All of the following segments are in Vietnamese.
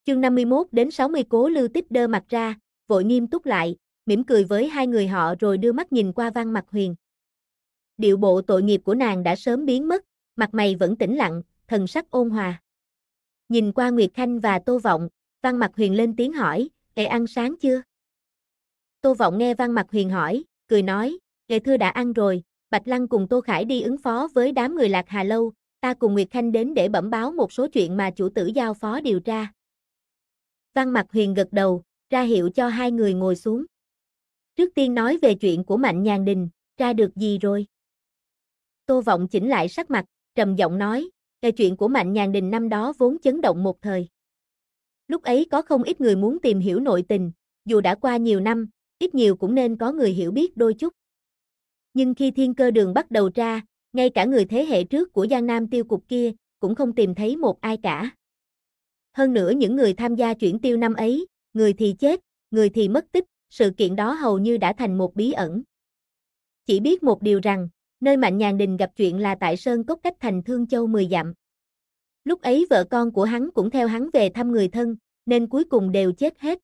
Chương 51 đến 60 Cố Lưu Tích đơ mặt ra, vội nghiêm túc lại, mỉm cười với hai người họ rồi đưa mắt nhìn qua Văn Mặc Huyền. Điệu bộ tội nghiệp của nàng đã sớm biến mất, mặt mày vẫn tĩnh lặng, thần sắc ôn hòa. Nhìn qua Nguyệt Khanh và Tô Vọng, Văn Mặc Huyền lên tiếng hỏi, "Ê, ăn sáng chưa?" Tô Vọng nghe Văn Mặc Huyền hỏi, cười nói, "Ê, thưa đã ăn rồi, Bạch Lăng cùng Tô Khải đi ứng phó với đám người Lạc Hà Lâu, ta cùng Nguyệt Khanh đến để bẩm báo một số chuyện mà chủ tử giao phó điều tra." Văn Mặc Huyền gật đầu, ra hiệu cho hai người ngồi xuống. Trước tiên nói về chuyện của Mạnh Nhàn Đình, ra được gì rồi? Tô Vọng chỉnh lại sắc mặt, trầm giọng nói, về chuyện của Mạnh Nhàn Đình năm đó vốn chấn động một thời. Lúc ấy có không ít người muốn tìm hiểu nội tình, dù đã qua nhiều năm, ít nhiều cũng nên có người hiểu biết đôi chút. Nhưng khi Thiên Cơ Đường bắt đầu tra, ngay cả người thế hệ trước của Giang Nam tiêu cục kia, cũng không tìm thấy một ai cả. Hơn nữa những người tham gia chuyển tiêu năm ấy, người thì chết, người thì mất tích, sự kiện đó hầu như đã thành một bí ẩn. Chỉ biết một điều rằng, nơi Mạnh Nhàn Đình gặp chuyện là tại Sơn Cốc cách thành Thương Châu 10 dặm. Lúc ấy vợ con của hắn cũng theo hắn về thăm người thân, nên cuối cùng đều chết hết.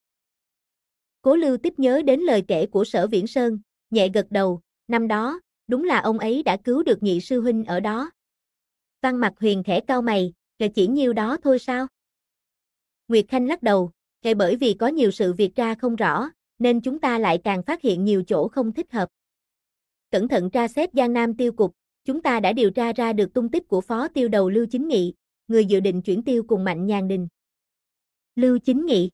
Cố Lưu Tích nhớ đến lời kể của Sở Viễn Sơn, nhẹ gật đầu, năm đó, đúng là ông ấy đã cứu được nhị sư huynh ở đó. Văn Mặc Huyền khẽ cau mày, chỉ nhiêu đó thôi sao? Nguyệt Khanh lắc đầu, bởi vì có nhiều sự việc ra không rõ, nên chúng ta lại càng phát hiện nhiều chỗ không thích hợp. Cẩn thận tra xét Giang Nam tiêu cục, chúng ta đã điều tra ra được tung tích của phó tiêu đầu Lưu Chính Nghị, người dự định chuyển tiêu cùng Mạnh Nhàn Đình. Lưu Chính Nghị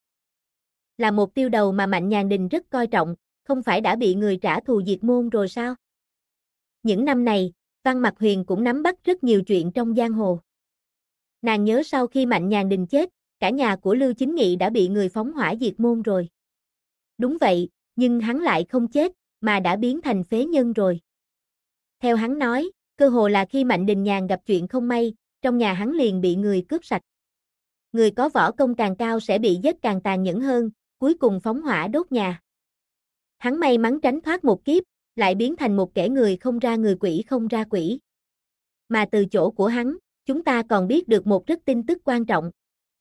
là một tiêu đầu mà Mạnh Nhàn Đình rất coi trọng, không phải đã bị người trả thù diệt môn rồi sao? Những năm này, Văn Mặc Huyền cũng nắm bắt rất nhiều chuyện trong giang hồ. Nàng nhớ sau khi Mạnh Nhàn Đình chết, cả nhà của Lưu Chính Nghị đã bị người phóng hỏa diệt môn rồi. Đúng vậy, nhưng hắn lại không chết, mà đã biến thành phế nhân rồi. Theo hắn nói, cơ hồ là khi Mạnh Đình Nhàn gặp chuyện không may, trong nhà hắn liền bị người cướp sạch. Người có võ công càng cao sẽ bị giết càng tàn nhẫn hơn, cuối cùng phóng hỏa đốt nhà. Hắn may mắn tránh thoát một kiếp, lại biến thành một kẻ người không ra người quỷ không ra quỷ. Mà từ chỗ của hắn, chúng ta còn biết được một rất tin tức quan trọng.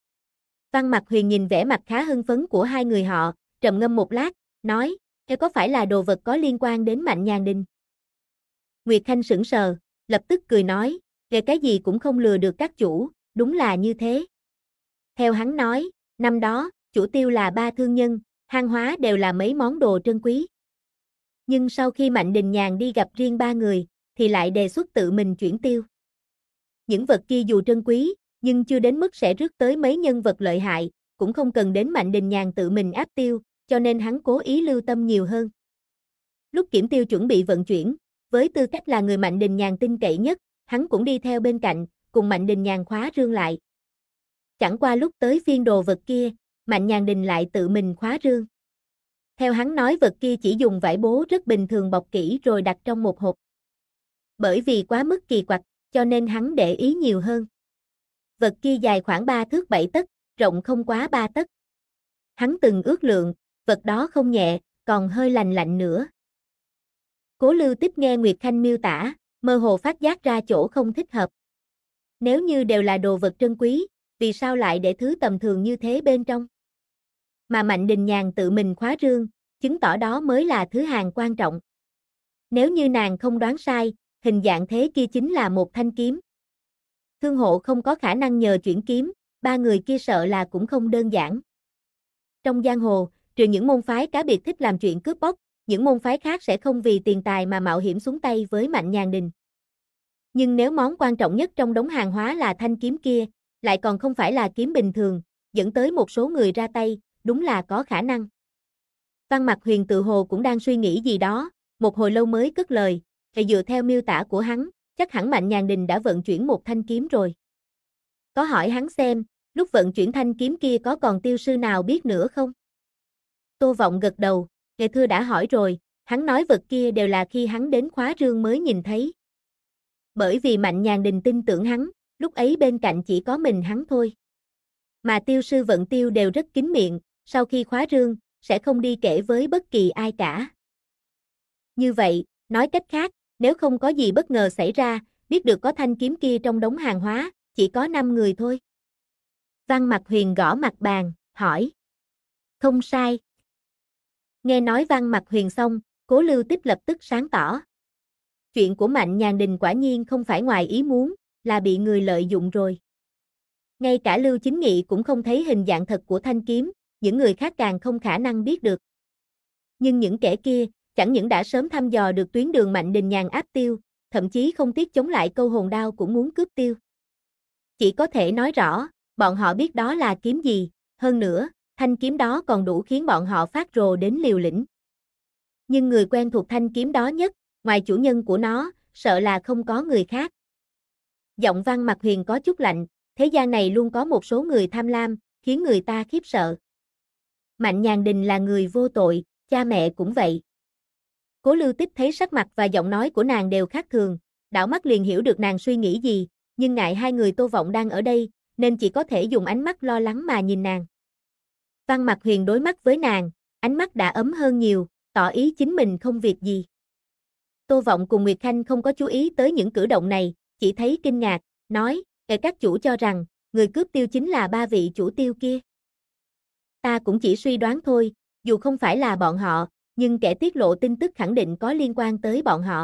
Văn Mặc Huyền nhìn vẻ mặt khá hưng phấn của hai người họ, trầm ngâm một lát, nói, có phải là đồ vật có liên quan đến Mạnh Nhàn Đình? Nguyệt Khanh sững sờ, lập tức cười nói, cái gì cũng không lừa được các chủ, đúng là như thế. Theo hắn nói, năm đó, chủ tiêu là 3 thương nhân, hang hóa đều là mấy món đồ trân quý. Nhưng sau khi Mạnh Đình Nhàn đi gặp riêng 3 người, thì lại đề xuất tự mình chuyển tiêu. Những vật kia dù trân quý, nhưng chưa đến mức sẽ rước tới mấy nhân vật lợi hại, cũng không cần đến Mạnh Đình Nhàn tự mình áp tiêu, cho nên hắn cố ý lưu tâm nhiều hơn. Lúc kiểm tiêu chuẩn bị vận chuyển, với tư cách là người Mạnh Đình Nhàn tin cậy nhất, hắn cũng đi theo bên cạnh, cùng Mạnh Đình Nhàn khóa rương lại. Chẳng qua lúc tới phiên đồ vật kia, Mạnh Nhàn Đình lại tự mình khóa rương. Theo hắn nói vật kia chỉ dùng vải bố rất bình thường bọc kỹ rồi đặt trong một hộp. Bởi vì quá mức kỳ quặc, cho nên hắn để ý nhiều hơn. Vật kia dài khoảng 3 thước 7 tấc, rộng không quá 3 tấc. Hắn từng ước lượng, vật đó không nhẹ, còn hơi lành lạnh nữa. Cố Lưu Tích nghe Nguyệt Khanh miêu tả, mơ hồ phát giác ra chỗ không thích hợp. Nếu như đều là đồ vật trân quý, vì sao lại để thứ tầm thường như thế bên trong? Mà Mạnh Đình Nhàn tự mình khóa rương, chứng tỏ đó mới là thứ hàng quan trọng. Nếu như nàng không đoán sai, hình dạng thế kia chính là một thanh kiếm. Thương hộ không có khả năng nhờ chuyển kiếm, 3 người kia sợ là cũng không đơn giản. Trong giang hồ, trừ những môn phái cá biệt thích làm chuyện cướp bóc, những môn phái khác sẽ không vì tiền tài mà mạo hiểm xuống tay với Mạnh Nhàn Đình. Nhưng nếu món quan trọng nhất trong đống hàng hóa là thanh kiếm kia, lại còn không phải là kiếm bình thường, dẫn tới một số người ra tay, đúng là có khả năng. Văn Mặc Huyền tự hồ cũng đang suy nghĩ gì đó, một hồi lâu mới cất lời, dựa theo miêu tả của hắn, chắc hẳn Mạnh Nhàn Đình đã vận chuyển một thanh kiếm rồi. Có hỏi hắn xem, lúc vận chuyển thanh kiếm kia có còn tiêu sư nào biết nữa không? Tô Vọng gật đầu, thưa đã hỏi rồi, hắn nói vật kia đều là khi hắn đến khóa rương mới nhìn thấy. Bởi vì Mạnh Nhàn Đình tin tưởng hắn, lúc ấy bên cạnh chỉ có mình hắn thôi. Mà tiêu sư vận tiêu đều rất kín miệng, sau khi khóa rương, sẽ không đi kể với bất kỳ ai cả. Như vậy, nói cách khác, nếu không có gì bất ngờ xảy ra, biết được có thanh kiếm kia trong đống hàng hóa, chỉ có 5 người thôi. Văn Mặc Huyền gõ mặt bàn, hỏi. Không sai. Nghe nói Văn Mặc Huyền xong, Cố Lưu Tích lập tức sáng tỏ. Chuyện của Mạnh Nhàn Đình quả nhiên không phải ngoài ý muốn, là bị người lợi dụng rồi. Ngay cả Lưu Chính Nghị cũng không thấy hình dạng thật của thanh kiếm, những người khác càng không khả năng biết được. Nhưng những kẻ kia, chẳng những đã sớm thăm dò được tuyến đường Mạnh Đình Nhàn áp tiêu, thậm chí không tiếc chống lại câu hồn đao cũng muốn cướp tiêu. Chỉ có thể nói rõ, bọn họ biết đó là kiếm gì, hơn nữa, thanh kiếm đó còn đủ khiến bọn họ phát rồ đến liều lĩnh. Nhưng người quen thuộc thanh kiếm đó nhất, ngoài chủ nhân của nó, sợ là không có người khác. Giọng Văn Mặc Huyền có chút lạnh, thế gian này luôn có một số người tham lam, khiến người ta khiếp sợ. Mạnh Nhàn Đình là người vô tội, cha mẹ cũng vậy. Cố Lưu Tích thấy sắc mặt và giọng nói của nàng đều khác thường, đảo mắt liền hiểu được nàng suy nghĩ gì, nhưng ngại hai người Tô Vọng đang ở đây, nên chỉ có thể dùng ánh mắt lo lắng mà nhìn nàng. Văn Mặc Huyền đối mắt với nàng, ánh mắt đã ấm hơn nhiều, tỏ ý chính mình không việc gì. Tô Vọng cùng Nguyệt Khanh không có chú ý tới những cử động này, chỉ thấy kinh ngạc, nói, các chủ cho rằng, người cướp tiêu chính là ba vị chủ tiêu kia. Ta cũng chỉ suy đoán thôi, dù không phải là bọn họ, nhưng kẻ tiết lộ tin tức khẳng định có liên quan tới bọn họ.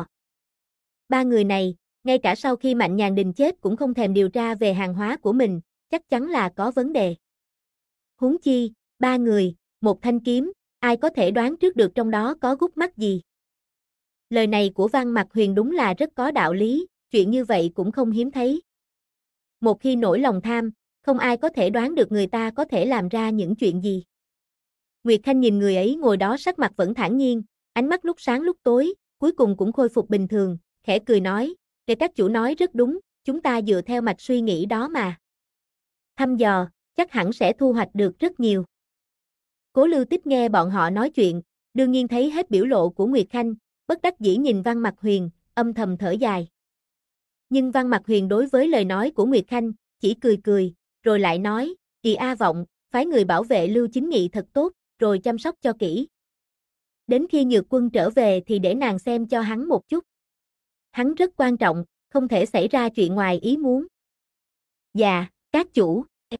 Ba người này, ngay cả sau khi Mạnh Nhàn Đình chết cũng không thèm điều tra về hàng hóa của mình, chắc chắn là có vấn đề. Huống chi, ba người, một thanh kiếm, ai có thể đoán trước được trong đó có gút mắt gì. Lời này của Văn Mặc Huyền đúng là rất có đạo lý, chuyện như vậy cũng không hiếm thấy. Một khi nổi lòng tham, không ai có thể đoán được người ta có thể làm ra những chuyện gì. Nguyệt Khanh nhìn người ấy ngồi đó sắc mặt vẫn thản nhiên, ánh mắt lúc sáng lúc tối, cuối cùng cũng khôi phục bình thường, khẽ cười nói, các chủ nói rất đúng, chúng ta dựa theo mạch suy nghĩ đó mà. Thăm dò, chắc hẳn sẽ thu hoạch được rất nhiều. Cố Lưu Tích nghe bọn họ nói chuyện, đương nhiên thấy hết biểu lộ của Nguyệt Khanh, bất đắc dĩ nhìn Văn Mặc Huyền, âm thầm thở dài. Nhưng Văn Mặc Huyền đối với lời nói của Nguyệt Khanh, chỉ cười cười, rồi lại nói, A Vọng, phái người bảo vệ Lưu Chính Nghị thật tốt, rồi chăm sóc cho kỹ. Đến khi Nhược Quân trở về thì để nàng xem cho hắn một chút. Hắn rất quan trọng, không thể xảy ra chuyện ngoài ý muốn. Dạ, các chủ.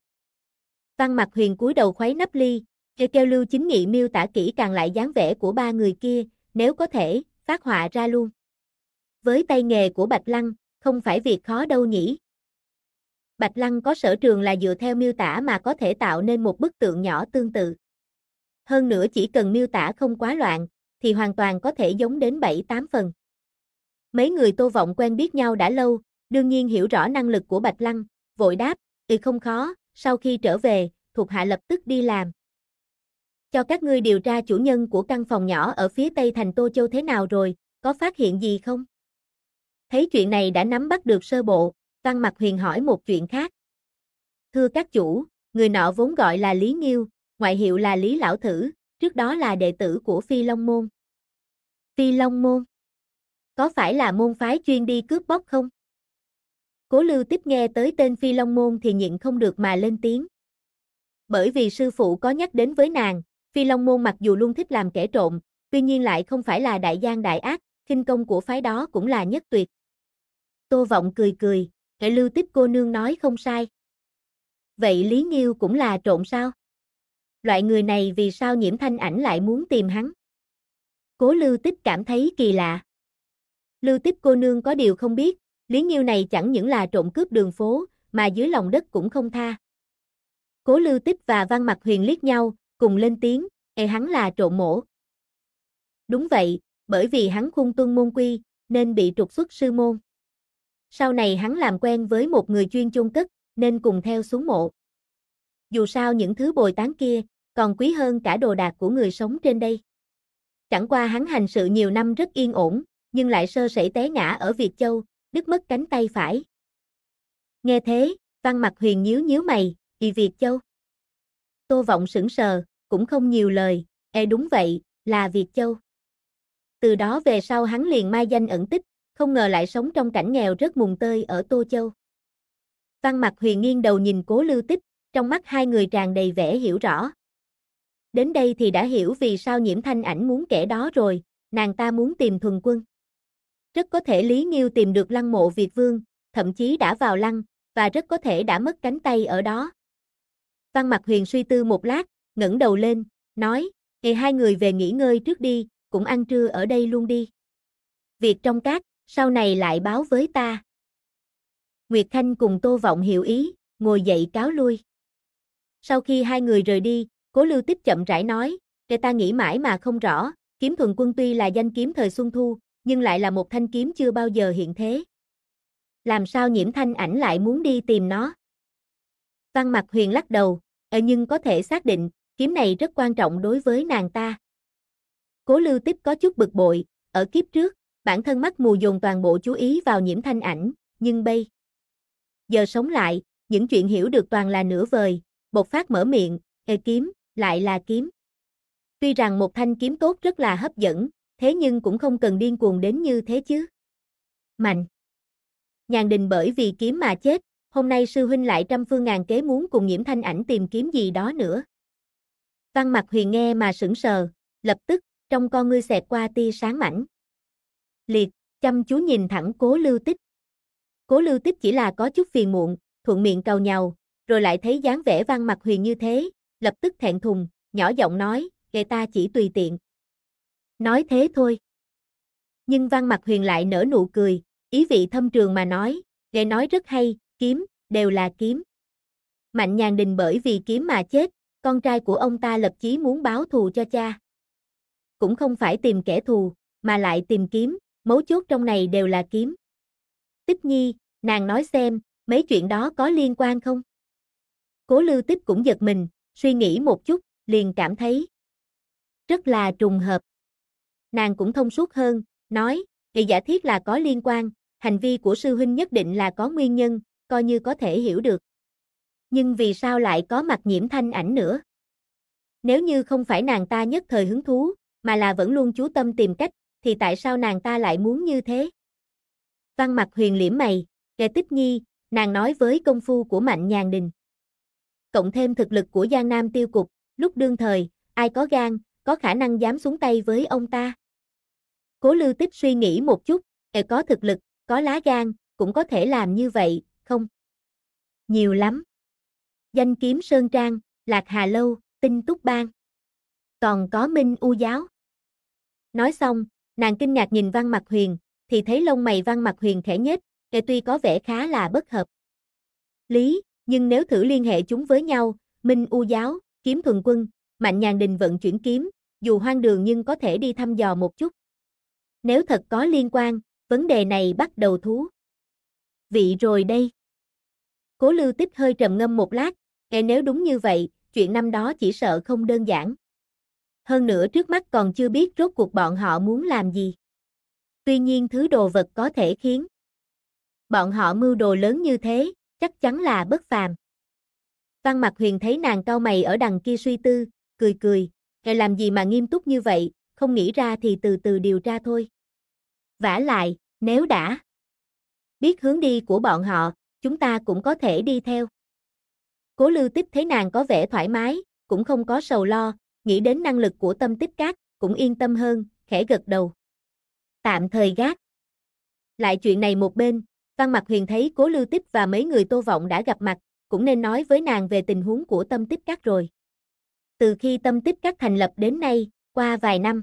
Văn Mặc Huyền cúi đầu khuấy nắp ly, kêu Lưu Chính Nghị miêu tả kỹ càng lại dáng vẻ của ba người kia, nếu có thể, phát họa ra luôn. Với tay nghề của Bạch Lăng, không phải việc khó đâu nhỉ. Bạch Lăng có sở trường là dựa theo miêu tả mà có thể tạo nên một bức tượng nhỏ tương tự. Hơn nữa chỉ cần miêu tả không quá loạn, thì hoàn toàn có thể giống đến 7-8 phần. Mấy người Tô Vọng quen biết nhau đã lâu, đương nhiên hiểu rõ năng lực của Bạch Lăng, vội đáp, không khó, sau khi trở về, thuộc hạ lập tức đi làm. Cho các ngươi điều tra chủ nhân của căn phòng nhỏ ở phía tây thành Tô Châu thế nào rồi, có phát hiện gì không? Thấy chuyện này đã nắm bắt được sơ bộ, Văn Mặc Huyền hỏi một chuyện khác. Thưa các chủ, người nọ vốn gọi là Lý Nghiêu, ngoại hiệu là Lý Lão Thử, trước đó là đệ tử của Phi Long Môn. Phi Long Môn? Có phải là môn phái chuyên đi cướp bóc không? Cố Lưu Tích nghe tới tên Phi Long Môn thì nhịn không được mà lên tiếng. Bởi vì sư phụ có nhắc đến với nàng, Phi Long Môn mặc dù luôn thích làm kẻ trộm, tuy nhiên lại không phải là đại gian đại ác, khinh công của phái đó cũng là nhất tuyệt. Tô Vọng cười cười, Lưu Tích cô nương nói không sai. Vậy Lý Nghiêu cũng là trộm sao? Loại người này vì sao Nhiễm Thanh Ảnh lại muốn tìm hắn? Cố Lưu Tích cảm thấy kỳ lạ. Lưu Tích cô nương có điều không biết, Lý Nghiêu này chẳng những là trộm cướp đường phố, mà dưới lòng đất cũng không tha. Cố Lưu Tích và Văn Mặc Huyền liếc nhau, cùng lên tiếng, hắn là trộm mổ. Đúng vậy, bởi vì hắn khung tuân môn quy, nên bị trục xuất sư môn. Sau này hắn làm quen với một người chuyên chôn cất, nên cùng theo xuống mộ. Dù sao những thứ bồi tán kia, còn quý hơn cả đồ đạc của người sống trên đây. Chẳng qua hắn hành sự nhiều năm rất yên ổn, nhưng lại sơ sẩy té ngã ở Việt Châu, đứt mất cánh tay phải. Nghe thế, Văn Mặc Huyền nhíu nhíu mày, Việt Châu. Tô Vọng sững sờ, cũng không nhiều lời, đúng vậy, là Việt Châu. Từ đó về sau hắn liền mai danh ẩn tích, không ngờ lại sống trong cảnh nghèo rất mùng tơi ở Tô Châu. Văn Mặc Huyền nghiêng đầu nhìn Cố Lưu Tích, trong mắt hai người tràn đầy vẻ hiểu rõ. Đến đây thì đã hiểu vì sao Nhiễm Thanh Ảnh muốn kẻ đó rồi, nàng ta muốn tìm Thuần Quân. Rất có thể Lý Nghiêu tìm được lăng mộ Việt Vương, thậm chí đã vào lăng, và rất có thể đã mất cánh tay ở đó. Văn Mặc Huyền suy tư một lát, ngẩng đầu lên, nói, hai người về nghỉ ngơi trước đi, cũng ăn trưa ở đây luôn đi. Việc trong cát, sau này lại báo với ta. Nguyệt Khanh cùng Tô Vọng hiểu ý, ngồi dậy cáo lui. Sau khi hai người rời đi, Cố Lưu Tích chậm rãi nói, ta nghĩ mãi mà không rõ, Kiếm Thuần Quân tuy là danh kiếm thời Xuân Thu, nhưng lại là một thanh kiếm chưa bao giờ hiện thế. Làm sao Nhiễm Thanh Ảnh lại muốn đi tìm nó? Văn Mặc Huyền lắc đầu, nhưng có thể xác định, kiếm này rất quan trọng đối với nàng ta. Cố Lưu Tích có chút bực bội, ở kiếp trước, bản thân mắt mù dồn toàn bộ chú ý vào Nhiễm Thanh Ảnh, nhưng bây giờ sống lại, những chuyện hiểu được toàn là nửa vời, bộc phát mở miệng, kiếm, lại là kiếm. Tuy rằng một thanh kiếm tốt rất là hấp dẫn, thế nhưng cũng không cần điên cuồng đến như thế chứ. Mạnh. Nhàn Đình bởi vì kiếm mà chết, hôm nay sư huynh lại trăm phương ngàn kế muốn cùng Nhiễm Thanh Ảnh tìm kiếm gì đó nữa. Văn Mặc Huyền nghe mà sững sờ, lập tức, trong con ngươi xẹt qua tia sáng mãnh liệt, chăm chú nhìn thẳng Cố Lưu Tích. Cố Lưu Tích chỉ là có chút phiền muộn, thuận miệng càu nhàu, rồi lại thấy dáng vẻ Văn Mặc Huyền như thế, lập tức thẹn thùng, nhỏ giọng nói, ta chỉ tùy tiện. Nói thế thôi. Nhưng Văn Mặc Huyền lại nở nụ cười, ý vị thâm trường mà nói, nói rất hay, kiếm, đều là kiếm. Mạnh Nhàn Đình bởi vì kiếm mà chết, con trai của ông ta lập chí muốn báo thù cho cha. Cũng không phải tìm kẻ thù, mà lại tìm kiếm, mấu chốt trong này đều là kiếm. Tích Nhi, nàng nói xem, mấy chuyện đó có liên quan không? Cố Lưu Tích cũng giật mình, suy nghĩ một chút, liền cảm thấy rất là trùng hợp. Nàng cũng thông suốt hơn, nói, giả thiết là có liên quan, hành vi của sư huynh nhất định là có nguyên nhân, coi như có thể hiểu được. Nhưng vì sao lại có mặt Nhiễm Thanh Ảnh nữa? Nếu như không phải nàng ta nhất thời hứng thú, mà là vẫn luôn chú tâm tìm cách, thì tại sao nàng ta lại muốn như thế? Văn Mặc Huyền liễm mày, Tích Nhi, nàng nói với công phu của Mạnh Nhàn Đình. Cộng thêm thực lực của Giang Nam Tiêu Cục, lúc đương thời, ai có gan, có khả năng dám xuống tay với ông ta? Cố Lưu Tích suy nghĩ một chút, có thực lực, có lá gan, cũng có thể làm như vậy, không? Nhiều lắm. Danh Kiếm Sơn Trang, Lạc Hà Lâu, Tinh Túc Bang. Còn có Minh U Giáo. Nói xong, nàng kinh ngạc nhìn Văn Mặc Huyền, thì thấy lông mày Văn Mặc Huyền khẽ nhếch, tuy có vẻ khá là bất hợp lý, nhưng nếu thử liên hệ chúng với nhau, Minh U Giáo, Kiếm Thuần Quân, Mạnh Nhàn Đình vận chuyển kiếm, dù hoang đường nhưng có thể đi thăm dò một chút. Nếu thật có liên quan, vấn đề này bắt đầu thú vị rồi đây. Cố Lưu Tích hơi trầm ngâm một lát, nếu đúng như vậy, chuyện năm đó chỉ sợ không đơn giản. Hơn nữa trước mắt còn chưa biết rốt cuộc bọn họ muốn làm gì. Tuy nhiên thứ đồ vật có thể khiến bọn họ mưu đồ lớn như thế, chắc chắn là bất phàm. Văn Mặc Huyền thấy nàng cau mày ở đằng kia suy tư, cười cười, làm gì mà nghiêm túc như vậy, không nghĩ ra thì từ từ điều tra thôi. Vả lại, nếu đã biết hướng đi của bọn họ, chúng ta cũng có thể đi theo. Cố Lưu Tích thấy nàng có vẻ thoải mái, cũng không có sầu lo, nghĩ đến năng lực của Tâm Tích Các, cũng yên tâm hơn, khẽ gật đầu. Tạm thời gác lại chuyện này một bên, Văn Mặc Huyền thấy Cố Lưu Tích và mấy người Tô Vọng đã gặp mặt, cũng nên nói với nàng về tình huống của Tâm Tích Các rồi. Từ khi Tâm Tích Các thành lập đến nay, qua vài năm,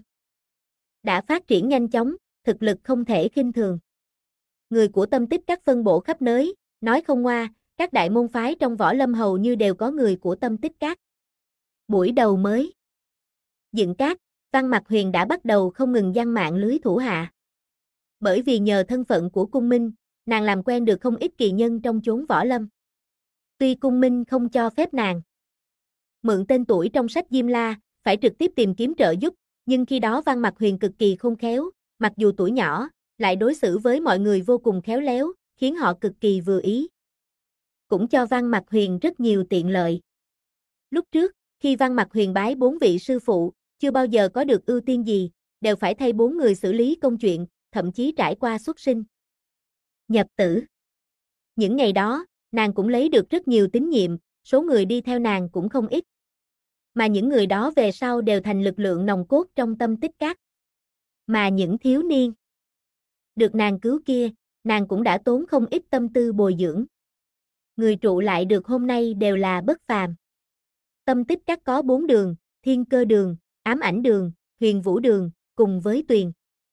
đã phát triển nhanh chóng, thực lực không thể khinh thường. Người của Tâm Tích Các phân bổ khắp nơi, nói không ngoa, các đại môn phái trong võ lâm hầu như đều có người của Tâm Tích Các. Buổi đầu mới dựng các, Văn Mặc Huyền đã bắt đầu không ngừng giăng mạng lưới thủ hạ. Bởi vì nhờ thân phận của Cung Minh, nàng làm quen được không ít kỳ nhân trong chốn võ lâm. Tuy Cung Minh không cho phép nàng mượn tên tuổi trong sách Diêm La, phải trực tiếp tìm kiếm trợ giúp, nhưng khi đó Văn Mặc Huyền cực kỳ khôn khéo, mặc dù tuổi nhỏ, lại đối xử với mọi người vô cùng khéo léo, khiến họ cực kỳ vừa ý. Cũng cho Văn Mặc Huyền rất nhiều tiện lợi. Lúc trước, khi Văn Mặc Huyền bái 4 vị sư phụ, chưa bao giờ có được ưu tiên gì, đều phải thay 4 người xử lý công chuyện, thậm chí trải qua xuất sinh, nhập tử. Những ngày đó, nàng cũng lấy được rất nhiều tín nhiệm, số người đi theo nàng cũng không ít. Mà những người đó về sau đều thành lực lượng nòng cốt trong Tâm Tích Các. Mà những thiếu niên được nàng cứu kia, nàng cũng đã tốn không ít tâm tư bồi dưỡng. Người trụ lại được hôm nay đều là bất phàm. Tâm tích các có 4 đường, Thiên Cơ đường, Ám Ảnh đường, Huyền Vũ đường, cùng với Tuyền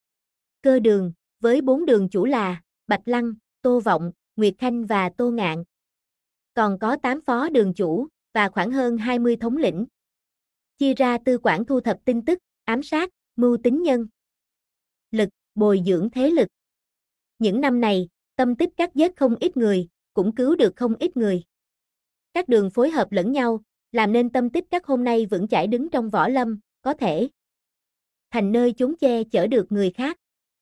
Cơ đường, với 4 đường chủ là Bạch Lăng, Tô Vọng, Nguyệt Khanh và Tô Ngạn. Còn có 8 phó đường chủ, và khoảng hơn 20 thống lĩnh. Chia ra tư quản thu thập tin tức, ám sát, mưu tính nhân lực, bồi dưỡng thế lực. Những năm này, tâm tích các giết không ít người, cũng cứu được không ít người. Các đường phối hợp lẫn nhau, làm nên tâm tích các hôm nay vững chãi đứng trong võ lâm, có thể thành nơi chốn che chở được người khác.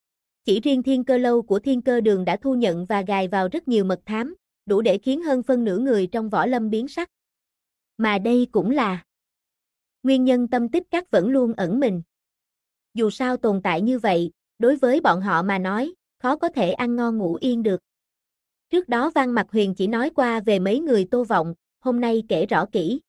Chỉ riêng Thiên Cơ lâu của Thiên Cơ đường đã thu nhận và gài vào rất nhiều mật thám, đủ để khiến hơn phân nửa người trong võ lâm biến sắc. Mà đây cũng là nguyên nhân tâm tích các vẫn luôn ẩn mình. Dù sao tồn tại như vậy, đối với bọn họ mà nói, khó có thể ăn ngon ngủ yên được. Trước đó Văn Mặc Huyền chỉ nói qua về mấy người Tô Vọng, hôm nay kể rõ kỹ.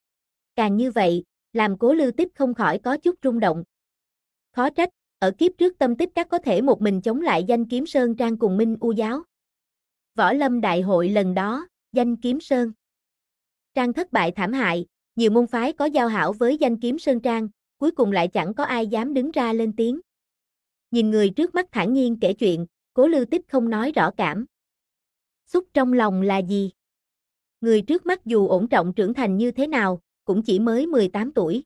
Càng như vậy, làm Cố Lư Tích không khỏi có chút rung động. Khó trách, ở kiếp trước tâm tích các có thể một mình chống lại Danh Kiếm Sơn Trang cùng Minh U giáo. Võ lâm đại hội lần đó, Danh Kiếm Sơn Trang thất bại thảm hại, nhiều môn phái có giao hảo với Danh Kiếm Sơn Trang, cuối cùng lại chẳng có ai dám đứng ra lên tiếng. Nhìn người trước mắt thản nhiên kể chuyện, Cố Lư Tích không nói rõ cảm xúc trong lòng là gì. Người trước mắt dù ổn trọng trưởng thành như thế nào, cũng chỉ mới 18 tuổi.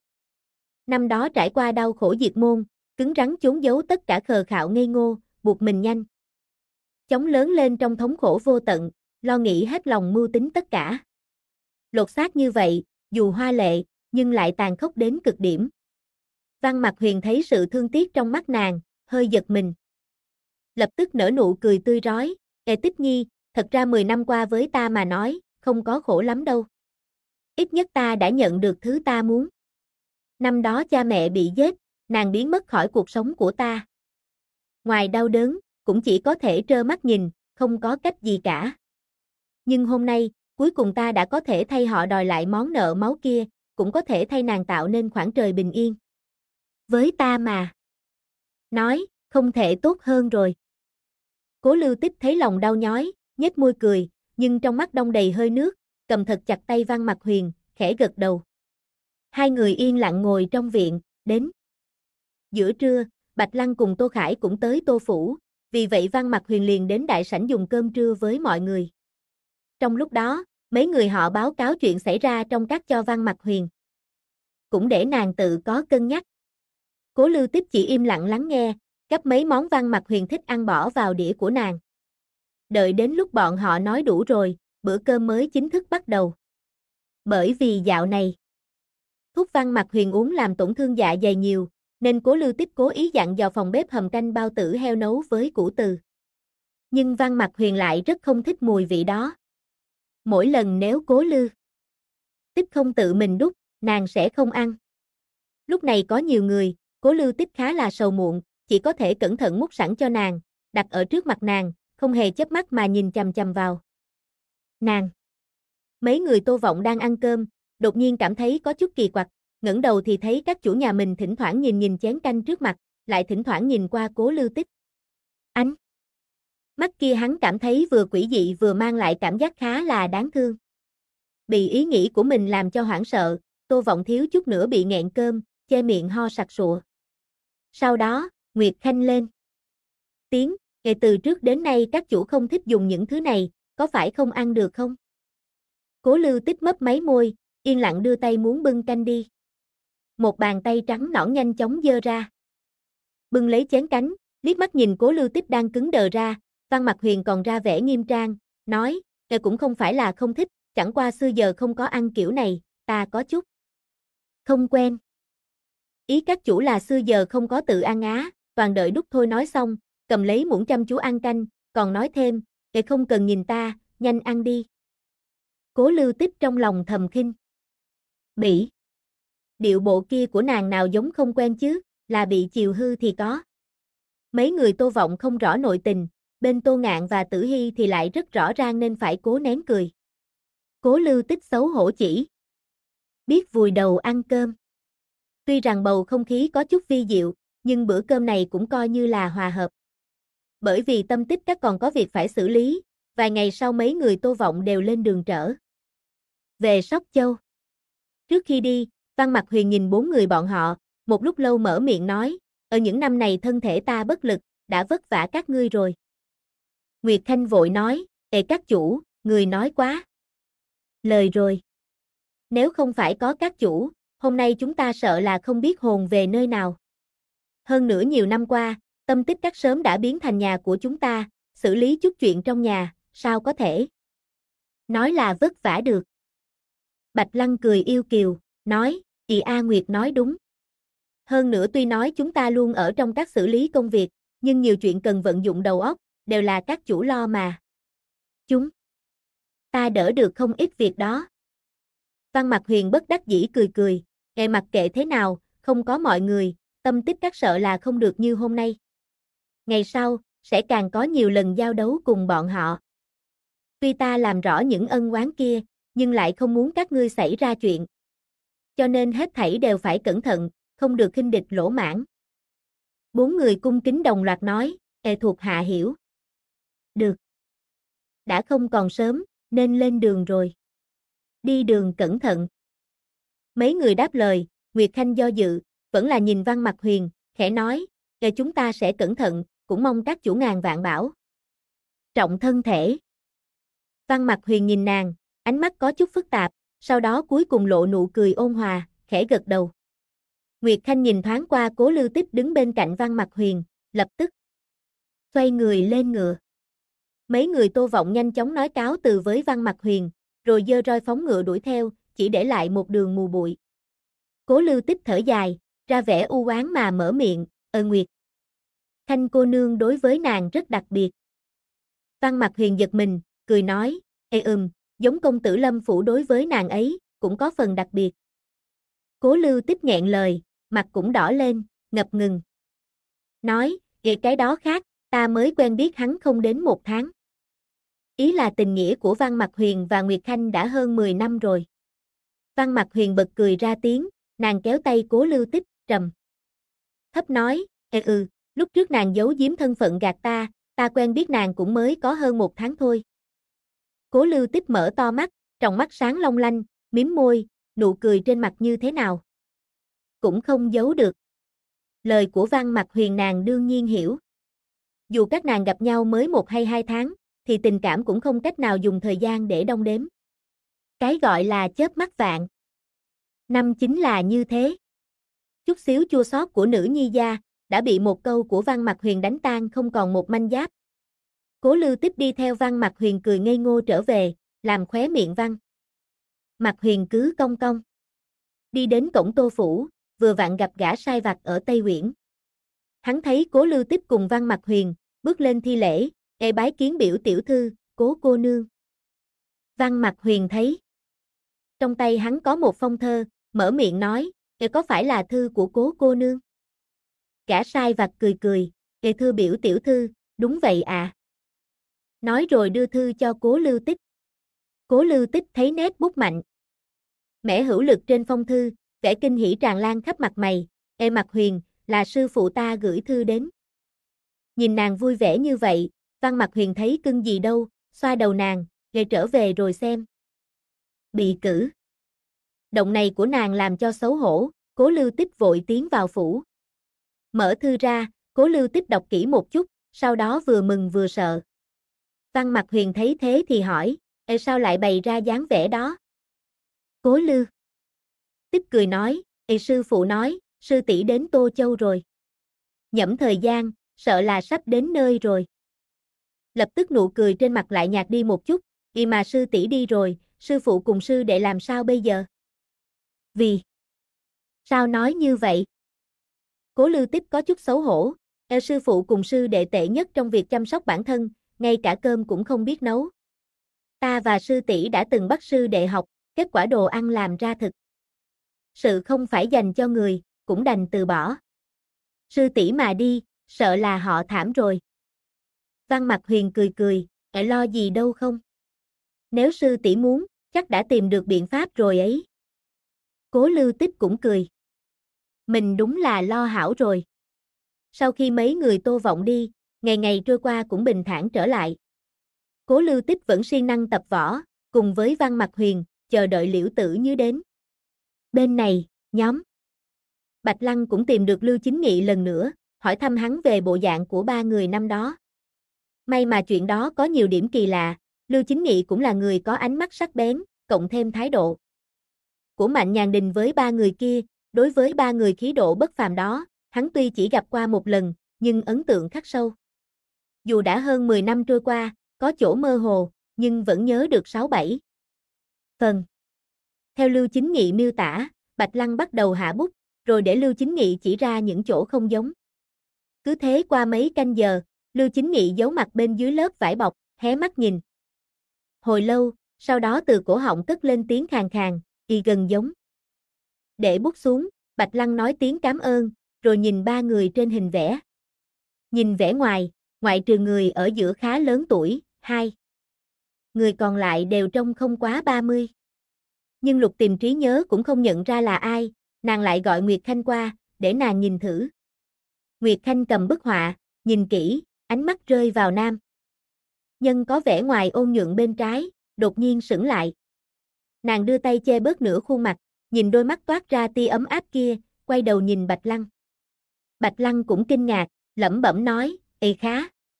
Năm đó trải qua đau khổ diệt môn, cứng rắn chốn giấu tất cả khờ khạo ngây ngô, buộc mình nhanh chóng lớn lên trong thống khổ vô tận, lo nghĩ hết lòng mưu tính tất cả. Lột xác như vậy, dù hoa lệ, nhưng lại tàn khốc đến cực điểm. Văn Mặc Huyền thấy sự thương tiếc trong mắt nàng, hơi giật mình. Lập tức nở nụ cười tươi rói, Tích Nhi, thật ra 10 năm qua với ta mà nói, không có khổ lắm đâu. Ít nhất ta đã nhận được thứ ta muốn. Năm đó cha mẹ bị giết, nàng biến mất khỏi cuộc sống của ta. Ngoài đau đớn, cũng chỉ có thể trơ mắt nhìn, không có cách gì cả. Nhưng hôm nay, cuối cùng ta đã có thể thay họ đòi lại món nợ máu kia, cũng có thể thay nàng tạo nên khoảng trời bình yên. Với ta mà nói, không thể tốt hơn rồi. Cố Lư Tích thấy lòng đau nhói, nhếch môi cười, nhưng trong mắt đong đầy hơi nước, cầm thật chặt tay Văn Mặc Huyền, khẽ gật đầu. Hai người yên lặng ngồi trong viện, đến giữa trưa, Bạch Lăng cùng Tô Khải cũng tới Tô phủ, vì vậy Văn Mặc Huyền liền đến đại sảnh dùng cơm trưa với mọi người. Trong lúc đó, mấy người họ báo cáo chuyện xảy ra trong các cho Văn Mặc Huyền. Cũng để nàng tự có cân nhắc. Cố Lư Tích chỉ im lặng lắng nghe, gắp mấy món Văn Mặc Huyền thích ăn bỏ vào đĩa của nàng. Đợi đến lúc bọn họ nói đủ rồi, bữa cơm mới chính thức bắt đầu. Bởi vì dạo này, thuốc Văn Mặc Huyền uống làm tổn thương dạ dày nhiều, nên Cố Lư Tích cố ý dặn dò phòng bếp hầm canh bao tử heo nấu với củ từ. Nhưng Văn Mặc Huyền lại rất không thích mùi vị đó. Mỗi lần nếu Cố Lư Tích không tự mình đút, nàng sẽ không ăn. Lúc này có nhiều người, Cố Lư Tích khá là sầu muộn, chỉ có thể cẩn thận múc sẵn cho nàng, đặt ở trước mặt nàng, không hề chớp mắt mà nhìn chằm chằm vào nàng. Mấy người Tô Vọng đang ăn cơm, đột nhiên cảm thấy có chút kỳ quặc, ngẩng đầu thì thấy các chủ nhà mình thỉnh thoảng nhìn chén canh trước mặt, lại thỉnh thoảng nhìn qua Cố Lư Tích. Ánh mắt kia hắn cảm thấy vừa quỷ dị vừa mang lại cảm giác khá là đáng thương. Bị ý nghĩ của mình làm cho hoảng sợ, Tô Vọng thiếu chút nữa bị nghẹn cơm, che miệng ho sặc sụa. Sau đó, Nguyệt Khanh lên tiếng, từ trước đến nay các chủ không thích dùng những thứ này, có phải không ăn được không? Cố Lư Tích mấp máy môi, yên lặng đưa tay muốn bưng canh đi. Một bàn tay trắng nõn nhanh chóng giơ ra. Bưng lấy chén cánh, liếc mắt nhìn Cố Lư Tích đang cứng đờ ra, Văn Mặc Huyền còn ra vẻ nghiêm trang, nói, cũng không phải là không thích, chẳng qua xưa giờ không có ăn kiểu này, ta có chút không quen. Ý các chủ là xưa giờ không có tự ăn á, toàn đợi đút thôi nói xong, cầm lấy muỗng chăm chú ăn canh, còn nói thêm, không cần nhìn ta, nhanh ăn đi. Cố Lư Tích trong lòng thầm khinh bỉ. Điệu bộ kia của nàng nào giống không quen chứ, là bị chiều hư thì có. Mấy người Tô Vọng không rõ nội tình, bên Tô Ngạn và Tử Hy thì lại rất rõ ràng nên phải cố nén cười. Cố Lư Tích xấu hổ chỉ biết vùi đầu ăn cơm. Tuy rằng bầu không khí có chút vi diệu, nhưng bữa cơm này cũng coi như là hòa hợp. Bởi vì tâm tích các còn có việc phải xử lý, vài ngày sau mấy người Tô Vọng đều lên đường trở về Sóc Châu. Trước khi đi, Văn Mặc Huyền nhìn 4 người bọn họ, một lúc lâu mở miệng nói, ở những năm này thân thể ta bất lực, đã vất vả các ngươi rồi. Nguyệt Khanh vội nói, các chủ, người nói quá. Lời rồi. Nếu không phải có các chủ, hôm nay chúng ta sợ là không biết hồn về nơi nào. Hơn nữa nhiều năm qua, Tâm Tích Các sớm đã biến thành nhà của chúng ta, xử lý chút chuyện trong nhà, sao có thể nói là vất vả được. Bạch Lăng cười yêu kiều, nói, A Nguyệt nói đúng. Hơn nữa tuy nói chúng ta luôn ở trong các xử lý công việc, nhưng nhiều chuyện cần vận dụng đầu óc, đều là các chủ lo mà. Chúng ta đỡ được không ít việc đó. Văn Mặc Huyền bất đắc dĩ cười cười, mặc kệ thế nào, không có mọi người, Tâm Tích Các sợ là không được như hôm nay. Ngày sau, sẽ càng có nhiều lần giao đấu cùng bọn họ. Tuy ta làm rõ những ân oán kia, nhưng lại không muốn các ngươi xảy ra chuyện. Cho nên hết thảy đều phải cẩn thận, không được khinh địch lỗ mãng. 4 người cung kính đồng loạt nói, thuộc hạ hiểu. Được. Đã không còn sớm, nên lên đường rồi. Đi đường cẩn thận. Mấy người đáp lời, Nguyệt Khanh do dự, vẫn là nhìn Văn Mặc Huyền, khẽ nói, chúng ta sẽ cẩn thận, cũng mong các chủ ngàn vạn bảo trọng thân thể. Văn Mặc Huyền nhìn nàng, ánh mắt có chút phức tạp, sau đó cuối cùng lộ nụ cười ôn hòa, khẽ gật đầu. Nguyệt Khanh nhìn thoáng qua Cố Lư Tích đứng bên cạnh Văn Mặc Huyền, lập tức xoay người lên ngựa. Mấy người Tô Vọng nhanh chóng nói cáo từ với Văn Mặc Huyền, rồi giơ roi phóng ngựa đuổi theo, chỉ để lại một đường mù bụi. Cố Lư Tích thở dài, ra vẻ u oán mà mở miệng, Nguyệt Khanh cô nương đối với nàng rất đặc biệt. Văn Mặc Huyền giật mình, cười nói, giống công tử Lâm phủ đối với nàng ấy, cũng có phần đặc biệt. Cố Lư Tích nghẹn lời, mặt cũng đỏ lên, ngập ngừng. Nói, cái đó khác, ta mới quen biết hắn không đến 1 tháng. Ý là tình nghĩa của Văn Mặc Huyền và Nguyệt Khanh đã hơn 10 năm rồi. Văn Mặc Huyền bật cười ra tiếng, nàng kéo tay Cố Lư Tích, trầm thấp nói, lúc trước nàng giấu giếm thân phận gạt ta quen biết nàng cũng mới có hơn 1 tháng thôi. Cố Lư Tích mở to mắt, tròng mắt sáng long lanh, mím môi, nụ cười trên mặt như thế nào cũng không giấu được. Lời của Văn Mặc Huyền nàng đương nhiên hiểu. Dù các nàng gặp nhau mới 1 hay 2 tháng, thì tình cảm cũng không cách nào dùng thời gian để đong đếm. Cái gọi là chớp mắt vạn năm chính là như thế. Chút xíu chua xót của nữ nhi gia, đã bị một câu của Văn Mặc Huyền đánh tan không còn một manh giáp. Cố Lư Tích đi theo Văn Mặc Huyền cười ngây ngô trở về, làm khóe miệng Văn Mặc Huyền cứ cong cong. Đi đến cổng Tô phủ, vừa vặn gặp gã sai vặt ở Tây Uyển. Hắn thấy Cố Lư Tích cùng Văn Mặc Huyền, bước lên thi lễ, bái kiến biểu tiểu thư, Cố cô nương. Văn Mặc Huyền thấy trong tay hắn có một phong thơ, mở miệng nói, có phải là thư của Cố cô nương? Gã sai vặt cười cười, thưa biểu tiểu thư, đúng vậy à. Nói rồi đưa thư cho Cố Lư Tích. Cố Lư Tích thấy nét bút mạnh mẽ hữu lực trên phong thư, vẻ kinh hỉ tràn lan khắp mặt mày, Mặc Huyền, là sư phụ ta gửi thư đến. Nhìn nàng vui vẻ như vậy, Văn Mặc Huyền thấy cưng gì đâu, xoa đầu nàng, trở về rồi xem. Bị cử. Động này của nàng làm cho xấu hổ, Cố Lư Tích vội tiến vào phủ. Mở thư ra, Cố Lư Tích đọc kỹ một chút, sau đó vừa mừng vừa sợ. Văn Mặc Huyền thấy thế thì hỏi, sao lại bày ra dáng vẻ đó? Cố Lư Tích cười nói, sư phụ nói, sư tỷ đến Tô Châu rồi. Nhẫm thời gian, sợ là sắp đến nơi rồi. Lập tức nụ cười trên mặt lại nhạt đi một chút, mà sư tỷ đi rồi, sư phụ cùng sư đệ làm sao bây giờ? Vì sao nói như vậy? Cố Lư Tích có chút xấu hổ, sư phụ cùng sư đệ tệ nhất trong việc chăm sóc bản thân, ngay cả cơm cũng không biết nấu. Ta và sư tỷ đã từng bắt sư đệ học, kết quả đồ ăn làm ra thực sự không phải dành cho người, cũng đành từ bỏ. Sư tỷ mà đi, sợ là họ thảm rồi. Văn Mặc Huyền cười cười, lo gì đâu không? Nếu sư tỷ muốn, chắc đã tìm được biện pháp rồi ấy. Cố Lư Tích cũng cười. Mình đúng là lo hảo rồi. Sau khi mấy người Tô Vọng đi, ngày ngày trôi qua cũng bình thản trở lại. Cố Lư Tích vẫn siêng năng tập võ, cùng với Văn Mặc Huyền, chờ đợi Liễu Tử Như đến. Bên này, nhóm Bạch Lăng cũng tìm được Lưu Chính Nghị lần nữa, hỏi thăm hắn về bộ dạng của ba người năm đó. May mà chuyện đó có nhiều điểm kỳ lạ, Lưu Chính Nghị cũng là người có ánh mắt sắc bén, cộng thêm thái độ của Mạnh Nhàn Đình với ba người kia, đối với ba người khí độ bất phàm đó, hắn tuy chỉ gặp qua một lần, nhưng ấn tượng khắc sâu. Dù đã hơn 10 năm trôi qua, có chỗ mơ hồ, nhưng vẫn nhớ được 6-7 phần. Theo Lưu Chính Nghị miêu tả, Bạch Lăng bắt đầu hạ bút, rồi để Lưu Chính Nghị chỉ ra những chỗ không giống. Cứ thế qua mấy canh giờ, Lưu Chính Nghị giấu mặt bên dưới lớp vải bọc, hé mắt nhìn. Hồi lâu, sau đó từ cổ họng cất lên tiếng khàn khàn, y gần giống. Để bút xuống, Bạch Lăng nói tiếng cảm ơn, rồi nhìn ba người trên hình vẽ. Nhìn vẻ ngoài, ngoại trừ người ở giữa khá lớn tuổi, 2 người còn lại đều trông không quá 30. Nhưng Lục tìm trí nhớ cũng không nhận ra là ai, nàng lại gọi Nguyệt Khanh qua, để nàng nhìn thử. Nguyệt Khanh cầm bức họa, nhìn kỹ, ánh mắt rơi vào nam nhân có vẻ ngoài ôn nhuận bên trái, đột nhiên sững lại. Nàng đưa tay che bớt nửa khuôn mặt, nhìn đôi mắt toát ra tia ấm áp kia, quay đầu nhìn Bạch Lăng. Bạch Lăng cũng kinh ngạc, lẩm bẩm nói, ê khá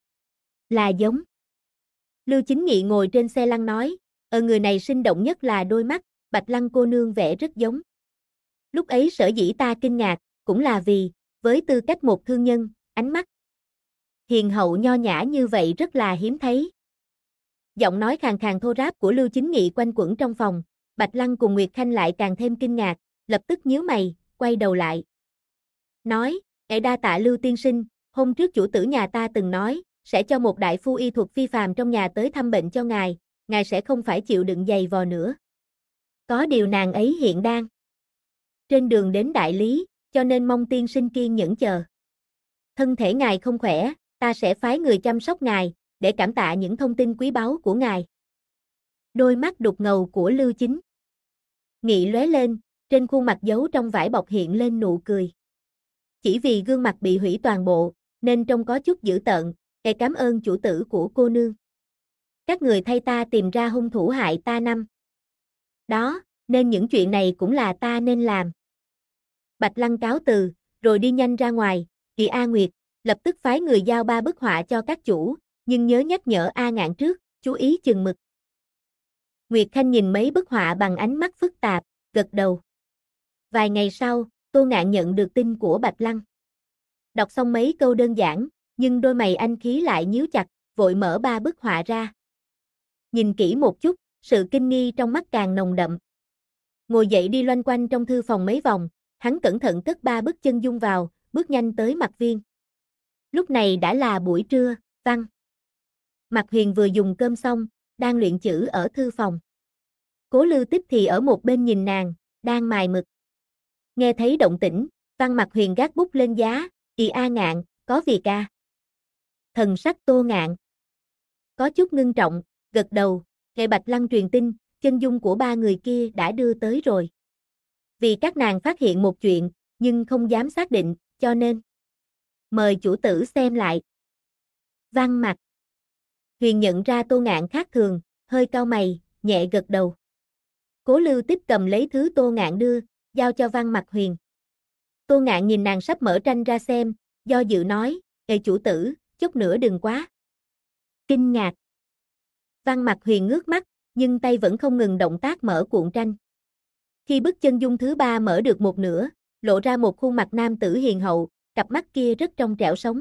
là giống. Lưu Chính Nghị ngồi trên xe lăn nói, người này sinh động nhất là đôi mắt, Bạch Lăng cô nương vẽ rất giống. Lúc ấy sở dĩ ta kinh ngạc, cũng là vì, với tư cách một thương nhân, ánh mắt hiền hậu nho nhã như vậy rất là hiếm thấy. Giọng nói khàn khàn thô ráp của Lưu Chính Nghị quanh quẩn trong phòng, Bạch Lăng cùng Nguyệt Khanh lại càng thêm kinh ngạc, lập tức nhíu mày, quay đầu lại. Nói, đa tạ Lưu tiên sinh, hôm trước chủ tử nhà ta từng nói, sẽ cho một đại phu y thuật phi phàm trong nhà tới thăm bệnh cho ngài sẽ không phải chịu đựng giày vò nữa. Có điều nàng ấy hiện đang trên đường đến đại lý, cho nên mong tiên sinh kiên nhẫn chờ. Thân thể ngài không khỏe, ta sẽ phái người chăm sóc ngài, để cảm tạ những thông tin quý báu của ngài. Đôi mắt đục ngầu của Lưu Chính Nghị lóe lên, trên khuôn mặt giấu trong vải bọc hiện lên nụ cười. Chỉ vì gương mặt bị hủy toàn bộ, nên trông có chút dữ tợn, cảm ơn chủ tử của cô nương. Các người thay ta tìm ra hung thủ hại ta năm đó, nên những chuyện này cũng là ta nên làm. Bạch Lăng cáo từ, rồi đi nhanh ra ngoài, Kỳ A Nguyệt, lập tức phái người giao 3 bức họa cho các chủ, nhưng nhớ nhắc nhở A Ngạn trước, chú ý chừng mực. Nguyệt Khanh nhìn mấy bức họa bằng ánh mắt phức tạp, gật đầu. Vài ngày sau, Tô Ngạn nhận được tin của Bạch Lăng. Đọc xong mấy câu đơn giản, nhưng đôi mày anh khí lại nhíu chặt, vội mở 3 bức họa ra. Nhìn kỹ một chút, sự kinh nghi trong mắt càng nồng đậm. Ngồi dậy đi loanh quanh trong thư phòng mấy vòng, hắn cẩn thận cất 3 bức chân dung vào, bước nhanh tới Mạc Viên. Lúc này đã là buổi trưa, Văn Mạc Huyền vừa dùng cơm xong, đang luyện chữ ở thư phòng. Cố Lưu Tích thì ở một bên nhìn nàng, đang mài mực. Nghe thấy động tĩnh, Văn Mạc Huyền gác bút lên giá, "Ì A Ngạn, có việc à?" Thần sắc Tô Ngạn có chút ngưng trọng, gật đầu, "Hệ Bạch Lăng truyền tin, chân dung của 3 người kia đã đưa tới rồi. Vì các nàng phát hiện một chuyện, nhưng không dám xác định, cho nên mời chủ tử xem lại." Văn Mạc Huyền nhận ra Tô Ngạn khác thường, hơi cau mày, nhẹ gật đầu. Cố Lưu Tích cầm lấy thứ Tô Ngạn đưa, giao cho Văn Mạc Huyền. Tô Ngạn nhìn nàng sắp mở tranh ra xem, do dự nói, "Ê chủ tử, chút nữa đừng quá kinh ngạc." Văn Mạc Huyền ngước mắt, nhưng tay vẫn không ngừng động tác mở cuộn tranh. Khi bức chân dung thứ 3 mở được một nửa, lộ ra một khuôn mặt nam tử hiền hậu, cặp mắt kia rất trong trẻo sống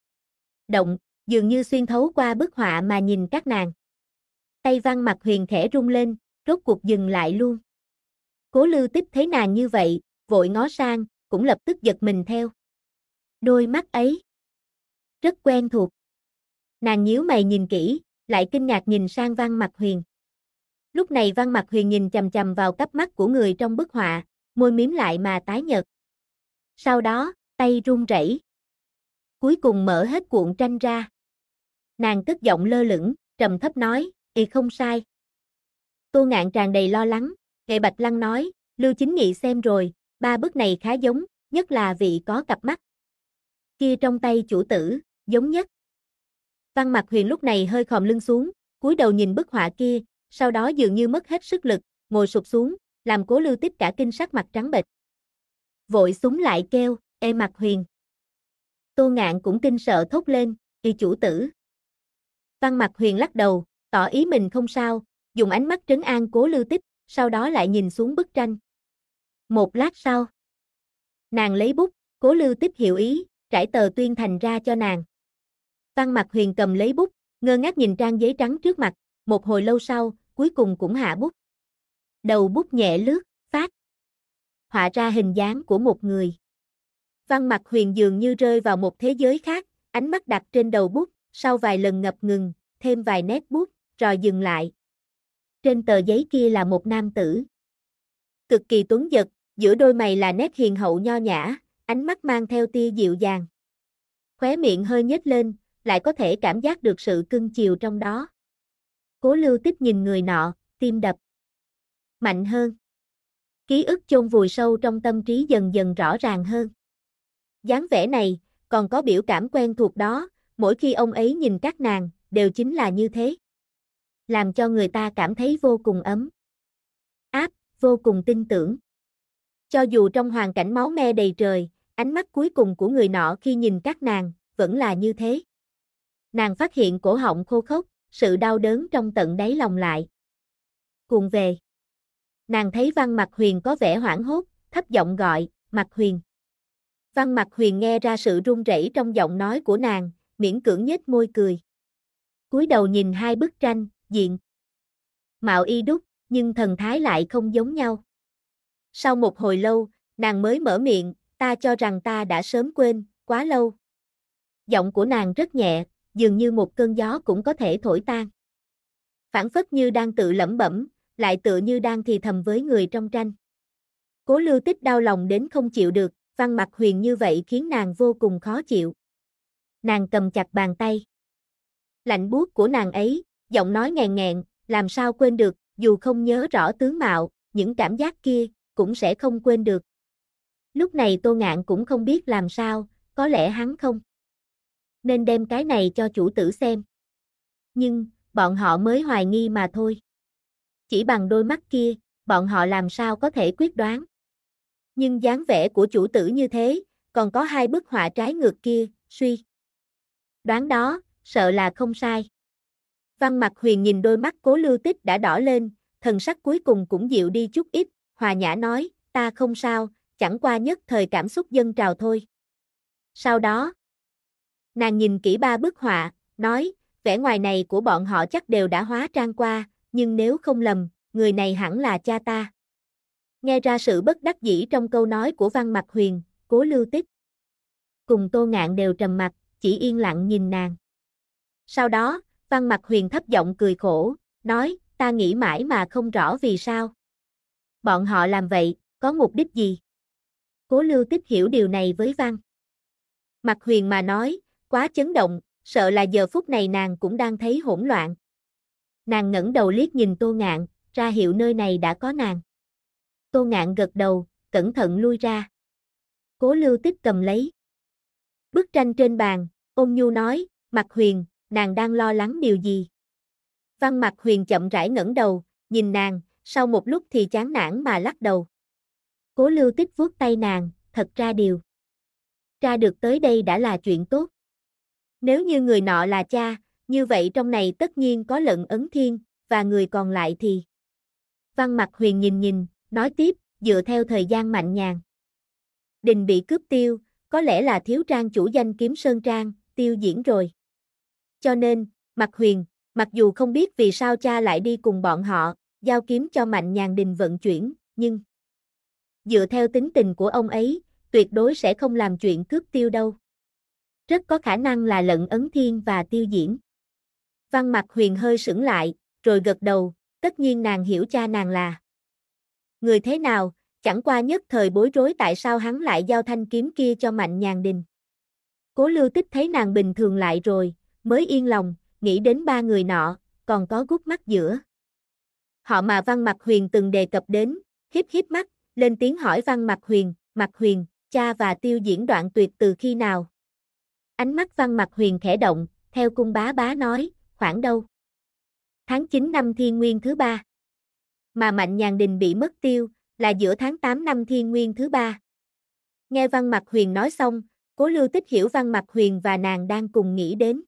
động, dường như xuyên thấu qua bức họa mà nhìn các nàng. Tay Văn Mạc Huyền khẽ rung lên, rốt cuộc dừng lại luôn. Cố Lưu Tích thấy nàng như vậy, vội ngó sang, cũng lập tức giật mình theo. Đôi mắt ấy rất quen thuộc. Nàng nhíu mày nhìn kỹ, lại kinh ngạc nhìn sang Văn Mạc Huyền. Lúc này Văn Mạc Huyền nhìn chằm chằm vào cặp mắt của người trong bức họa, môi mím lại mà tái nhợt. Sau đó, tay run rẩy. Cuối cùng mở hết cuộn tranh ra. Nàng cất giọng lơ lửng, trầm thấp nói, "Ì không sai." Tô Ngạn tràn đầy lo lắng, Nghệ Bạch Lăng nói, "Lưu Chính Nghị xem rồi, 3 bức này khá giống, nhất là vị có cặp mắt kia trong tay chủ tử, giống nhất." Văn Mạc Huyền lúc này hơi khom lưng xuống, cúi đầu nhìn bức họa kia, sau đó dường như mất hết sức lực, ngồi sụp xuống, làm Cố Lưu Tích cả kinh sắc mặt trắng bệch. Vội súng lại kêu, ê Mạc Huyền. Tô Ngạn cũng kinh sợ thốt lên, y chủ tử. Văn Mạc Huyền lắc đầu, tỏ ý mình không sao, dùng ánh mắt trấn an Cố Lưu Tích, sau đó lại nhìn xuống bức tranh. Một lát sau, nàng lấy bút, Cố Lưu Tích hiểu ý, trải tờ tuyên thành ra cho nàng. Văn Mạc Huyền cầm lấy bút, ngơ ngác nhìn trang giấy trắng trước mặt, một hồi lâu sau, cuối cùng cũng hạ bút. Đầu bút nhẹ lướt, phát. Họa ra hình dáng của một người. Văn Mạc Huyền dường như rơi vào một thế giới khác, ánh mắt đặt trên đầu bút, sau vài lần ngập ngừng, thêm vài nét bút, rồi dừng lại. Trên tờ giấy kia là một nam tử. Cực kỳ tuấn giật, giữa đôi mày là nét hiền hậu nho nhã, ánh mắt mang theo tia dịu dàng. Khóe miệng hơi nhếch lên, lại có thể cảm giác được sự cưng chiều trong đó. Cố Lưu Tích nhìn người nọ, tim đập mạnh hơn. Ký ức chôn vùi sâu trong tâm trí dần dần rõ ràng hơn. Dáng vẻ này, còn có biểu cảm quen thuộc đó, mỗi khi ông ấy nhìn các nàng, đều chính là như thế. Làm cho người ta cảm thấy vô cùng ấm áp, vô cùng tin tưởng. Cho dù trong hoàn cảnh máu me đầy trời, ánh mắt cuối cùng của người nọ khi nhìn các nàng, vẫn là như thế. Nàng phát hiện cổ họng khô khốc, sự đau đớn trong tận đáy lòng lại cuồn về. Nàng thấy Văn Mạc Huyền có vẻ hoảng hốt, thấp giọng gọi, Mạc Huyền. Văn Mạc Huyền nghe ra sự run rẩy trong giọng nói của nàng, miễn cưỡng nhếch môi cười. Cúi đầu nhìn hai bức tranh, diện mạo y đúc, nhưng thần thái lại không giống nhau. Sau một hồi lâu, nàng mới mở miệng, ta cho rằng ta đã sớm quên, quá lâu. Giọng của nàng rất nhẹ, dường như một cơn gió cũng có thể thổi tan. Phảng phất như đang tự lẩm bẩm, lại tựa như đang thì thầm với người trong tranh. Cố Lưu Tích đau lòng đến không chịu được, Văn Mạc Huyền như vậy khiến nàng vô cùng khó chịu. Nàng cầm chặt bàn tay. Lạnh buốt của nàng ấy, giọng nói nghẹn nghẹn, làm sao quên được, dù không nhớ rõ tướng mạo, những cảm giác kia, cũng sẽ không quên được. Lúc này Tô Ngạn cũng không biết làm sao, có lẽ hắn không nên đem cái này cho chủ tử xem. Nhưng, bọn họ mới hoài nghi mà thôi. Chỉ bằng đôi mắt kia, bọn họ làm sao có thể quyết đoán. Nhưng dáng vẻ của chủ tử như thế, còn có hai bức họa trái ngược kia, suy đoán đó, sợ là không sai. Văn Mạc Huyền nhìn đôi mắt Cố Lưu Tích đã đỏ lên, thần sắc cuối cùng cũng dịu đi chút ít, hòa nhã nói, ta không sao, chẳng qua nhất thời cảm xúc dâng trào thôi. Sau đó, nàng nhìn kỹ ba bức họa, nói, vẻ ngoài này của bọn họ chắc đều đã hóa trang qua, nhưng nếu không lầm, người này hẳn là cha ta. Nghe ra sự bất đắc dĩ trong câu nói của Văn Mạc Huyền, Cố Lưu Tích cùng Tô Ngạn đều trầm mặt, chỉ yên lặng nhìn nàng. Sau đó, Văn Mạc Huyền thấp giọng cười khổ, nói, ta nghĩ mãi mà không rõ vì sao. Bọn họ làm vậy, có mục đích gì? Cố Lưu Tích hiểu điều này với Văn Mạc Huyền mà nói, quá chấn động, sợ là giờ phút này nàng cũng đang thấy hỗn loạn. Nàng ngẩng đầu liếc nhìn Tô Ngạn, ra hiệu nơi này đã có nàng. Tô Ngạn gật đầu, cẩn thận lui ra. Cố Lưu Tích cầm lấy bức tranh trên bàn, ôn nhu nói, Mạc Huyền, nàng đang lo lắng điều gì? Văn Mạc Huyền chậm rãi ngẩng đầu, nhìn nàng, sau một lúc thì chán nản mà lắc đầu. Cố Lưu Tích vuốt tay nàng, thật ra điều tra được tới đây đã là chuyện tốt. Nếu như người nọ là cha, như vậy trong này tất nhiên có Lận Ấn Thiên, và người còn lại thì... Văn Mạc Huyền nhìn, nói tiếp, dựa theo thời gian Mạnh Nhàn Đình bị cướp tiêu, có lẽ là thiếu trang chủ danh Kiếm Sơn Trang, tiêu diễn rồi. Cho nên, Mạc Huyền, mặc dù không biết vì sao cha lại đi cùng bọn họ, giao kiếm cho Mạnh Nhàn Đình vận chuyển, nhưng... dựa theo tính tình của ông ấy, tuyệt đối sẽ không làm chuyện cướp tiêu đâu. Rất có khả năng là Lận Ấn Thiên và tiêu diễn. Văn Mạc Huyền hơi sững lại, rồi gật đầu, tất nhiên nàng hiểu cha nàng là người thế nào, chẳng qua nhất thời bối rối tại sao hắn lại giao thanh kiếm kia cho Mạnh Nhàn Đình. Cố Lưu Tích thấy nàng bình thường lại rồi, mới yên lòng, nghĩ đến ba người nọ, còn có gút mắt giữa họ mà Văn Mạc Huyền từng đề cập đến, híp mắt, lên tiếng hỏi Văn Mạc Huyền, cha và tiêu diễn đoạn tuyệt từ khi nào? Ánh mắt Văn Mạc Huyền khẽ động, theo cung bá bá nói, khoảng đâu? Tháng 9 năm Thiên Nguyên thứ 3. Mà Mạnh Nhàn Đình bị mất tiêu, là giữa tháng 8 năm Thiên Nguyên thứ 3. Nghe Văn Mặc Huyền nói xong, Cố Lưu Tích hiểu Văn Mặc Huyền và nàng đang cùng nghĩ đến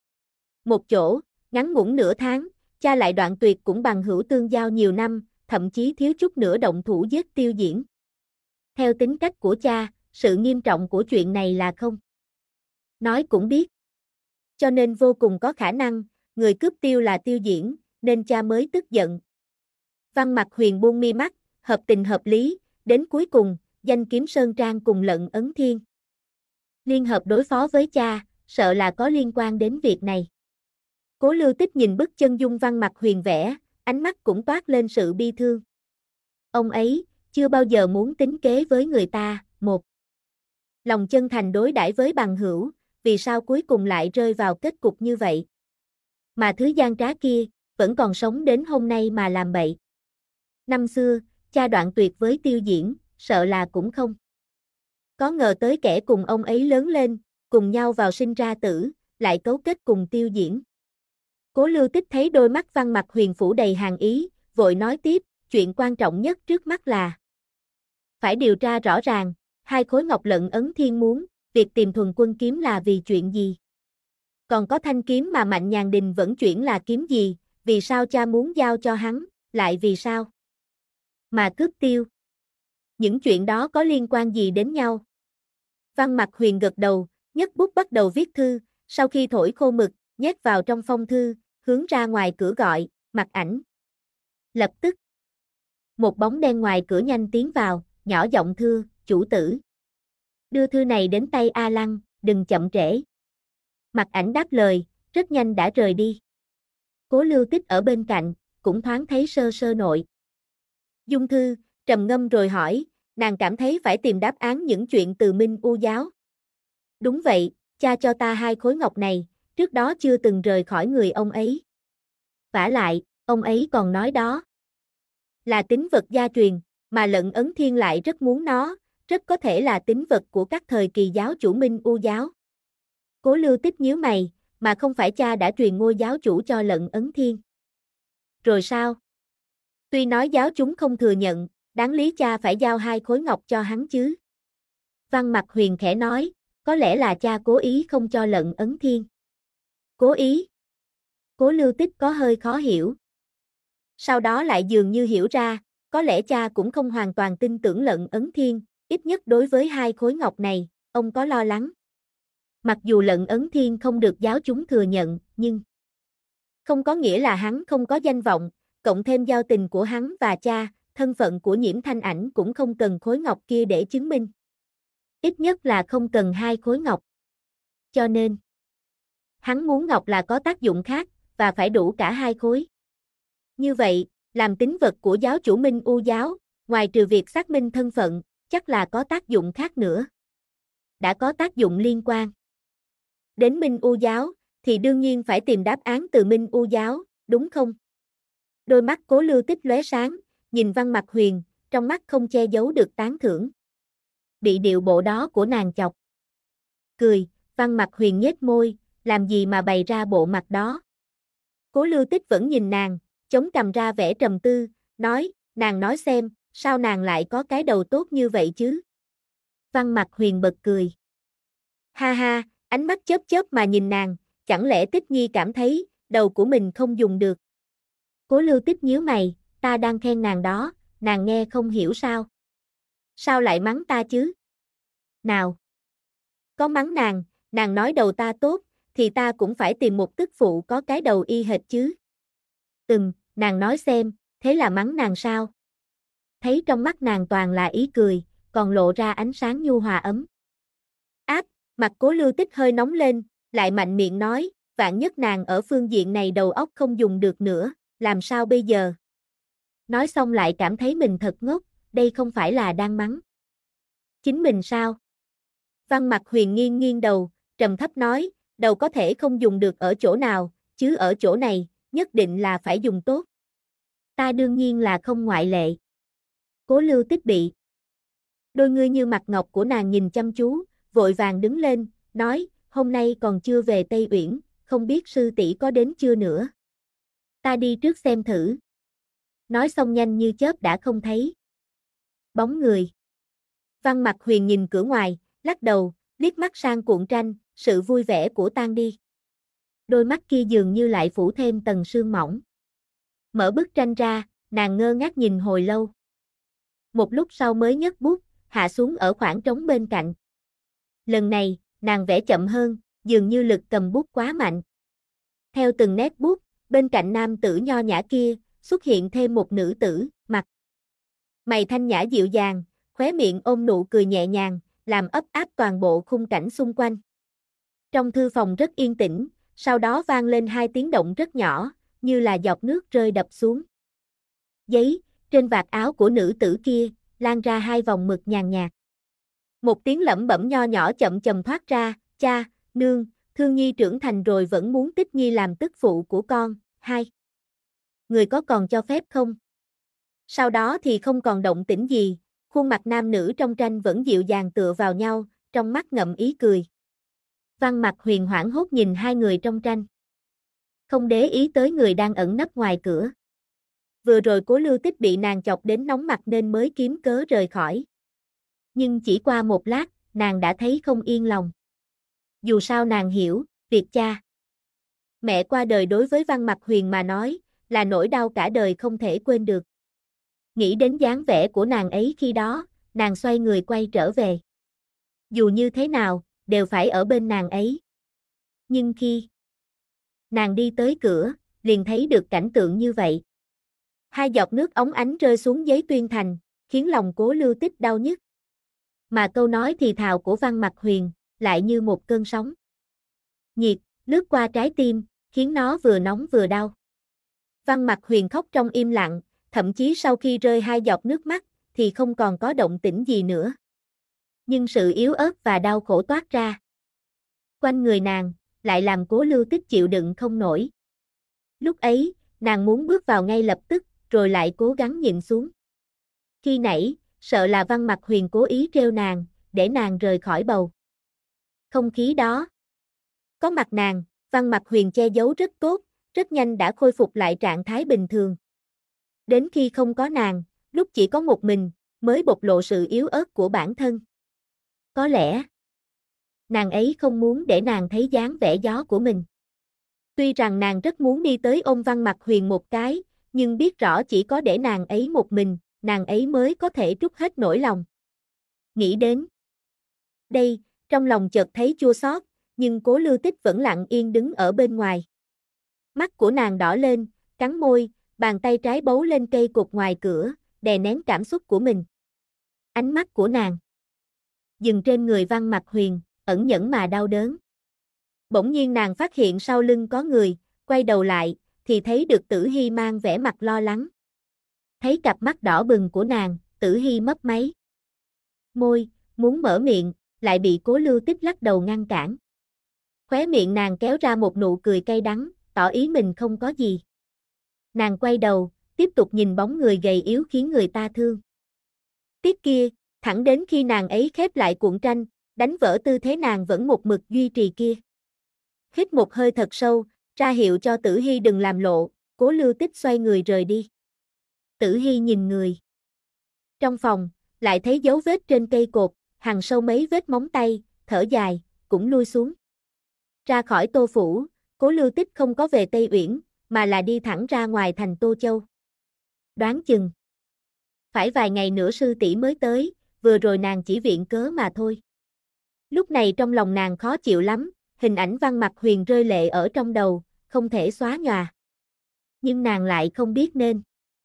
một chỗ, ngắn ngủn nửa tháng, cha lại đoạn tuyệt cũng bằng hữu tương giao nhiều năm, thậm chí thiếu chút nữa động thủ giết Tiêu Diễn. Theo tính cách của cha, sự nghiêm trọng của chuyện này là không nói cũng biết. Cho nên vô cùng có khả năng, người cướp Tiêu là Tiêu Diễn, nên cha mới tức giận. Văn Mặc Huyền buông mi mắt, hợp tình hợp lý, đến cuối cùng, Danh Kiếm Sơn Trang cùng Lận Ấn Thiên liên hợp đối phó với cha, sợ là có liên quan đến việc này. Cố Lưu Tích nhìn bức chân dung Văn Mặc Huyền vẽ, ánh mắt cũng toát lên sự bi thương. Ông ấy, chưa bao giờ muốn tính kế với người ta, một lòng chân thành đối đãi với bằng hữu, vì sao cuối cùng lại rơi vào kết cục như vậy? Mà thứ gian trá kia, vẫn còn sống đến hôm nay mà làm bậy. Năm xưa, cha đoạn tuyệt với Tiêu Diễn, sợ là cũng không có ngờ tới kẻ cùng ông ấy lớn lên, cùng nhau vào sinh ra tử, lại cấu kết cùng Tiêu Diễn. Cố Lưu Tích thấy đôi mắt Văn Mặc Huyền phủ đầy hàn ý, vội nói tiếp, chuyện quan trọng nhất trước mắt là phải điều tra rõ ràng, hai khối ngọc Lận Ấn Thiên muốn, việc tìm Thuần Quân kiếm là vì chuyện gì? Còn có thanh kiếm mà Mạnh Nhàn Đình vẫn chuyển là kiếm gì, vì sao cha muốn giao cho hắn, lại vì sao mà cướp Tiêu? Những chuyện đó có liên quan gì đến nhau? Văn Mặc Huyền gật đầu, nhấc bút bắt đầu viết thư, sau khi thổi khô mực, nhét vào trong phong thư, hướng ra ngoài cửa gọi, Mặc Ảnh. Lập tức, một bóng đen ngoài cửa nhanh tiến vào, nhỏ giọng thưa, chủ tử. Đưa thư này đến tay A Lăng, đừng chậm trễ. Mặc Ảnh đáp lời, rất nhanh đã rời đi. Cố Lưu Tích ở bên cạnh, cũng thoáng thấy sơ sơ nội dung thư, trầm ngâm rồi hỏi, nàng cảm thấy phải tìm đáp án những chuyện từ Minh U giáo. Đúng vậy, cha cho ta hai khối ngọc này, trước đó chưa từng rời khỏi người ông ấy. Vả lại, ông ấy còn nói đó là tín vật gia truyền, mà Lận Ấn Thiên lại rất muốn nó, rất có thể là tín vật của các thời kỳ giáo chủ Minh U giáo. Cố Lưu Tích nhíu mày, mà không phải cha đã truyền ngôi giáo chủ cho Lận Ấn Thiên. Rồi sao? Tuy nói giáo chúng không thừa nhận, đáng lý cha phải giao hai khối ngọc cho hắn chứ. Văn Mặc Huyền khẽ nói, có lẽ là cha cố ý không cho Lận Ấn Thiên. Cố ý? Cố Lưu Tích có hơi khó hiểu. Sau đó lại dường như hiểu ra, có lẽ cha cũng không hoàn toàn tin tưởng Lận Ấn Thiên, ít nhất đối với hai khối ngọc này, ông có lo lắng. Mặc dù Lận Ấn Thiên không được giáo chúng thừa nhận, nhưng không có nghĩa là hắn không có danh vọng, cộng thêm giao tình của hắn và cha, thân phận của Nhiễm Thanh Ảnh cũng không cần khối ngọc kia để chứng minh. Ít nhất là không cần hai khối ngọc. Cho nên, hắn muốn ngọc là có tác dụng khác, và phải đủ cả hai khối. Như vậy, làm tín vật của giáo chủ Minh U giáo, ngoài trừ việc xác minh thân phận, chắc là có tác dụng khác nữa. Đã có tác dụng liên quan đến Minh U giáo, thì đương nhiên phải tìm đáp án từ Minh U giáo, đúng không? Đôi mắt Cố Lưu Tích lóe sáng, nhìn Văn Mặc Huyền, trong mắt không che giấu được tán thưởng. Bị điệu bộ đó của nàng chọc cười, Văn Mặc Huyền nhếch môi, làm gì mà bày ra bộ mặt đó. Cố Lưu Tích vẫn nhìn nàng, chống cằm ra vẻ trầm tư, nói, nàng nói xem, sao nàng lại có cái đầu tốt như vậy chứ? Văn Mặc Huyền bật cười. Ha ha, ánh mắt chớp chớp mà nhìn nàng, chẳng lẽ Tích Nhi cảm thấy, đầu của mình không dùng được? Cố Lưu Tích nhíu mày, ta đang khen nàng đó, nàng nghe không hiểu sao? Sao lại mắng ta chứ? Nào! Có mắng nàng nói đầu ta tốt, thì ta cũng phải tìm một tức phụ có cái đầu y hệt chứ. Nàng nói xem, thế là mắng nàng sao? Thấy trong mắt nàng toàn là ý cười, còn lộ ra ánh sáng nhu hòa ấm áp, mặt Cố Lưu Tích hơi nóng lên, lại mạnh miệng nói, vạn nhất nàng ở phương diện này đầu óc không dùng được nữa, làm sao bây giờ? Nói xong lại cảm thấy mình thật ngốc, đây không phải là đang mắng chính mình sao? Văn Mặc Huyền nghiêng nghiêng đầu, trầm thấp nói, đầu có thể không dùng được ở chỗ nào, chứ ở chỗ này, nhất định là phải dùng tốt. Ta đương nhiên là không ngoại lệ. Cố Lưu Tích bị đôi ngươi như mặt ngọc của nàng nhìn chăm chú, vội vàng đứng lên, nói, hôm nay còn chưa về Tây Uyển, không biết sư tỷ có đến chưa nữa. Ta đi trước xem thử. Nói xong nhanh như chớp đã không thấy Bóng người. Văn Mặc Huyền nhìn cửa ngoài, lắc đầu, liếc mắt sang cuộn tranh, sự vui vẻ của tan đi. Đôi mắt kia dường như lại phủ thêm tầng sương mỏng. Mở bức tranh ra, nàng ngơ ngác nhìn hồi lâu. Một lúc sau mới nhấc bút, hạ xuống ở khoảng trống bên cạnh. Lần này, nàng vẽ chậm hơn, dường như lực cầm bút quá mạnh. Theo từng nét bút, bên cạnh nam tử nho nhã kia, xuất hiện thêm một nữ tử, mặt mày thanh nhã dịu dàng, khóe miệng ôm nụ cười nhẹ nhàng, làm ấp áp toàn bộ khung cảnh xung quanh. Trong thư phòng rất yên tĩnh, sau đó vang lên hai tiếng động rất nhỏ, như là giọt nước rơi đập xuống. Giấy, trên vạt áo của nữ tử kia, lan ra hai vòng mực nhàn nhạt. Một tiếng lẩm bẩm nho nhỏ chậm chậm thoát ra, cha, nương, Thương Nhi trưởng thành rồi vẫn muốn Tích Nhi làm tức phụ của con, hai. Người có còn cho phép không? Sau đó thì không còn động tĩnh gì, khuôn mặt nam nữ trong tranh vẫn dịu dàng tựa vào nhau, trong mắt ngậm ý cười. Văn Mặc Huyền hoảng hốt nhìn hai người trong tranh. Không để ý tới người đang ẩn nấp ngoài cửa. Vừa rồi Cố Lưu Tích bị nàng chọc đến nóng mặt nên mới kiếm cớ rời khỏi. Nhưng chỉ qua một lát, nàng đã thấy không yên lòng. Dù sao nàng hiểu, việc cha mẹ qua đời đối với Văn Mặc Huyền mà nói, là nỗi đau cả đời không thể quên được. Nghĩ đến dáng vẻ của nàng ấy khi đó, nàng xoay người quay trở về. Dù như thế nào, đều phải ở bên nàng ấy. Nhưng khi nàng đi tới cửa, liền thấy được cảnh tượng như vậy. Hai giọt nước óng ánh rơi xuống giấy tuyên thành, khiến lòng Cố Lưu Tích đau nhức. Mà câu nói thì thào của Văn Mặc Huyền, lại như một cơn sóng nhiệt, lướt qua trái tim, khiến nó vừa nóng vừa đau. Văn Mặc Huyền khóc trong im lặng, thậm chí sau khi rơi hai giọt nước mắt, thì không còn có động tĩnh gì nữa. Nhưng sự yếu ớt và đau khổ toát ra quanh người nàng, lại làm Cố Lưu Tích chịu đựng không nổi. Lúc ấy, nàng muốn bước vào ngay lập tức, rồi lại cố gắng nhịn xuống. Khi nãy, sợ là Văn Mặc Huyền cố ý trêu nàng, để nàng rời khỏi bầu không khí đó. Có mặt nàng, Văn Mặc Huyền che giấu rất tốt, rất nhanh đã khôi phục lại trạng thái bình thường. Đến khi không có nàng, lúc chỉ có một mình, mới bộc lộ sự yếu ớt của bản thân. Có lẽ, nàng ấy không muốn để nàng thấy dáng vẻ gió của mình. Tuy rằng nàng rất muốn đi tới ôm Văn Mặc Huyền một cái, nhưng biết rõ chỉ có để nàng ấy một mình, nàng ấy mới có thể trút hết nỗi lòng. Nghĩ đến đây, trong lòng chợt thấy chua xót, nhưng Cố Lưu Tích vẫn lặng yên đứng ở bên ngoài. Mắt của nàng đỏ lên, cắn môi, bàn tay trái bấu lên cây cột ngoài cửa, đè nén cảm xúc của mình. Ánh mắt của nàng dừng trên người Văn Mặc Huyền, ẩn nhẫn mà đau đớn. Bỗng nhiên nàng phát hiện sau lưng có người, quay đầu lại, thì thấy được Tử Hi mang vẻ mặt lo lắng. Thấy cặp mắt đỏ bừng của nàng, Tử Hi mấp máy môi, muốn mở miệng, lại bị Cố Lưu Tích lắc đầu ngăn cản. Khóe miệng nàng kéo ra một nụ cười cay đắng, tỏ ý mình không có gì. Nàng quay đầu, tiếp tục nhìn bóng người gầy yếu khiến người ta thương tiếc kia, thẳng đến khi nàng ấy khép lại cuộn tranh, đánh vỡ tư thế nàng vẫn một mực duy trì kia. Hít một hơi thật sâu, ra hiệu cho Tử Hi đừng làm lộ, Cố Lưu Tích xoay người rời đi. Tử Hi nhìn người trong phòng, lại thấy dấu vết trên cây cột, hằn sâu mấy vết móng tay, thở dài, cũng lui xuống. Ra khỏi Tô Phủ, Cố Lưu Tích không có về Tây Uyển, mà là đi thẳng ra ngoài thành Tô Châu. Đoán chừng phải vài ngày nữa sư tỷ mới tới, vừa rồi nàng chỉ viện cớ mà thôi. Lúc này trong lòng nàng khó chịu lắm, hình ảnh Văn Mặc Huyền rơi lệ ở trong đầu, không thể xóa nhòa. Nhưng nàng lại không biết nên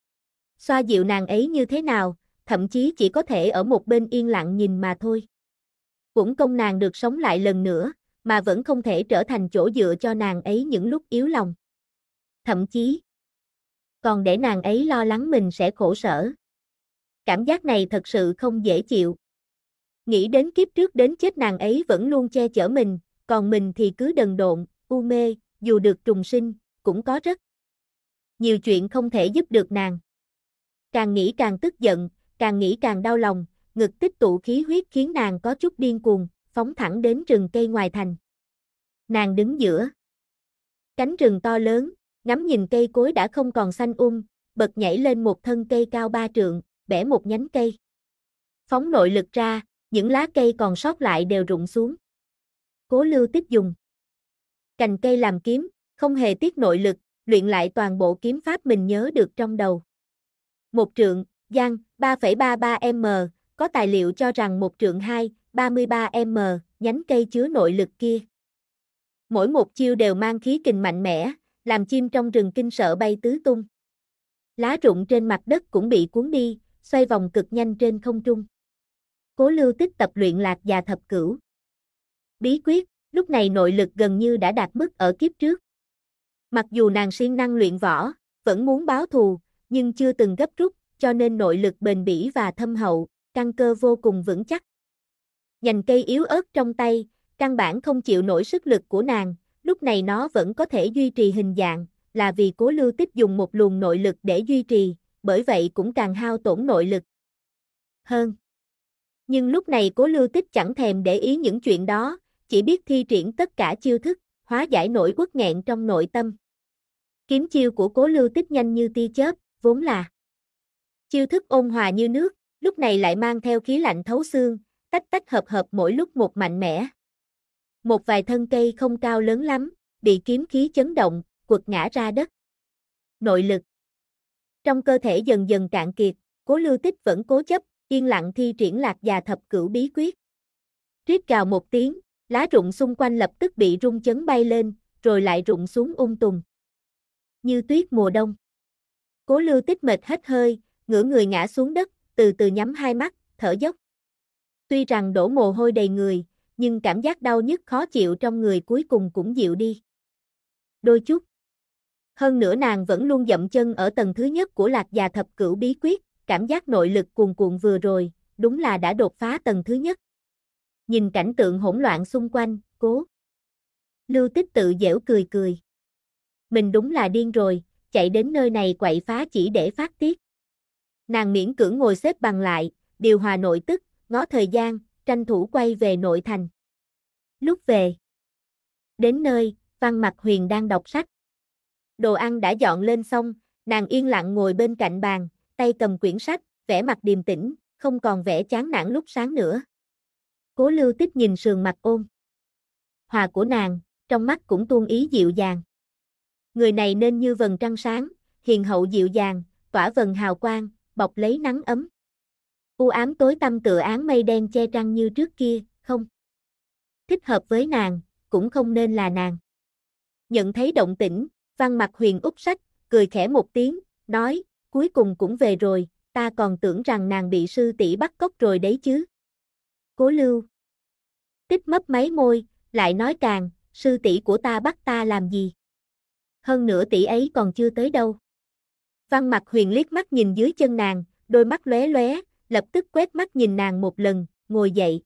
xoa dịu nàng ấy như thế nào, thậm chí chỉ có thể ở một bên yên lặng nhìn mà thôi. Cũng công nàng được sống lại lần nữa, mà vẫn không thể trở thành chỗ dựa cho nàng ấy những lúc yếu lòng. Thậm chí, còn để nàng ấy lo lắng mình sẽ khổ sở. Cảm giác này thật sự không dễ chịu. Nghĩ đến kiếp trước đến chết nàng ấy vẫn luôn che chở mình, còn mình thì cứ đần độn, u mê, dù được trùng sinh, cũng có rất nhiều chuyện không thể giúp được nàng. Càng nghĩ càng tức giận, càng nghĩ càng đau lòng, ngực tích tụ khí huyết khiến nàng có chút điên cuồng, phóng thẳng đến rừng cây ngoài thành. Nàng đứng giữa cánh rừng to lớn, ngắm nhìn cây cối đã không còn xanh bật nhảy lên một thân cây cao 3 trượng, bẻ một nhánh cây. Phóng nội lực ra, những lá cây còn sót lại đều rụng xuống. Cố Lưu Tích dùng cành cây làm kiếm, không hề tiếc nội lực, luyện lại toàn bộ kiếm pháp mình nhớ được trong đầu. 1 trượng, giang, 3,33m, có tài liệu cho rằng 1 trượng 2, 33m, nhánh cây chứa nội lực kia. Mỗi một chiêu đều mang khí kình mạnh mẽ, làm chim trong rừng kinh sợ bay tứ tung. Lá rụng trên mặt đất cũng bị cuốn đi, xoay vòng cực nhanh trên không trung. Cố Lưu Tích tập luyện Lạc Già Thập Cửu bí quyết, lúc này nội lực gần như đã đạt mức ở kiếp trước. Mặc dù nàng siêng năng luyện võ, vẫn muốn báo thù, nhưng chưa từng gấp rút, cho nên nội lực bền bỉ và thâm hậu, căn cơ vô cùng vững chắc. Nhành cây yếu ớt trong tay, căn bản không chịu nổi sức lực của nàng, lúc này nó vẫn có thể duy trì hình dạng, là vì Cố Lưu Tích dùng một luồng nội lực để duy trì, bởi vậy cũng càng hao tổn nội lực hơn. Nhưng lúc này Cố Lưu Tích chẳng thèm để ý những chuyện đó, chỉ biết thi triển tất cả chiêu thức, hóa giải nỗi uất nghẹn trong nội tâm. Kiếm chiêu của Cố Lưu Tích nhanh như tia chớp, vốn là chiêu thức ôn hòa như nước, lúc này lại mang theo khí lạnh thấu xương, tách tách hợp hợp mỗi lúc một mạnh mẽ. Một vài thân cây không cao lớn lắm, bị kiếm khí chấn động, quật ngã ra đất. Nội lực trong cơ thể dần dần cạn kiệt, Cố Lưu Tích vẫn cố chấp, yên lặng thi triển Lạc Già Thập Cửu bí quyết. Rít gào một tiếng, lá rụng xung quanh lập tức bị rung chấn bay lên, rồi lại rụng xuống tùng. Như tuyết mùa đông. Cố Lưu Tích mệt hết hơi, ngửa người ngã xuống đất, từ từ nhắm hai mắt, thở dốc. Tuy rằng đổ mồ hôi đầy người, nhưng cảm giác đau nhức khó chịu trong người cuối cùng cũng dịu đi đôi chút. Hơn nữa nàng vẫn luôn dậm chân ở tầng thứ nhất của Lạc Già Thập Cửu bí quyết, cảm giác nội lực cuồn cuộn vừa rồi, đúng là đã đột phá tầng thứ nhất. Nhìn cảnh tượng hỗn loạn xung quanh, Cố Lưu Tích tự giễu cười cười. Mình đúng là điên rồi, chạy đến nơi này quậy phá chỉ để phát tiết. Nàng miễn cưỡng ngồi xếp bằng lại, điều hòa nội tức, ngó thời gian, tranh thủ quay về nội thành. Lúc về đến nơi, Văn Mặc Huyền đang đọc sách. Đồ ăn đã dọn lên xong, nàng yên lặng ngồi bên cạnh bàn, tay cầm quyển sách, vẻ mặt điềm tĩnh, không còn vẻ chán nản lúc sáng nữa. Cố Lưu Tích nhìn sườn mặt ôn hòa của nàng, trong mắt cũng tuôn ý dịu dàng. Người này nên như vầng trăng sáng, hiền hậu dịu dàng, tỏa vầng hào quang, bọc lấy nắng ấm. U ám tối tăm tựa áng mây đen che trăng như trước kia, không thích hợp với nàng, cũng không nên là nàng. Nhận thấy động tĩnh, Văn Mặc Huyền úp sách, cười khẽ một tiếng, nói, cuối cùng cũng về rồi, ta còn tưởng rằng nàng bị sư tỷ bắt cóc rồi đấy chứ. Cố Lưu Tích mấp máy môi, lại nói càng, sư tỷ của ta bắt ta làm gì? Hơn nữa tỷ ấy còn chưa tới đâu. Văn Mặc Huyền liếc mắt nhìn dưới chân nàng, đôi mắt lóe lóe, lập tức quét mắt nhìn nàng một lần, ngồi dậy.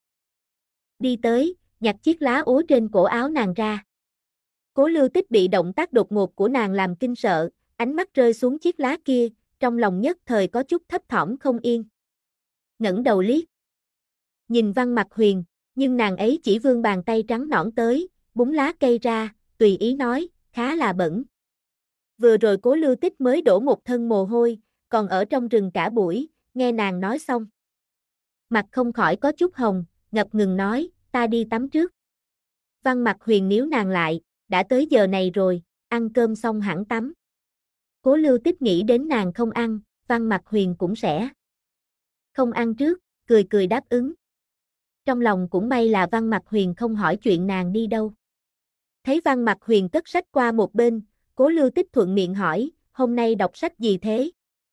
Đi tới, nhặt chiếc lá úa trên cổ áo nàng ra. Cố Lưu Tích bị động tác đột ngột của nàng làm kinh sợ, ánh mắt rơi xuống chiếc lá kia, trong lòng nhất thời có chút thấp thỏm không yên. Ngẩng đầu liếc nhìn Văn Mặc Huyền, nhưng nàng ấy chỉ vươn bàn tay trắng nõn tới, búng lá cây ra, tùy ý nói, khá là bẩn. Vừa rồi Cố Lưu Tích mới đổ một thân mồ hôi, còn ở trong rừng cả buổi, nghe nàng nói xong. Mặt không khỏi có chút hồng, ngập ngừng nói, ta đi tắm trước. Văn Mặc Huyền níu nàng lại, đã tới giờ này rồi, ăn cơm xong hẳn tắm. Cố Lưu Tích nghĩ đến nàng không ăn, Văn Mặc Huyền cũng sẽ không ăn trước, cười cười đáp ứng. Trong lòng cũng may là Văn Mặc Huyền không hỏi chuyện nàng đi đâu. Thấy Văn Mặc Huyền cất sách qua một bên, Cố Lưu Tích thuận miệng hỏi, hôm nay đọc sách gì thế?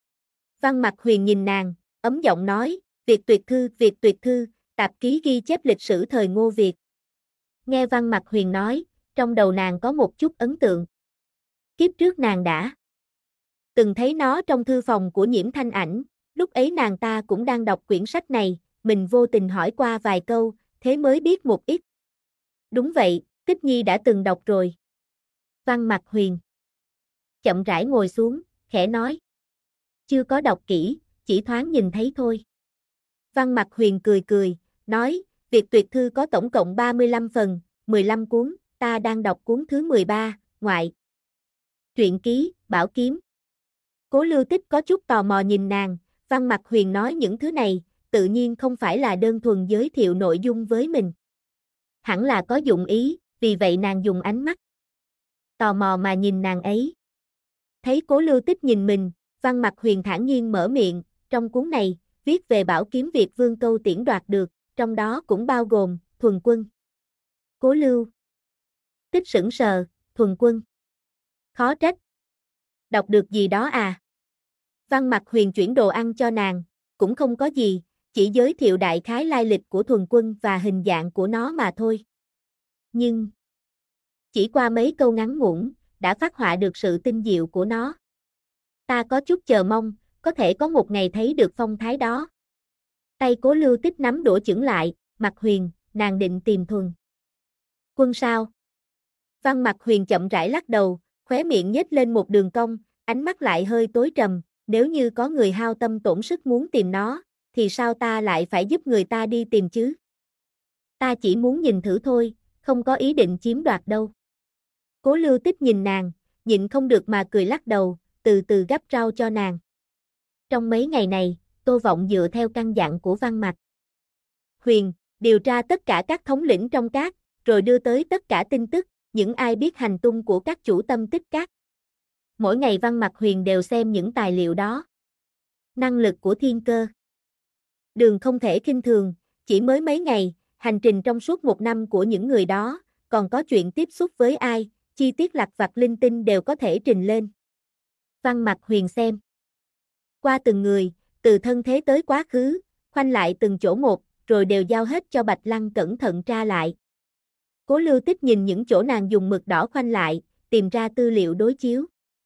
Văn Mặc Huyền nhìn nàng, ấm giọng nói, Việt Tuyệt Thư, tạp ký ghi chép lịch sử thời Ngô Việt. Nghe Văn Mặc Huyền nói, trong đầu nàng có một chút ấn tượng. Kiếp trước nàng đã từng thấy nó trong thư phòng của Nhiễm Thanh Ảnh, lúc ấy nàng ta cũng đang đọc quyển sách này, mình vô tình hỏi qua vài câu, thế mới biết một ít. Đúng vậy, Tích Nhi đã từng đọc rồi. Văn Mặc Huyền chậm rãi ngồi xuống, khẽ nói. Chưa có đọc kỹ, chỉ thoáng nhìn thấy thôi. Văn Mặc Huyền cười cười, nói, Việt Tuyệt Thư có tổng cộng 35 phần, 15 cuốn, ta đang đọc cuốn thứ 13, ngoại. Truyện ký, Bảo Kiếm. Cố Lưu Tích có chút tò mò nhìn nàng, Văn Mặc Huyền nói những thứ này, tự nhiên không phải là đơn thuần giới thiệu nội dung với mình. Hẳn là có dụng ý, vì vậy nàng dùng ánh mắt tò mò mà nhìn nàng ấy. Thấy Cố Lưu Tích nhìn mình, Văn Mặc Huyền thản nhiên mở miệng, trong cuốn này, viết về bảo kiếm Việt Vương Câu Tiễn đoạt được, trong đó cũng bao gồm, thuần quân. Cố Lưu Tích sững sờ, thuần quân. Khó trách. Đọc được gì đó à? Văn Mặc Huyền chuyển đồ ăn cho nàng, cũng không có gì, chỉ giới thiệu đại khái lai lịch của thuần quân và hình dạng của nó mà thôi. Nhưng, chỉ qua mấy câu ngắn ngủn, đã phát họa được sự tinh diệu của nó. Ta có chút chờ mong, có thể có một ngày thấy được phong thái đó. Tay Cố Lưu Tích nắm đũa chưởng lại, Mặc Huyền, nàng định tìm thuần quân sao? Văn Mặc Huyền chậm rãi lắc đầu, khóe miệng nhếch lên một đường cong, ánh mắt lại hơi tối trầm, nếu như có người hao tâm tổn sức muốn tìm nó, thì sao ta lại phải giúp người ta đi tìm chứ? Ta chỉ muốn nhìn thử thôi, không có ý định chiếm đoạt đâu. Cố Lưu Tích nhìn nàng, nhịn không được mà cười lắc đầu, từ từ gắp rau cho nàng. Trong mấy ngày này, Tô Vọng dựa theo căn dặn của Văn Mặc Huyền, điều tra tất cả các thống lĩnh trong các, rồi đưa tới tất cả tin tức, những ai biết hành tung của các chủ tâm tích các. Mỗi ngày Văn Mặc Huyền đều xem những tài liệu đó. Năng lực của thiên cơ đường không thể khinh thường, chỉ mới mấy ngày, hành trình trong suốt một năm của những người đó, còn có chuyện tiếp xúc với ai, chi tiết lặt vặt linh tinh đều có thể trình lên. Văn Mặc Huyền xem qua từng người, từ thân thế tới quá khứ, khoanh lại từng chỗ một, rồi đều giao hết cho Bạch Lăng cẩn thận tra lại. Cố Lưu Tích nhìn những chỗ nàng dùng mực đỏ khoanh lại, tìm ra tư liệu đối chiếu.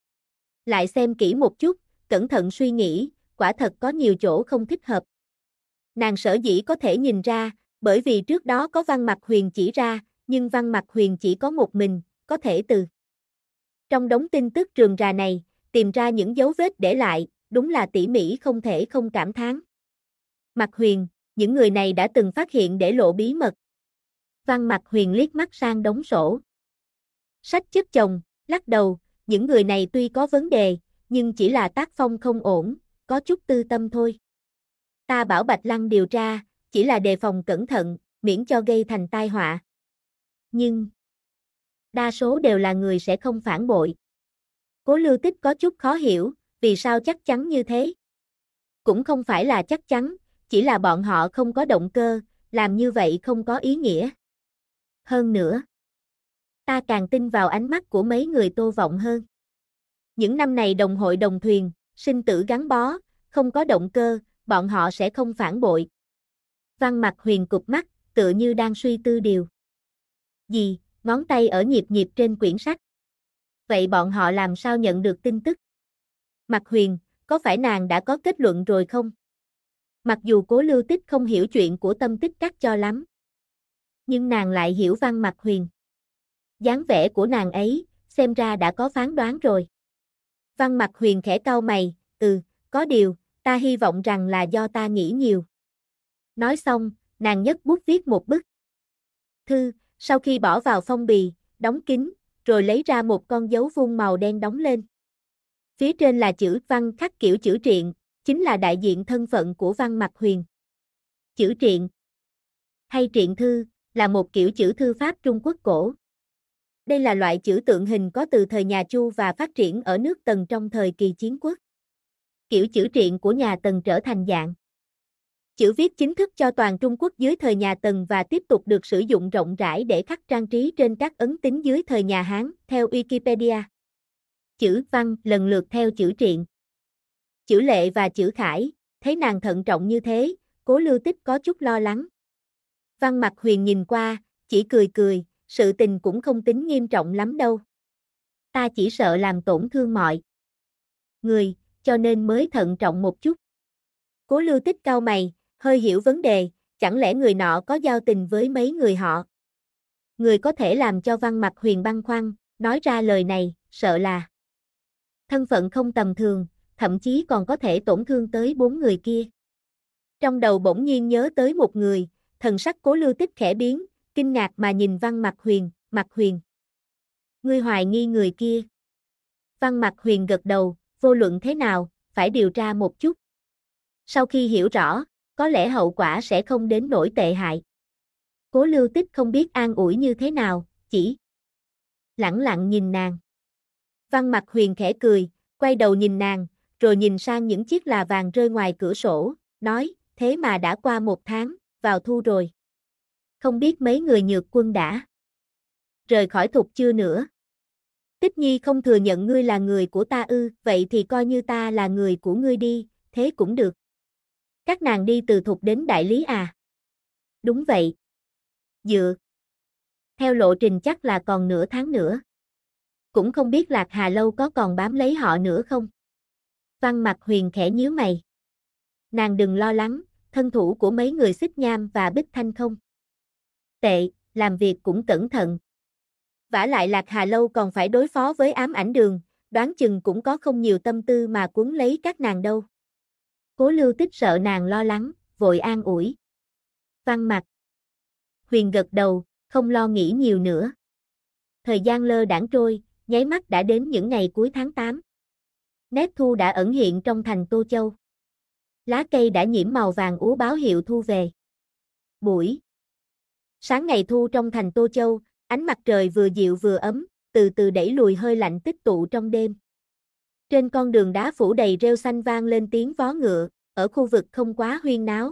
Lại xem kỹ một chút, cẩn thận suy nghĩ, quả thật có nhiều chỗ không thích hợp. Nàng sở dĩ có thể nhìn ra, bởi vì trước đó có Văn Mặc Huyền chỉ ra, nhưng Văn Mặc Huyền chỉ có một mình, có thể từ trong đống tin tức rườm rà này, tìm ra những dấu vết để lại, đúng là tỉ mỉ không thể không cảm thán. Mặc Huyền, những người này đã từng phát hiện để lộ bí mật. Văn Mặc Huyền liếc mắt sang đống sổ sách chất chồng, lắc đầu, những người này tuy có vấn đề, nhưng chỉ là tác phong không ổn, có chút tư tâm thôi. Ta bảo Bạch Lăng điều tra, chỉ là đề phòng cẩn thận, miễn cho gây thành tai họa. Nhưng, đa số đều là người sẽ không phản bội. Cố Lưu Tích có chút khó hiểu, vì sao chắc chắn như thế? Cũng không phải là chắc chắn, chỉ là bọn họ không có động cơ, làm như vậy không có ý nghĩa. Hơn nữa, ta càng tin vào ánh mắt của mấy người Tô Vọng hơn. Những năm này đồng hội đồng thuyền, sinh tử gắn bó, không có động cơ, bọn họ sẽ không phản bội. Văn Mặc Huyền cụp mắt, tựa như đang suy tư điều gì, ngón tay ở nhịp nhịp trên quyển sách. Vậy bọn họ làm sao nhận được tin tức? Mặc Huyền, có phải nàng đã có kết luận rồi không? Mặc dù Cố Lưu Tích không hiểu chuyện của tâm tích các cho lắm, nhưng nàng lại hiểu Văn Mặc Huyền. Dáng vẻ của nàng ấy, xem ra đã có phán đoán rồi. Văn Mặc Huyền khẽ cau mày, có điều, ta hy vọng rằng là do ta nghĩ nhiều. Nói xong, nàng nhấc bút viết một bức thư, sau khi bỏ vào phong bì, đóng kín, rồi lấy ra một con dấu vuông màu đen đóng lên. Phía trên là chữ văn khắc kiểu chữ triện, chính là đại diện thân phận của Văn Mặc Huyền. Chữ triện hay triện thư là một kiểu chữ thư pháp Trung Quốc cổ. Đây là loại chữ tượng hình có từ thời nhà Chu và phát triển ở nước Tần trong thời kỳ chiến quốc. Kiểu chữ triện của nhà Tần trở thành dạng chữ viết chính thức cho toàn Trung Quốc dưới thời nhà Tần và tiếp tục được sử dụng rộng rãi để khắc trang trí trên các ấn tín dưới thời nhà Hán, theo Wikipedia. Chữ văn lần lượt theo chữ triện, chữ lệ và chữ khải, thấy nàng thận trọng như thế, Cố Lưu Tích có chút lo lắng. Văn Mặc Huyền nhìn qua, chỉ cười cười, sự tình cũng không tính nghiêm trọng lắm đâu. Ta chỉ sợ làm tổn thương mọi người, cho nên mới thận trọng một chút. Cố Lưu Tích cau mày, hơi hiểu vấn đề, chẳng lẽ người nọ có giao tình với mấy người họ? Người có thể làm cho Văn Mặc Huyền băn khoăn, nói ra lời này, sợ là thân phận không tầm thường, thậm chí còn có thể tổn thương tới 4 người kia. Trong đầu bỗng nhiên nhớ tới một người, thần sắc Cố Lưu Tích khẽ biến, kinh ngạc mà nhìn Văn Mặc Huyền, Mặc Huyền. Ngươi hoài nghi người kia. Văn Mặc Huyền gật đầu, vô luận thế nào, phải điều tra một chút. Sau khi hiểu rõ, có lẽ hậu quả sẽ không đến nỗi tệ hại. Cố Lưu Tích không biết an ủi như thế nào, chỉ lẳng lặng nhìn nàng. Văn Mặc Huyền khẽ cười, quay đầu nhìn nàng, rồi nhìn sang những chiếc là vàng rơi ngoài cửa sổ, nói, thế mà đã qua 1 tháng, vào thu rồi. Không biết mấy người Nhược Quân đã rời khỏi Thục chưa nữa. Tích Nhi không thừa nhận ngươi là người của ta ư, vậy thì coi như ta là người của ngươi đi, thế cũng được. Các nàng đi từ Thục đến Đại Lý à? Đúng vậy. Dựa theo lộ trình chắc là còn nửa tháng nữa. Cũng không biết Lạc Hà Lâu có còn bám lấy họ nữa không? Văn Mặc Huyền khẽ nhíu mày. Nàng đừng lo lắng, thân thủ của mấy người Xích Nham và Bích Thanh không tệ, làm việc cũng cẩn thận. Vả lại Lạc Hà Lâu còn phải đối phó với Ám Ảnh Đường, đoán chừng cũng có không nhiều tâm tư mà cuốn lấy các nàng đâu. Cố Lưu Tích sợ nàng lo lắng, vội an ủi. Văn Mặc Huyền gật đầu, không lo nghĩ nhiều nữa. Thời gian lơ đãng trôi, nháy mắt đã đến những ngày cuối tháng 8. Nét thu đã ẩn hiện trong thành Tô Châu. Lá cây đã nhiễm màu vàng úa báo hiệu thu về. Buổi sáng ngày thu trong thành Tô Châu, ánh mặt trời vừa dịu vừa ấm, từ từ đẩy lùi hơi lạnh tích tụ trong đêm. Trên con đường đá phủ đầy rêu xanh vang lên tiếng vó ngựa, ở khu vực không quá huyên náo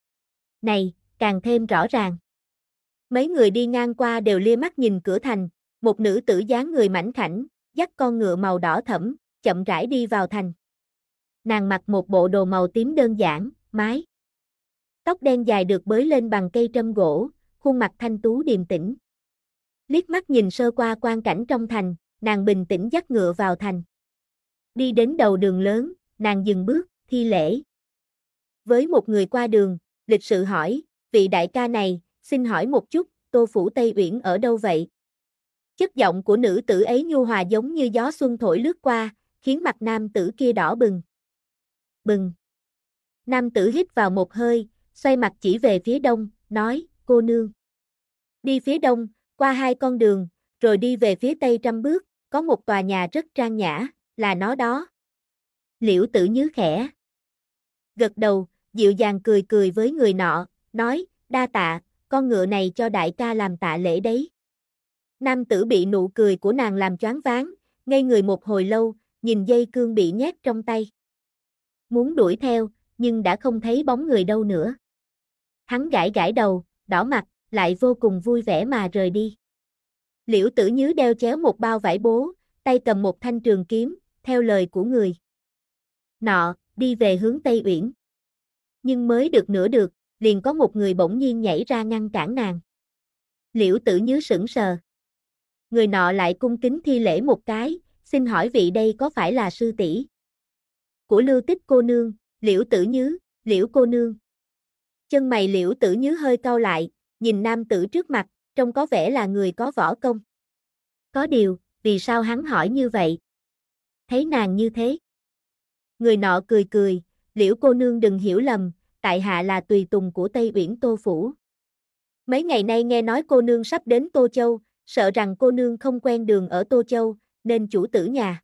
này, càng thêm rõ ràng. Mấy người đi ngang qua đều lia mắt nhìn cửa thành, một nữ tử dáng người mảnh khảnh, dắt con ngựa màu đỏ thẫm, chậm rãi đi vào thành. Nàng mặc một bộ đồ màu tím đơn giản, mái tóc đen dài được bới lên bằng cây trâm gỗ, khuôn mặt thanh tú điềm tĩnh. Liếc mắt nhìn sơ qua quang cảnh trong thành, nàng bình tĩnh dắt ngựa vào thành. Đi đến đầu đường lớn, nàng dừng bước, thi lễ. Với một người qua đường, lịch sự hỏi, vị đại ca này, xin hỏi một chút, Tô Phủ Tây Uyển ở đâu vậy? Chất giọng của nữ tử ấy nhu hòa giống như gió xuân thổi lướt qua, khiến mặt nam tử kia đỏ bừng. Bừng. Nam tử hít vào một hơi, xoay mặt chỉ về phía đông, nói, cô nương. Đi phía đông, qua 2 con đường, rồi đi về phía tây 100 bước, có một tòa nhà rất trang nhã, là nó đó. Liễu Tử Nhứ khẽ gật đầu, dịu dàng cười cười với người nọ, nói, đa tạ, con ngựa này cho đại ca làm tạ lễ đấy. Nam tử bị nụ cười của nàng làm choáng váng, ngây người một hồi lâu, nhìn dây cương bị nhét trong tay. Muốn đuổi theo, nhưng đã không thấy bóng người đâu nữa. Hắn gãi gãi đầu, đỏ mặt, lại vô cùng vui vẻ mà rời đi. Liễu Tử Nhứ đeo chéo một bao vải bố, tay cầm một thanh trường kiếm, theo lời của người nọ, đi về hướng Tây Uyển. Nhưng mới được nửa được, liền có một người bỗng nhiên nhảy ra ngăn cản nàng. Liễu Tử Nhứ sững sờ. Người nọ lại cung kính thi lễ một cái, xin hỏi vị đây có phải là sư tỷ của Lưu Tích cô nương, Liễu Tử Nhứ, Liễu cô nương. Chân mày Liễu Tử Nhứ hơi cau lại, nhìn nam tử trước mặt, trông có vẻ là người có võ công. Có điều, vì sao hắn hỏi như vậy? Thấy nàng như thế. Người nọ cười cười, Liễu cô nương đừng hiểu lầm, tại hạ là tùy tùng của Tây Uyển Tô Phủ. Mấy ngày nay nghe nói cô nương sắp đến Tô Châu, sợ rằng cô nương không quen đường ở Tô Châu, nên chủ tử nhà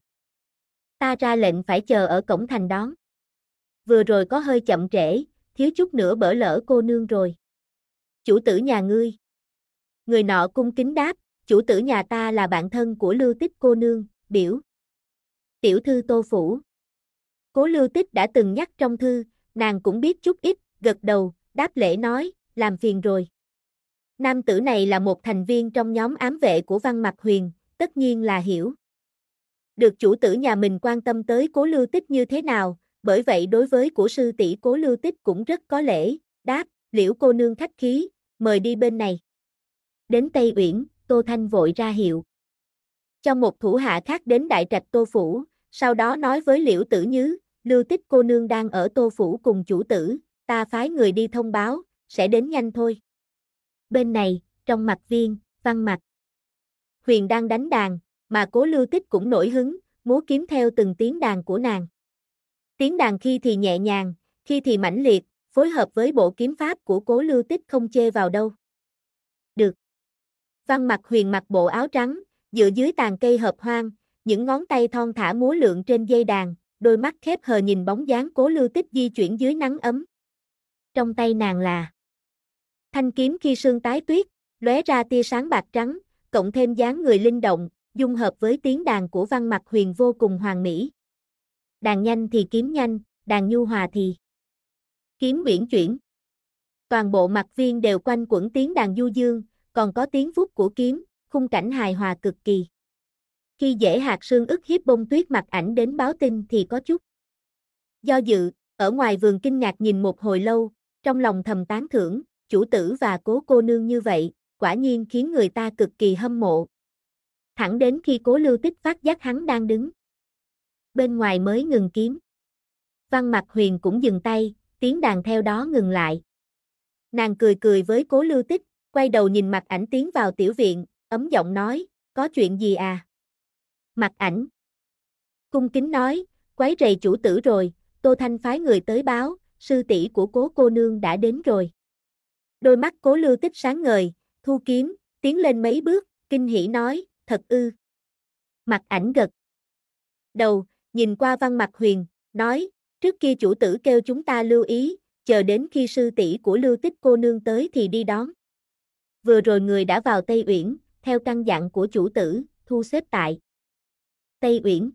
ta ra lệnh phải chờ ở cổng thành đón. Vừa rồi có hơi chậm trễ, thiếu chút nữa bỡ lỡ cô nương rồi. Chủ tử nhà ngươi. Người nọ cung kính đáp, chủ tử nhà ta là bạn thân của Lưu Tích cô nương, biểu tiểu thư Tô Phủ. Cố Lưu Tích đã từng nhắc trong thư, nàng cũng biết chút ít, gật đầu, đáp lễ nói, làm phiền rồi. Nam tử này là một thành viên trong nhóm ám vệ của Văn Mặc Huyền, tất nhiên là hiểu được chủ tử nhà mình quan tâm tới Cố Lưu Tích như thế nào, bởi vậy đối với của sư tỷ Cố Lưu Tích cũng rất có lễ, đáp, Liễu cô nương khách khí, mời đi bên này. Đến Tây Uyển, Tô Thanh vội ra hiệu cho một thủ hạ khác đến đại trạch Tô Phủ, sau đó nói với Liễu Tử Nhứ, Lưu Tích cô nương đang ở Tô Phủ cùng chủ tử, ta phái người đi thông báo, sẽ đến nhanh thôi. Bên này, trong Mặc Viên, Văn Mặc Huyền đang đánh đàn, mà Cố Lưu Tích cũng nổi hứng, múa kiếm theo từng tiếng đàn của nàng. Tiếng đàn khi thì nhẹ nhàng, khi thì mãnh liệt, phối hợp với bộ kiếm pháp của Cố Lưu Tích không chê vào đâu. Được. Văn Mặc Huyền mặc bộ áo trắng, dựa dưới tàn cây hợp hoang, những ngón tay thon thả múa lượn trên dây đàn, đôi mắt khép hờ nhìn bóng dáng Cố Lưu Tích di chuyển dưới nắng ấm. trong tay nàng là thanh kiếm khi sương tái tuyết, lóe ra tia sáng bạc trắng, cộng thêm dáng người linh động, dung hợp với tiếng đàn của Văn Mặc Huyền vô cùng hoàn mỹ. Đàn nhanh thì kiếm nhanh, đàn nhu hòa thì kiếm uyển chuyển. Toàn bộ mặt viên đều quanh quẩn tiếng đàn du dương, còn có tiếng vút của kiếm, khung cảnh hài hòa cực kỳ. Khi Dễ Hạt Sương ức hiếp Bông Tuyết Mặc Ảnh đến báo tin thì có chút do dự, ở ngoài vườn kinh ngạc nhìn một hồi lâu, trong lòng thầm tán thưởng, chủ tử và Cố cô nương như vậy, quả nhiên khiến người ta cực kỳ hâm mộ. Thẳng đến khi Cố Lưu Tích phát giác hắn đang đứng bên ngoài mới ngừng kiếm. Văn Mặc Huyền cũng dừng tay, tiếng đàn theo đó ngừng lại. Nàng cười cười với Cố Lưu Tích, quay đầu nhìn Mặc Ảnh tiến vào tiểu viện, ấm giọng nói, có chuyện gì à? Mặc Ảnh cung kính nói, quấy rầy chủ tử rồi, Tô Thanh phái người tới báo, sư tỷ của Cố cô nương đã đến rồi. Đôi mắt Cố Lưu Tích sáng ngời, thu kiếm, tiến lên mấy bước, kinh hỉ nói, thật ư? Mặc Ảnh gật đầu, nhìn qua Văn Mặc Huyền, nói, trước kia chủ tử kêu chúng ta lưu ý, chờ đến khi sư tỷ của Lưu Tích cô nương tới thì đi đón. Vừa rồi người đã vào Tây Uyển, theo căn dặn của chủ tử, thu xếp tại Tây Uyển.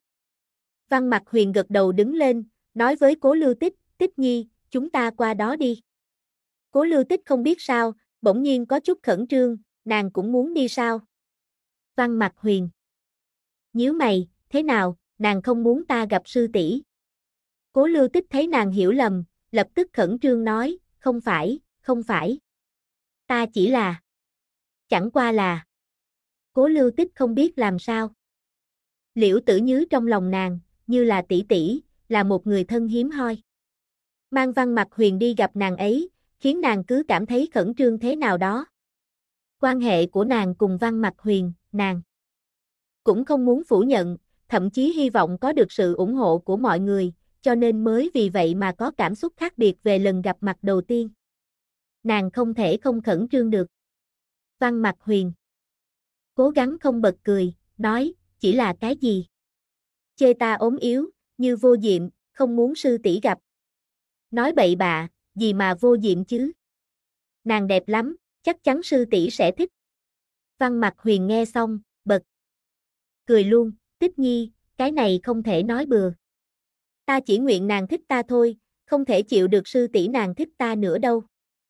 Văn Mặc Huyền gật đầu đứng lên, nói với Cố Lưu Tích, Tích Nhi, chúng ta qua đó đi. Cố Lưu Tích không biết sao, bỗng nhiên có chút khẩn trương, nàng cũng muốn đi sao? Văn Mặc Huyền nhíu mày, thế nào, nàng không muốn ta gặp sư tỷ? Cố Lưu Tích thấy nàng hiểu lầm, lập tức khẩn trương nói, không phải. Ta chỉ là... Chẳng qua là... Cố Lưu Tích không biết làm sao. Liễu Tử Nhứ trong lòng nàng, như là tỷ tỷ, là một người thân hiếm hoi. Mang Văn Mặc Huyền đi gặp nàng ấy, khiến nàng cứ cảm thấy khẩn trương thế nào đó. Quan hệ của nàng cùng Văn Mặc Huyền, nàng cũng không muốn phủ nhận, thậm chí hy vọng có được sự ủng hộ của mọi người, cho nên mới vì vậy mà có cảm xúc khác biệt về lần gặp mặt đầu tiên. Nàng không thể không khẩn trương được. Văn Mặc Huyền cố gắng không bật cười, nói, chỉ là cái gì? Chê ta ốm yếu, như Vô Diệm, không muốn sư tỷ gặp. Nói bậy bạ, gì mà Vô Diệm chứ? Nàng đẹp lắm, chắc chắn sư tỷ sẽ thích. Văn Mặc Huyền nghe xong, bật cười luôn, Tích Nhi, cái này không thể nói bừa. Ta chỉ nguyện nàng thích ta thôi, không thể chịu được sư tỷ nàng thích ta nữa đâu.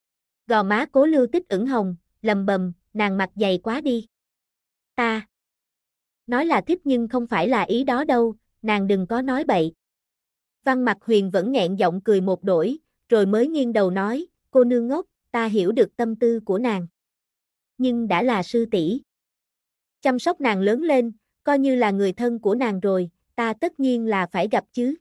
Gò má Cố Lưu Tích ửng hồng, lầm bầm, nàng mặt dày quá đi. Ta nói là thích nhưng không phải là ý đó đâu, nàng đừng có nói bậy. Văn Mặc Huyền vẫn nghẹn giọng cười một đổi, rồi mới nghiêng đầu nói, cô nương ngốc, ta hiểu được tâm tư của nàng. Nhưng đã là sư tỷ, chăm sóc nàng lớn lên, coi như là người thân của nàng rồi, ta tất nhiên là phải gặp chứ.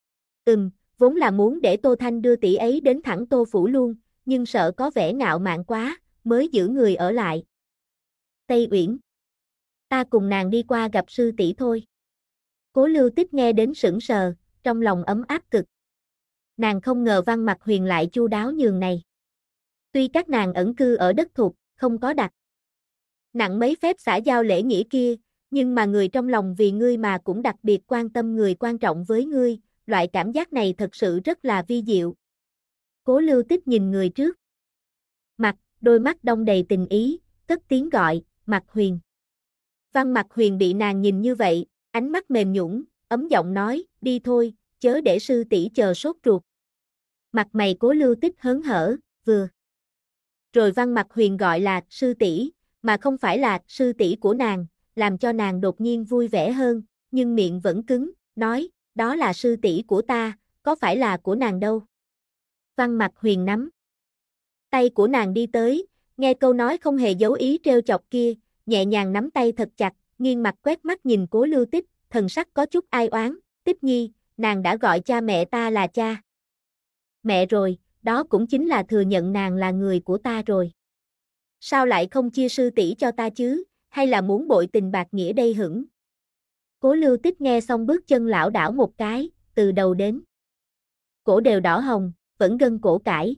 Vốn là muốn để Tô Thanh đưa tỷ ấy đến thẳng Tô Phủ luôn, nhưng sợ có vẻ ngạo mạn quá, mới giữ người ở lại. Tây Uyển, ta cùng nàng đi qua gặp sư tỷ thôi. Cố Lưu Tích nghe đến sững sờ, trong lòng ấm áp cực. Nàng không ngờ Văn Mặc Huyền lại chu đáo nhường này. Tuy các nàng ẩn cư ở đất thục, không có đặt nặng mấy phép xã giao lễ nghĩa kia, nhưng mà người trong lòng vì ngươi mà cũng đặc biệt quan tâm người quan trọng với ngươi, loại cảm giác này thật sự rất là vi diệu. Cố Lưu Tích nhìn người trước mặt, đôi mắt đong đầy tình ý, cất tiếng gọi, Mặc Huyền. Văn Mặc Huyền bị nàng nhìn như vậy, ánh mắt mềm nhũn, ấm giọng nói, đi thôi, chớ để sư tỷ chờ sốt ruột. Mặt mày Cố Lưu Tích hớn hở, vừa rồi Văn Mặc Huyền gọi là sư tỷ, mà không phải là sư tỷ của nàng, làm cho nàng đột nhiên vui vẻ hơn, nhưng miệng vẫn cứng, nói, đó là sư tỷ của ta, có phải là của nàng đâu. Văn Mặc Huyền nắm tay của nàng đi tới, nghe câu nói không hề giấu ý trêu chọc kia, nhẹ nhàng nắm tay thật chặt, nghiêng mặt quét mắt nhìn Cố Lưu Tích, thần sắc có chút ai oán, Tích Nhi, nàng đã gọi cha mẹ ta là cha mẹ rồi, đó cũng chính là thừa nhận nàng là người của ta rồi. Sao lại không chia sư tỷ cho ta chứ, hay là muốn bội tình bạc nghĩa đây hửng? Cố Lưu Tích nghe xong bước chân lảo đảo một cái, từ đầu đến cổ đều đỏ hồng, vẫn gân cổ cãi,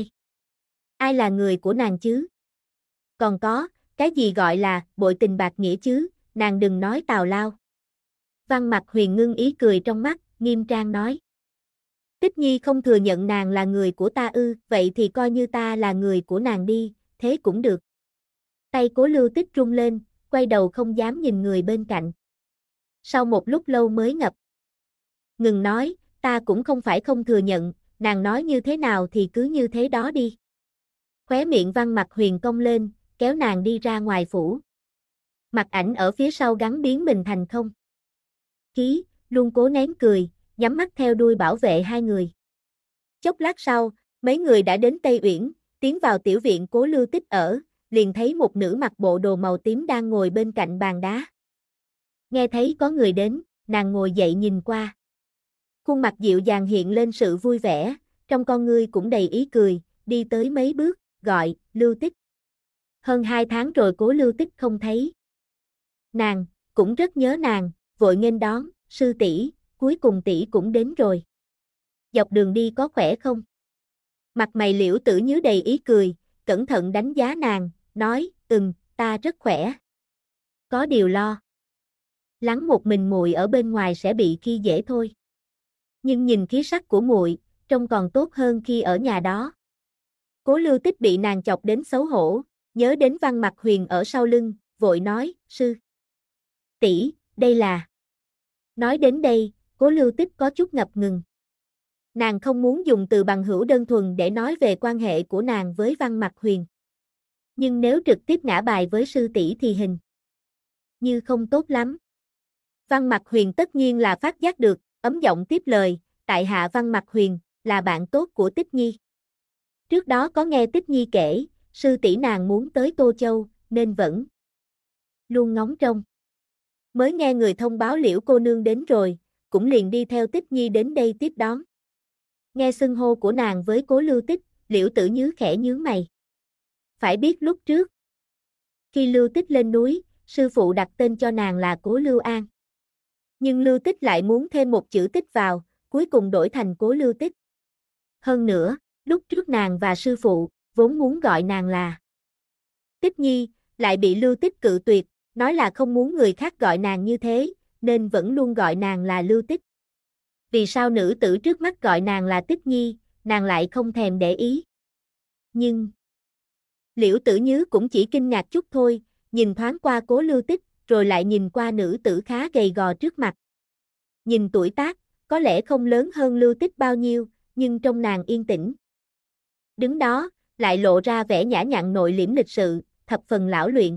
ai là người của nàng chứ? Còn có, cái gì gọi là bội tình bạc nghĩa chứ, nàng đừng nói tào lao. Văn Mặc Huyền ngưng ý cười trong mắt, nghiêm trang nói. Tích Nhi không thừa nhận nàng là người của ta ư, vậy thì coi như ta là người của nàng đi, thế cũng được. Tay Cố Lưu Tích rung lên, quay đầu không dám nhìn người bên cạnh. Sau một lúc lâu mới ngập ngừng nói, ta cũng không phải không thừa nhận, nàng nói như thế nào thì cứ như thế đó đi. Khóe miệng Văn Mặc Huyền cong lên, kéo nàng đi ra ngoài phủ. Mặc Ảnh ở phía sau gắng biến mình thành không khí, luôn cố nén cười, nhắm mắt theo đuôi bảo vệ hai người. Chốc lát sau, mấy người đã đến Tây Uyển, tiến vào tiểu viện Cố Lưu Tích ở, liền thấy một nữ mặc bộ đồ màu tím đang ngồi bên cạnh bàn đá. Nghe thấy có người đến, nàng ngồi dậy nhìn qua. Khuôn mặt dịu dàng hiện lên sự vui vẻ, trong con ngươi cũng đầy ý cười, đi tới mấy bước, gọi, Lưu Tích. Hơn 2 tháng rồi Cố Lưu Tích không thấy nàng, cũng rất nhớ nàng, vội nghênh đón, sư tỷ, cuối cùng tỷ cũng đến rồi. Dọc đường đi có khỏe không? Mặt mày Liễu Tử Nhứ đầy ý cười, cẩn thận đánh giá nàng, nói, ta rất khỏe. Có điều lo lắng một mình muội ở bên ngoài sẽ bị khi dễ thôi. Nhưng nhìn khí sắc của muội, trông còn tốt hơn khi ở nhà đó. Cố Lưu Tích bị nàng chọc đến xấu hổ, nhớ đến Văn Mặc Huyền ở sau lưng, vội nói, sư tỷ, đây là. Nói đến đây, Cố Lưu Tích có chút ngập ngừng. Nàng không muốn dùng từ bằng hữu đơn thuần để nói về quan hệ của nàng với Văn Mặc Huyền. Nhưng nếu trực tiếp ngã bài với sư tỷ thì hình như không tốt lắm. Văn Mặc Huyền tất nhiên là phát giác được, ấm giọng tiếp lời, tại hạ Văn Mặc Huyền, là bạn tốt của Tích Nhi. Trước đó có nghe Tích Nhi kể, sư tỷ nàng muốn tới Tô Châu, nên vẫn luôn ngóng trông. Mới nghe người thông báo Liễu cô nương đến rồi, cũng liền đi theo Tích Nhi đến đây tiếp đón. Nghe xưng hô của nàng với Cố Lưu Tích, Liễu Tử Nhứ khẽ nhướng mày. Phải biết lúc trước, khi Lưu Tích lên núi, sư phụ đặt tên cho nàng là Cố Lưu An. Nhưng Lưu Tích lại muốn thêm một chữ Tích vào, cuối cùng đổi thành Cố Lưu Tích. Hơn nữa, lúc trước nàng và sư phụ, vốn muốn gọi nàng là Tích Nhi, lại bị Lưu Tích cự tuyệt, nói là không muốn người khác gọi nàng như thế, nên vẫn luôn gọi nàng là Lưu Tích. Vì sao nữ tử trước mắt gọi nàng là Tích Nhi, nàng lại không thèm để ý. Nhưng Liễu Tử Nhứ cũng chỉ kinh ngạc chút thôi, nhìn thoáng qua Cố Lưu Tích, rồi lại nhìn qua nữ tử khá gầy gò trước mặt. Nhìn tuổi tác, có lẽ không lớn hơn Lưu Tích bao nhiêu, nhưng trong nàng yên tĩnh. Đứng đó, lại lộ ra vẻ nhã nhặn nội liễm lịch sự, thập phần lão luyện.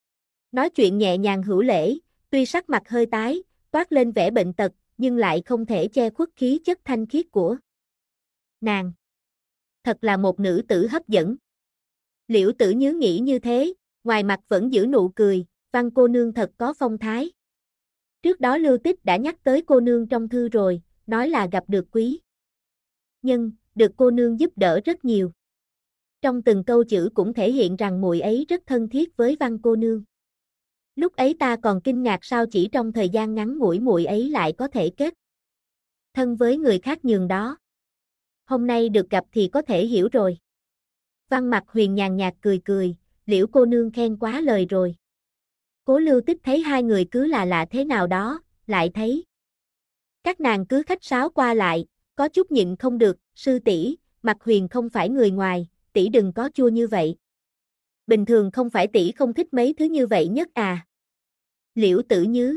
Nói chuyện nhẹ nhàng hữu lễ, tuy sắc mặt hơi tái, toát lên vẻ bệnh tật, nhưng lại không thể che khuất khí chất thanh khiết của nàng. Thật là một nữ tử hấp dẫn. Liễu Tử Nhứ nghĩ như thế, ngoài mặt vẫn giữ nụ cười, Văn cô nương thật có phong thái. Trước đó Lưu Tích đã nhắc tới cô nương trong thư rồi, nói là gặp được quý nhân, được cô nương giúp đỡ rất nhiều. Trong từng câu chữ cũng thể hiện rằng muội ấy rất thân thiết với Văn cô nương. Lúc ấy ta còn kinh ngạc sao chỉ trong thời gian ngắn ngủi muội ấy lại có thể kết thân với người khác nhường đó. Hôm nay được gặp thì có thể hiểu rồi. Văn Mặc Huyền nhàn nhạt cười cười, Liễu cô nương khen quá lời rồi. Cố Lưu Tích thấy hai người cứ là lạ thế nào đó, lại thấy các nàng cứ khách sáo qua lại, có chút nhịn không được, sư tỷ, Mặc Huyền không phải người ngoài, tỷ đừng có chua như vậy. Bình thường không phải tỷ không thích mấy thứ như vậy nhất à. Liễu Tử Nhứ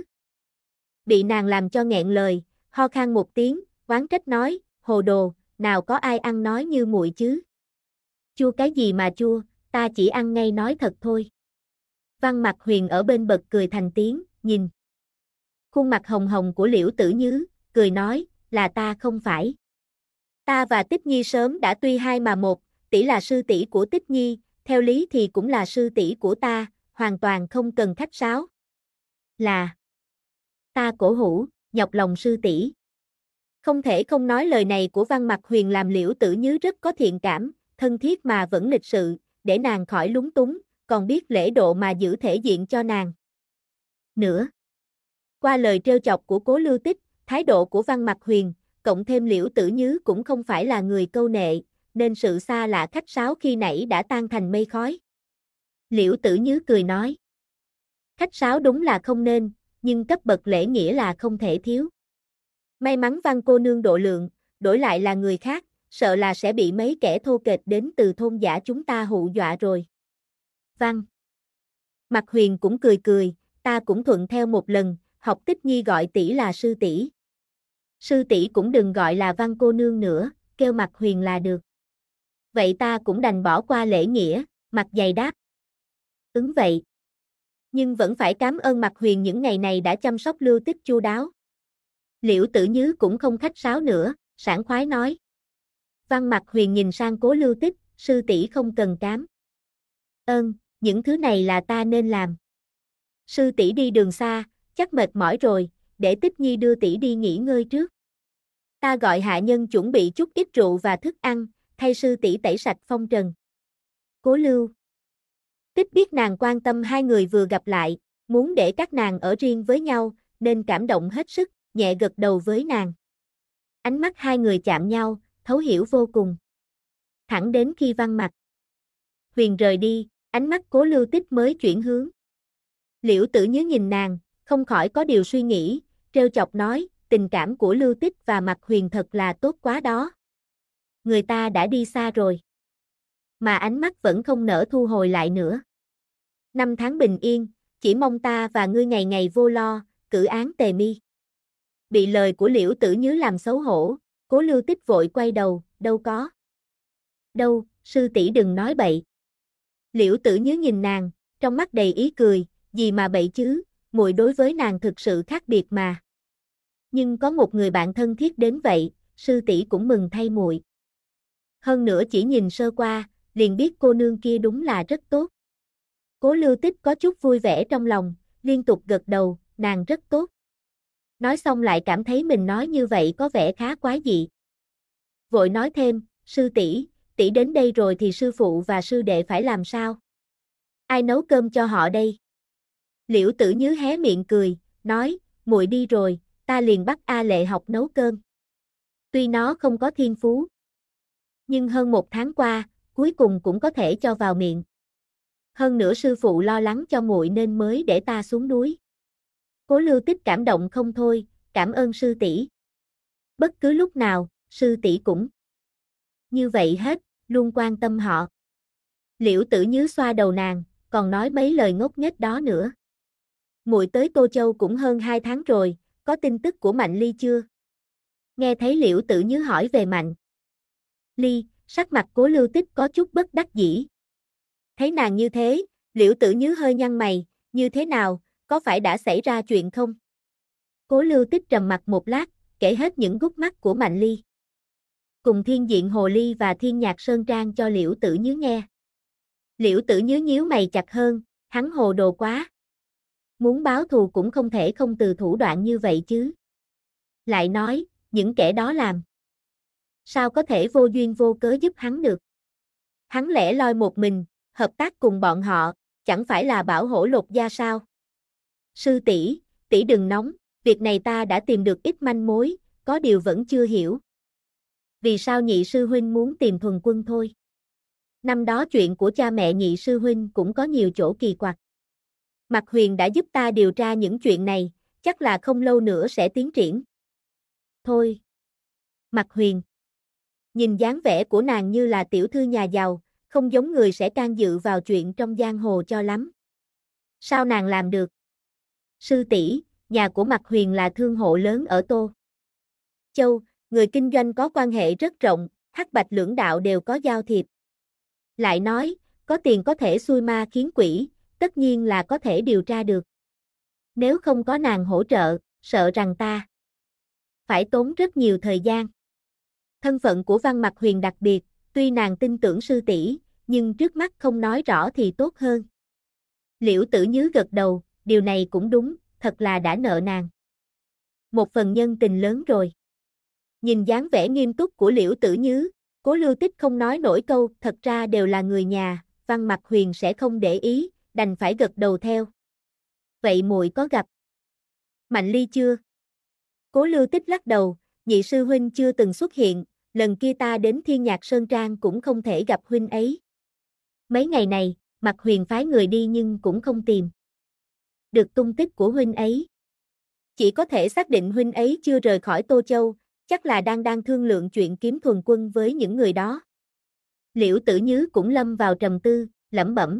bị nàng làm cho nghẹn lời, ho khan một tiếng, oán trách nói, hồ đồ, nào có ai ăn nói như muội chứ. Chua cái gì mà chua, ta chỉ ăn ngay nói thật thôi. Văn Mặc Huyền ở bên bật cười thành tiếng, nhìn khuôn mặt hồng hồng của Liễu Tử Nhứ, cười nói, là ta không phải. Ta và Tích Nhi sớm đã tuy hai mà một, tỷ là sư tỷ của Tích Nhi, theo lý thì cũng là sư tỷ của ta, hoàn toàn không cần khách sáo. Là ta cổ hủ, nhọc lòng sư tỷ. Không thể không nói lời này của Văn Mặc Huyền làm Liễu Tử Nhứ rất có thiện cảm, thân thiết mà vẫn lịch sự, để nàng khỏi lúng túng, còn biết lễ độ mà giữ thể diện cho nàng. Nữa, qua lời trêu chọc của Cố Lưu Tích, thái độ của Văn Mặc Huyền, cộng thêm Liễu Tử Nhứ cũng không phải là người câu nệ, nên sự xa lạ khách sáo khi nãy đã tan thành mây khói. Liễu Tử Nhứ cười nói, khách sáo đúng là không nên, nhưng cấp bậc lễ nghĩa là không thể thiếu. May mắn Văn cô nương độ lượng, đổi lại là người khác, sợ là sẽ bị mấy kẻ thô kệch đến từ thôn giả chúng ta hù dọa rồi. Văn. Mạc Huyền cũng cười cười, ta cũng thuận theo một lần, học Tích Nhi gọi tỷ là sư tỷ. Sư tỷ cũng đừng gọi là Văn cô nương nữa, kêu Mạc Huyền là được. Vậy ta cũng đành bỏ qua lễ nghĩa, mặt dày đáp. Ứng vậy. Nhưng vẫn phải cảm ơn Mạc Huyền những ngày này đã chăm sóc Lưu Tích chu đáo. Liễu Tử Nhứ cũng không khách sáo nữa, sảng khoái nói. Văn Mạc Huyền nhìn sang Cố Lưu Tích, sư tỷ không cần cám. Những thứ này là ta nên làm. Sư tỷ đi đường xa, chắc mệt mỏi rồi, để Tích Nhi đưa tỷ đi nghỉ ngơi trước. Ta gọi hạ nhân chuẩn bị chút ít rượu và thức ăn, thay sư tỷ tẩy sạch phong trần. Cố Lưu Tích biết nàng quan tâm hai người vừa gặp lại, muốn để các nàng ở riêng với nhau, nên cảm động hết sức, nhẹ gật đầu với nàng. Ánh mắt hai người chạm nhau, thấu hiểu vô cùng. Thẳng đến khi Văn Mạc Huyền rời đi, ánh mắt Cố Lưu Tích mới chuyển hướng. Liễu Tử Nhứ nhìn nàng, không khỏi có điều suy nghĩ, trêu chọc nói, tình cảm của Lưu Tích và Mạc Huyền thật là tốt quá đó. Người ta đã đi xa rồi, mà ánh mắt vẫn không nỡ thu hồi lại nữa. 5 tháng bình yên, chỉ mong ta và ngươi ngày ngày vô lo, cử án tề mi. Bị lời của Liễu Tử Nhứ làm xấu hổ, Cố Lưu Tích vội quay đầu, đâu có. Đâu, sư tỷ đừng nói bậy. Liễu Tử Nhứ nhìn nàng, trong mắt đầy ý cười, gì mà bậy chứ, muội đối với nàng thực sự khác biệt mà. Nhưng có một người bạn thân thiết đến vậy, sư tỷ cũng mừng thay muội. Hơn nữa chỉ nhìn sơ qua, liền biết cô nương kia đúng là rất tốt. Cố Lưu Tích có chút vui vẻ trong lòng, liên tục gật đầu, nàng rất tốt. Nói xong lại cảm thấy mình nói như vậy có vẻ khá quái dị. Vội nói thêm, sư tỷ, tỷ đến đây rồi thì sư phụ và sư đệ phải làm sao? Ai nấu cơm cho họ đây? Liễu Tử Nhứ hé miệng cười, nói, muội đi rồi, ta liền bắt A Lệ học nấu cơm. Tuy nó không có thiên phú, nhưng hơn 1 tháng qua, cuối cùng cũng có thể cho vào miệng. Hơn nữa sư phụ lo lắng cho muội nên mới để ta xuống núi. Cố Lưu Tích cảm động không thôi, cảm ơn sư tỷ. Bất cứ lúc nào, sư tỷ cũng như vậy hết, luôn quan tâm họ. Liễu Tử Nhứ xoa đầu nàng, còn nói mấy lời ngốc nghếch đó nữa. Muội tới Tô Châu cũng hơn 2 tháng rồi, có tin tức của Mạnh Ly chưa? Nghe thấy Liễu Tử Nhứ hỏi về Mạnh Ly, sắc mặt Cố Lưu Tích có chút bất đắc dĩ. Thấy nàng như thế, Liễu Tử Nhứ hơi nhăn mày, như thế nào, có phải đã xảy ra chuyện không? Cố Lưu Tích trầm mặc một lát, kể hết những gút mắt của Mạnh Ly cùng Thiên Diện Hồ Ly và Thiên Nhạc Sơn Trang cho Liễu Tử Nhứ nghe. Liễu Tử Nhứ nhíu mày chặt hơn, hắn hồ đồ quá. Muốn báo thù cũng không thể không từ thủ đoạn như vậy chứ. Lại nói, những kẻ đó làm sao có thể vô duyên vô cớ giúp hắn được. Hắn lẻ loi một mình, hợp tác cùng bọn họ, chẳng phải là bảo hổ lột da sao? Sư tỷ, tỷ đừng nóng, việc này ta đã tìm được ít manh mối, có điều vẫn chưa hiểu. Vì sao nhị sư huynh muốn tìm Thuần Quân thôi? Năm đó chuyện của cha mẹ nhị sư huynh cũng có nhiều chỗ kỳ quặc. Mạc Huyền đã giúp ta điều tra những chuyện này, chắc là không lâu nữa sẽ tiến triển. Thôi. Mạc Huyền. Nhìn dáng vẻ của nàng như là tiểu thư nhà giàu, không giống người sẽ can dự vào chuyện trong giang hồ cho lắm. Sao nàng làm được? Sư tỷ, nhà của Mạc Huyền là thương hộ lớn ở Tô Châu, người kinh doanh có quan hệ rất rộng, hắc bạch lưỡng đạo đều có giao thiệp. Lại nói, có tiền có thể xui ma khiến quỷ, tất nhiên là có thể điều tra được. Nếu không có nàng hỗ trợ, sợ rằng ta phải tốn rất nhiều thời gian. Thân phận của Văn Mạc Huyền đặc biệt, tuy nàng tin tưởng sư tỷ, nhưng trước mắt không nói rõ thì tốt hơn. Liễu Tử Nhứ gật đầu, điều này cũng đúng, thật là đã nợ nàng một phần nhân tình lớn rồi. Nhìn dáng vẻ nghiêm túc của Liễu Tử Nhứ, Cố Lưu Tích không nói nổi câu, thật ra đều là người nhà, Văn Mạc Huyền sẽ không để ý, đành phải gật đầu theo. Vậy muội có gặp Mạnh Ly chưa? Cố Lưu Tích lắc đầu, nhị sư huynh chưa từng xuất hiện, lần kia ta đến Thiên Nhạc Sơn Trang cũng không thể gặp huynh ấy. Mấy ngày này, Mạc Huyền phái người đi nhưng cũng không tìm được tung tích của huynh ấy. Chỉ có thể xác định huynh ấy chưa rời khỏi Tô Châu, chắc là đang thương lượng chuyện kiếm thuần quân với những người đó. Liễu Tử Nhứ cũng lâm vào trầm tư, lẩm bẩm.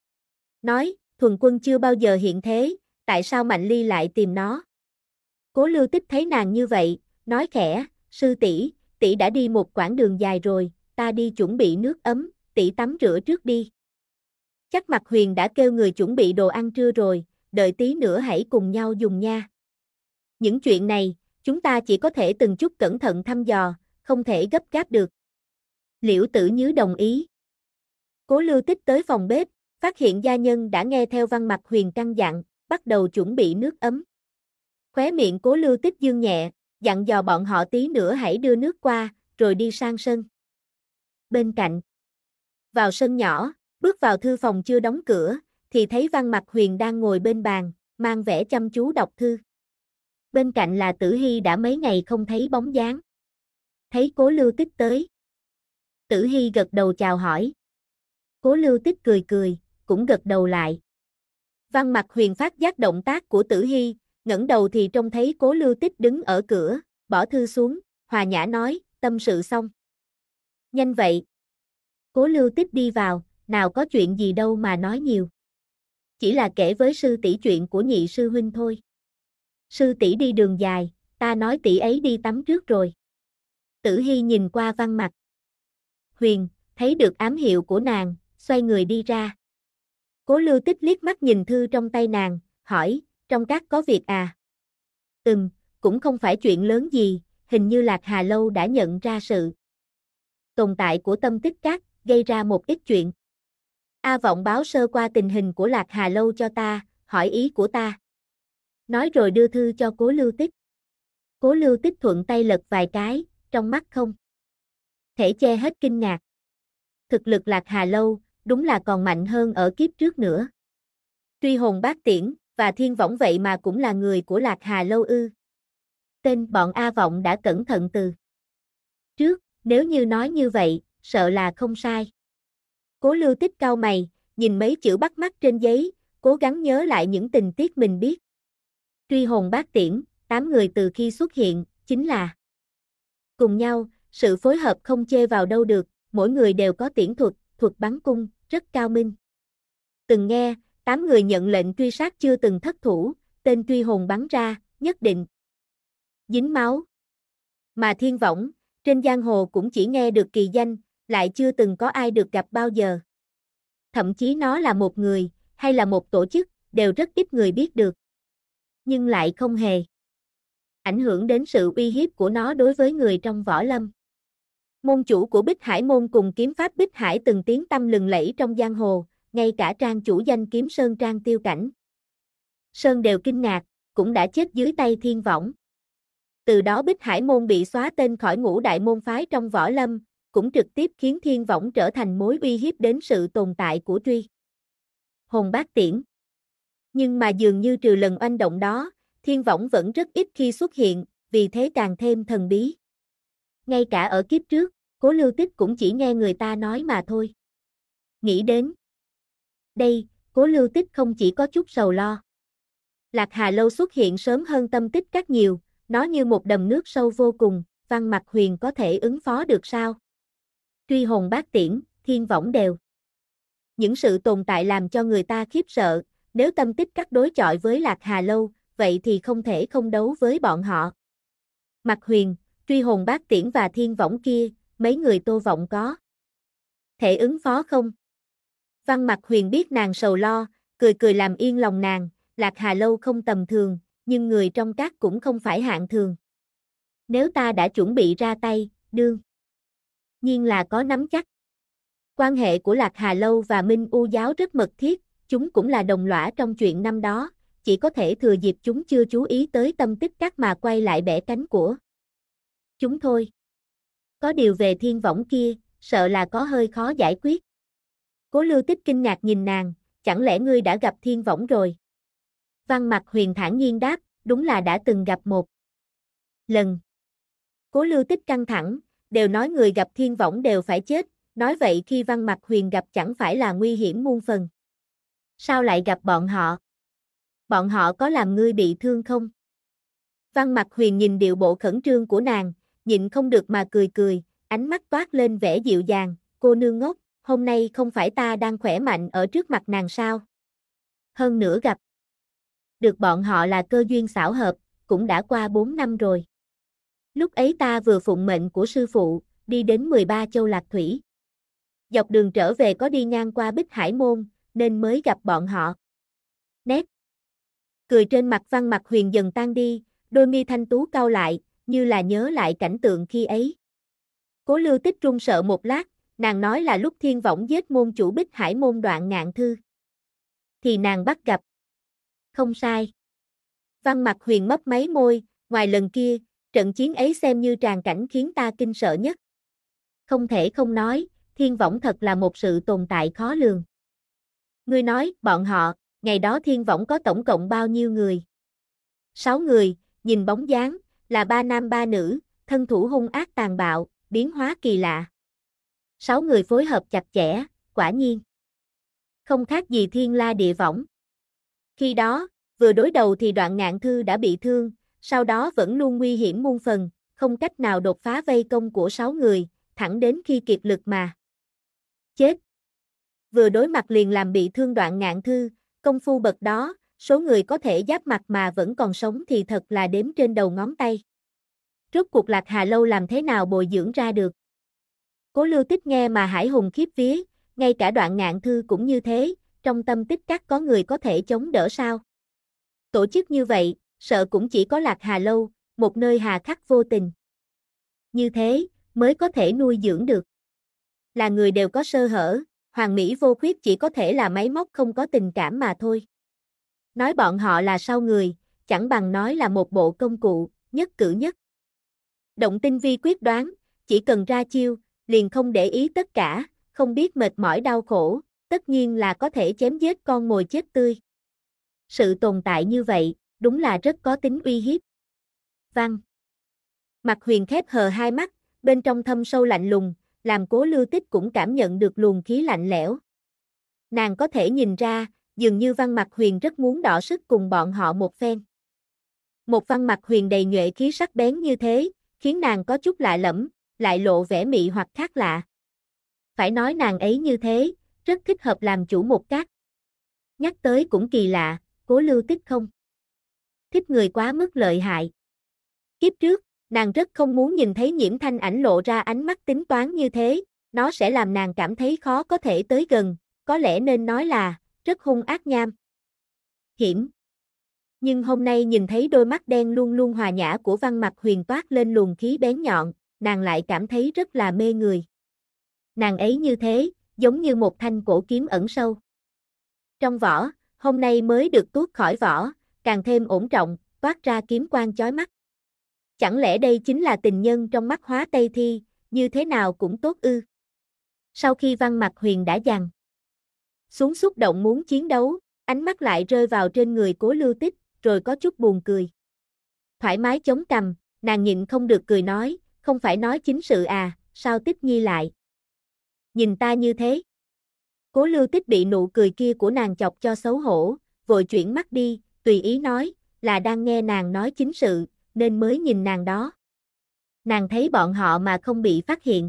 Nói, thuần quân chưa bao giờ hiện thế, tại sao Mạnh Ly lại tìm nó? Cố Lưu Tích thấy nàng như vậy, nói khẽ, sư tỷ, tỷ đã đi một quãng đường dài rồi, ta đi chuẩn bị nước ấm, tỷ tắm rửa trước đi. Chắc Mạc Huyền đã kêu người chuẩn bị đồ ăn trưa rồi, đợi tí nữa hãy cùng nhau dùng nha. Những chuyện này, chúng ta chỉ có thể từng chút cẩn thận thăm dò, không thể gấp gáp được. Liễu Tử Nhứ đồng ý. Cố Lưu Tích tới phòng bếp, phát hiện gia nhân đã nghe theo văn Mạc Huyền căn dặn, bắt đầu chuẩn bị nước ấm. Khóe miệng Cố Lưu Tích dương nhẹ, dặn dò bọn họ tí nữa hãy đưa nước qua, rồi đi sang sân. Bên cạnh, vào sân nhỏ, bước vào thư phòng chưa đóng cửa, thì thấy Văn Mạc Huyền đang ngồi bên bàn, mang vẻ chăm chú đọc thư. Bên cạnh là Tử Hy đã mấy ngày không thấy bóng dáng. Thấy Cố Lưu Tích tới. Tử Hy gật đầu chào hỏi. Cố Lưu Tích cười cười, cũng gật đầu lại. Văn Mạc Huyền phát giác động tác của Tử Hy, ngẩng đầu thì trông thấy Cố Lưu Tích đứng ở cửa, bỏ thư xuống, hòa nhã nói, tâm sự xong. Nhanh vậy. Cố Lưu Tích đi vào, nào có chuyện gì đâu mà nói nhiều. Chỉ là kể với sư tỷ chuyện của nhị sư huynh thôi. Sư tỷ đi đường dài, ta nói tỷ ấy đi tắm trước rồi. Tử Hy nhìn qua Văn Mạc Huyền, thấy được ám hiệu của nàng, xoay người đi ra. Cố Lưu Tích liếc mắt nhìn thư trong tay nàng, hỏi, trong các có việc à? Cũng không phải chuyện lớn gì, hình như Lạc Hà Lâu đã nhận ra sự tồn tại của Tâm Tích Các, gây ra một ít chuyện. A Vọng báo sơ qua tình hình của Lạc Hà Lâu cho ta, hỏi ý của ta. Nói rồi đưa thư cho Cố Lưu Tích. Cố Lưu Tích thuận tay lật vài cái, trong mắt không thể che hết kinh ngạc. Thực lực Lạc Hà Lâu, đúng là còn mạnh hơn ở kiếp trước nữa. Truy hồn bát tiễn, và Thiên Võng vậy mà cũng là người của Lạc Hà Lâu ư. Tên bọn A Vọng đã cẩn thận từ trước, nếu như nói như vậy, sợ là không sai. Cố Lưu Tích cau mày, nhìn mấy chữ bắt mắt trên giấy, cố gắng nhớ lại những tình tiết mình biết. Truy hồn bát tiễn, 8 người từ khi xuất hiện, chính là cùng nhau, sự phối hợp không chê vào đâu được, mỗi người đều có tiễn thuật, thuật bắn cung, rất cao minh. Từng nghe, 8 người nhận lệnh truy sát chưa từng thất thủ, tên truy hồn bắn ra, nhất định dính máu. Mà Thiên Võng, trên giang hồ cũng chỉ nghe được kỳ danh, lại chưa từng có ai được gặp bao giờ. Thậm chí nó là một người, hay là một tổ chức, đều rất ít người biết được. Nhưng lại không hề ảnh hưởng đến sự uy hiếp của nó đối với người trong võ lâm. Môn chủ của Bích Hải môn cùng kiếm pháp Bích Hải từng tiếng tăm lừng lẫy trong giang hồ, ngay cả trang chủ danh kiếm Sơn Trang Tiêu Cảnh Sơn đều kinh ngạc, cũng đã chết dưới tay Thiên Võng. Từ đó Bích Hải môn bị xóa tên khỏi ngũ đại môn phái trong võ lâm, cũng trực tiếp khiến Thiên Võng trở thành mối uy hiếp đến sự tồn tại của truy hồn bát tiễn. Nhưng mà dường như trừ lần oanh động đó, Thiên Võng vẫn rất ít khi xuất hiện, vì thế càng thêm thần bí. Ngay cả ở kiếp trước, Cố Lưu Tích cũng chỉ nghe người ta nói mà thôi. Nghĩ đến đây, Cố Lưu Tích không chỉ có chút sầu lo. Lạc Hà Lâu xuất hiện sớm hơn Tâm Tích Các nhiều, nó như một đầm nước sâu vô cùng, Văn Mạc Huyền có thể ứng phó được sao? Truy hồn bát tiễn, Thiên Võng đều. Những sự tồn tại làm cho người ta khiếp sợ, nếu Tâm Tích Các đối chọi với Lạc Hà Lâu, vậy thì không thể không đấu với bọn họ. Mạc Huyền, truy hồn bát tiễn và Thiên Võng kia, mấy người Tô Vọng có thể ứng phó không? Văn Mạc Huyền biết nàng sầu lo, cười cười làm yên lòng nàng, Lạc Hà Lâu không tầm thường, nhưng người trong các cũng không phải hạng thường. Nếu ta đã chuẩn bị ra tay, đương nhiên là có nắm chắc. Quan hệ của Lạc Hà Lâu và Minh U giáo rất mật thiết, chúng cũng là đồng lõa trong chuyện năm đó, chỉ có thể thừa dịp chúng chưa chú ý tới Tâm Tích Các mà quay lại bẻ cánh của chúng thôi. Có điều về Thiên Võng kia, sợ là có hơi khó giải quyết. Cố Lưu Tích kinh ngạc nhìn nàng, chẳng lẽ ngươi đã gặp Thiên Võng rồi? Văn Mạc Huyền thản nhiên đáp, đúng là đã từng gặp một lần. Cố Lưu Tích căng thẳng, đều nói người gặp Thiên Võng đều phải chết, nói vậy khi Văn Mạc Huyền gặp chẳng phải là nguy hiểm muôn phần. Sao lại gặp bọn họ? Bọn họ có làm ngươi bị thương không? Văn Mạc Huyền nhìn điệu bộ khẩn trương của nàng, nhịn không được mà cười cười, ánh mắt toát lên vẻ dịu dàng, cô nương ngốc, hôm nay không phải ta đang khỏe mạnh ở trước mặt nàng sao? Hơn nữa gặp được bọn họ là cơ duyên xảo hợp, cũng đã qua 4 năm rồi. Lúc ấy ta vừa phụng mệnh của sư phụ, đi đến 13 châu Lạc Thủy. Dọc đường trở về có đi ngang qua Bích Hải Môn, nên mới gặp bọn họ. Nét cười trên mặt Văn Mặc Huyền dần tan đi, đôi mi thanh tú cau lại, như là nhớ lại cảnh tượng khi ấy. Cố Lưu Tích run sợ một lát, nàng nói là lúc Thiên Võng giết môn chủ Bích Hải Môn Đoạn Ngạn Thư. Thì nàng bắt gặp. Không sai. Văn Mặc Huyền mấp máy môi, ngoài lần kia, trận chiến ấy xem như tràng cảnh khiến ta kinh sợ nhất. Không thể không nói, Thiên Võng thật là một sự tồn tại khó lường. Ngươi nói, bọn họ, ngày đó Thiên Võng có tổng cộng bao nhiêu người? 6 người, nhìn bóng dáng, là 3 nam 3 nữ, thân thủ hung ác tàn bạo, biến hóa kỳ lạ. 6 người phối hợp chặt chẽ, quả nhiên. Không khác gì thiên la địa võng. Khi đó, vừa đối đầu thì Đoạn Ngạn Thư đã bị thương, sau đó vẫn luôn nguy hiểm muôn phần, không cách nào đột phá vây công của 6 người, thẳng đến khi kiệt lực mà chết. Vừa đối mặt liền làm bị thương Đoạn Ngạn Thư, công phu bậc đó, số người có thể giáp mặt mà vẫn còn sống thì thật là đếm trên đầu ngón tay. Rốt cuộc Lạc Hà Lâu làm thế nào bồi dưỡng ra được? Cố Lưu Tích nghe mà hải hùng khiếp vía, ngay cả Đoạn Ngạn Thư cũng như thế, trong tâm tích các có người có thể chống đỡ sao? Tổ chức như vậy, sợ cũng chỉ có Lạc Hà Lâu, một nơi hà khắc vô tình. Như thế, mới có thể nuôi dưỡng được. Là người đều có sơ hở, hoàn mỹ vô khuyết chỉ có thể là máy móc không có tình cảm mà thôi. Nói bọn họ là sao người, chẳng bằng nói là một bộ công cụ, nhất cử nhất động tinh vi quyết đoán, chỉ cần ra chiêu, liền không để ý tất cả, không biết mệt mỏi đau khổ, tất nhiên là có thể chém giết con mồi chết tươi. Sự tồn tại như vậy, đúng là rất có tính uy hiếp. Văn Mặc Huyền khép hờ hai mắt, bên trong thâm sâu lạnh lùng, làm Cố Lưu Tích cũng cảm nhận được luồng khí lạnh lẽo. Nàng có thể nhìn ra, dường như Văn Mặc Huyền rất muốn đọ sức cùng bọn họ một phen. Một Văn Mặc Huyền đầy nhuệ khí sắc bén như thế, khiến nàng có chút lạ lẫm, lại lộ vẻ mị hoặc khác lạ. Phải nói nàng ấy như thế, rất thích hợp làm chủ một các. Nhắc tới cũng kỳ lạ, Cố Lưu Tích không thích người quá mức lợi hại. Kiếp trước, nàng rất không muốn nhìn thấy Nhiễm Thanh Ảnh lộ ra ánh mắt tính toán như thế, nó sẽ làm nàng cảm thấy khó có thể tới gần, có lẽ nên nói là, rất hung ác nham hiểm. Nhưng hôm nay nhìn thấy đôi mắt đen luôn luôn hòa nhã của Văn Mặc Huyền toát lên luồng khí bén nhọn, nàng lại cảm thấy rất là mê người. Nàng ấy như thế, giống như một thanh cổ kiếm ẩn sâu trong vỏ, hôm nay mới được tuốt khỏi vỏ, càng thêm ổn trọng, toát ra kiếm quang chói mắt. Chẳng lẽ đây chính là tình nhân trong mắt Hóa Tây Thi, như thế nào cũng tốt ư? Sau khi Văn Mặc Huyền đã dằn xuống xúc động muốn chiến đấu, ánh mắt lại rơi vào trên người Cố Lưu Tích, rồi có chút buồn cười. Thoải mái chống cằm, nàng nhịn không được cười nói, không phải nói chính sự à, sao Tích Nhi lại nhìn ta như thế? Cố Lưu Tích bị nụ cười kia của nàng chọc cho xấu hổ, vội chuyển mắt đi, tùy ý nói, là đang nghe nàng nói chính sự, nên mới nhìn nàng đó. Nàng thấy bọn họ mà không bị phát hiện.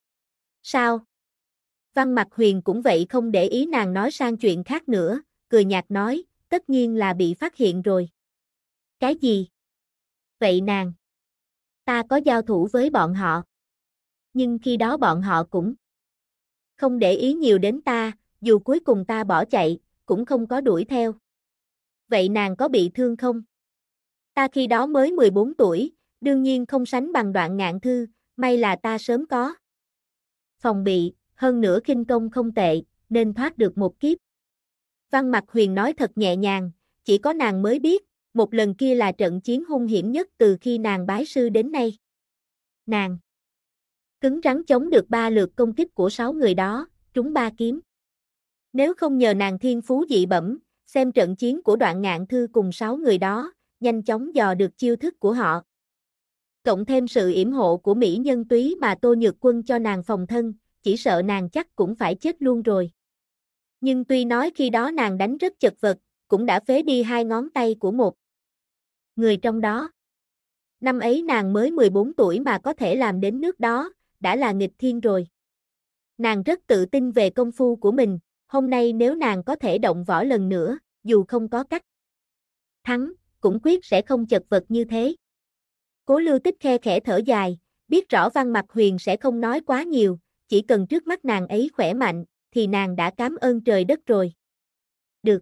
Sao? Văn Mặc Huyền cũng vậy không để ý nàng nói sang chuyện khác nữa, cười nhạt nói, tất nhiên là bị phát hiện rồi. Cái gì? Vậy nàng? Ta có giao thủ với bọn họ. Nhưng khi đó bọn họ cũng không để ý nhiều đến ta, dù cuối cùng ta bỏ chạy, cũng không có đuổi theo. Vậy nàng có bị thương không? Ta khi đó mới 14 tuổi, đương nhiên không sánh bằng Đoạn Ngạn Thư, may là ta sớm có phòng bị, hơn nữa khinh công không tệ, nên thoát được một kiếp. Văn Mặc Huyền nói thật nhẹ nhàng, chỉ có nàng mới biết, một lần kia là trận chiến hung hiểm nhất từ khi nàng bái sư đến nay. Nàng cứng rắn chống được 3 lượt công kích của 6 người đó, trúng 3 kiếm. Nếu không nhờ nàng thiên phú dị bẩm, xem trận chiến của Đoạn Ngạn Thư cùng 6 người đó, nhanh chóng dò được chiêu thức của họ. Cộng thêm sự yểm hộ của mỹ nhân túy mà Tô Nhược Quân cho nàng phòng thân, chỉ sợ nàng chắc cũng phải chết luôn rồi. Nhưng tuy nói khi đó nàng đánh rất chật vật, cũng đã phế đi 2 ngón tay của một người trong đó. Năm ấy nàng mới 14 tuổi mà có thể làm đến nước đó, đã là nghịch thiên rồi. Nàng rất tự tin về công phu của mình, hôm nay nếu nàng có thể động võ lần nữa, dù không có cách thắng, cũng quyết sẽ không chật vật như thế. Cố Lưu Tích khe khẽ thở dài, biết rõ Văn Mặc Huyền sẽ không nói quá nhiều, chỉ cần trước mắt nàng ấy khỏe mạnh, thì nàng đã cảm ơn trời đất rồi. Được.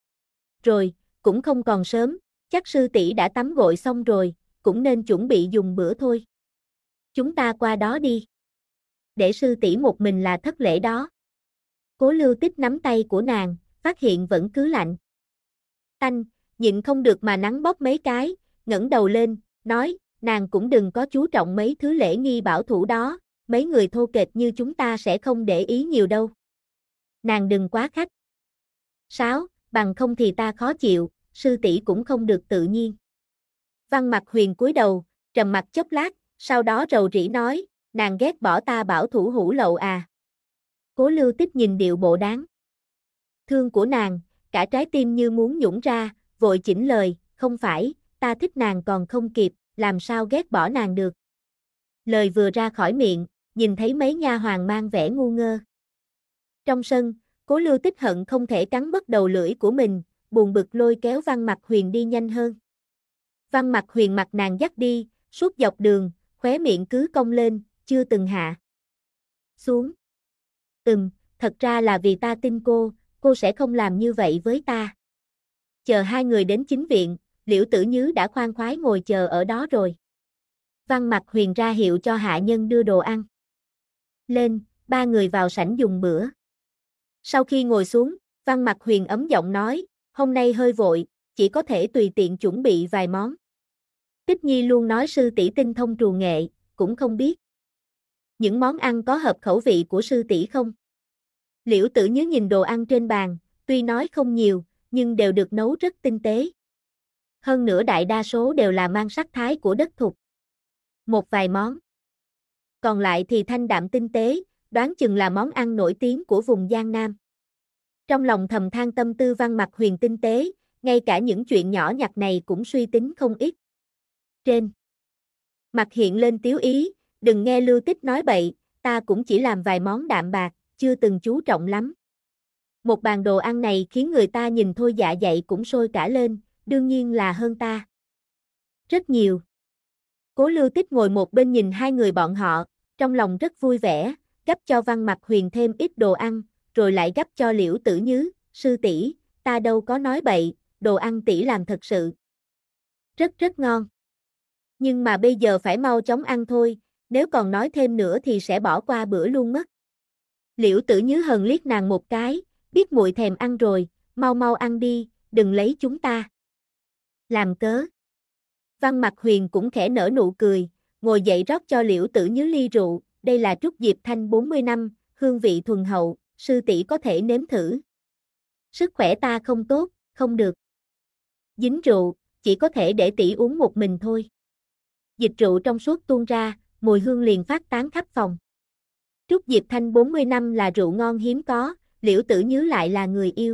Rồi, cũng không còn sớm, chắc sư tỷ đã tắm gội xong rồi, cũng nên chuẩn bị dùng bữa thôi. Chúng ta qua đó đi. Để sư tỷ một mình là thất lễ đó. Cố Lưu Tích nắm tay của nàng, phát hiện vẫn cứ lạnh. Tanh, nhịn không được mà nắng bóp mấy cái, ngẩng đầu lên, nói, nàng cũng đừng có chú trọng mấy thứ lễ nghi bảo thủ đó, mấy người thô kệch như chúng ta sẽ không để ý nhiều đâu. Nàng đừng quá khách sáo, bằng không thì ta khó chịu, sư tỷ cũng không được tự nhiên. Văn Mặc Huyền cúi đầu, trầm mặc chốc lát, sau đó rầu rĩ nói, nàng ghét bỏ ta bảo thủ hủ lậu à. Cố Lưu Tích nhìn điệu bộ đáng thương của nàng, cả trái tim như muốn nhũng ra, vội chỉnh lời, không phải, ta thích nàng còn không kịp, làm sao ghét bỏ nàng được. Lời vừa ra khỏi miệng, nhìn thấy mấy nha hoàn mang vẻ ngu ngơ. Trong sân, Cố Lưu Tích hận không thể cắn mất đầu lưỡi của mình, buồn bực lôi kéo Văn Mặc Huyền đi nhanh hơn. Văn Mặc Huyền mặc nàng dắt đi, suốt dọc đường, khóe miệng cứ cong lên, chưa từng hạ xuống. Thật ra là vì ta tin cô sẽ không làm như vậy với ta. Chờ hai người đến chính viện, Liễu Tử Nhứ đã khoan khoái ngồi chờ ở đó rồi. Văn Mặc Huyền ra hiệu cho hạ nhân đưa đồ ăn lên, ba người vào sảnh dùng bữa. Sau khi ngồi xuống, Văn Mặc Huyền ấm giọng nói, hôm nay hơi vội, chỉ có thể tùy tiện chuẩn bị vài món. Tích Nhi luôn nói sư tỷ tinh thông trù nghệ, cũng không biết những món ăn có hợp khẩu vị của sư tỷ không? Liễu Tử Nhứ nhìn đồ ăn trên bàn, tuy nói không nhiều, nhưng đều được nấu rất tinh tế. Hơn nữa đại đa số đều là mang sắc thái của đất thục. Một vài món còn lại thì thanh đạm tinh tế, đoán chừng là món ăn nổi tiếng của vùng Giang Nam. Trong lòng thầm than tâm tư Văn Mặc Huyền tinh tế, ngay cả những chuyện nhỏ nhặt này cũng suy tính không ít. Trên mặt hiện lên tiếu ý, đừng nghe Lưu Tích nói bậy, ta cũng chỉ làm vài món đạm bạc, chưa từng chú trọng lắm. Một bàn đồ ăn này khiến người ta nhìn thôi dạ dày cũng sôi cả lên, đương nhiên là hơn ta rất nhiều. Cố Lưu Tích ngồi một bên nhìn hai người bọn họ, trong lòng rất vui vẻ, gắp cho Văn Mặc Huyền thêm ít đồ ăn, rồi lại gắp cho Liễu Tử Nhứ, sư tỷ, ta đâu có nói bậy, đồ ăn tỷ làm thật sự rất rất ngon. Nhưng mà bây giờ phải mau chóng ăn thôi, nếu còn nói thêm nữa thì sẽ bỏ qua bữa luôn mất. Liễu Tử Nhứ hờn liếc nàng một cái, biết muội thèm ăn rồi, mau mau ăn đi, đừng lấy chúng ta làm cớ. Văn Mặc Huyền cũng khẽ nở nụ cười, ngồi dậy rót cho Liễu Tử Nhứ ly rượu, đây là trúc diệp thanh 40 năm, hương vị thuần hậu, sư tỷ có thể nếm thử. Sức khỏe ta không tốt, không được dính rượu, chỉ có thể để tỷ uống một mình thôi. Dịch rượu trong suốt tuôn ra, mùi hương liền phát tán khắp phòng. Trúc Diệp Thanh 40 năm là rượu ngon hiếm có, Liễu Tử Nhứ lại là người yêu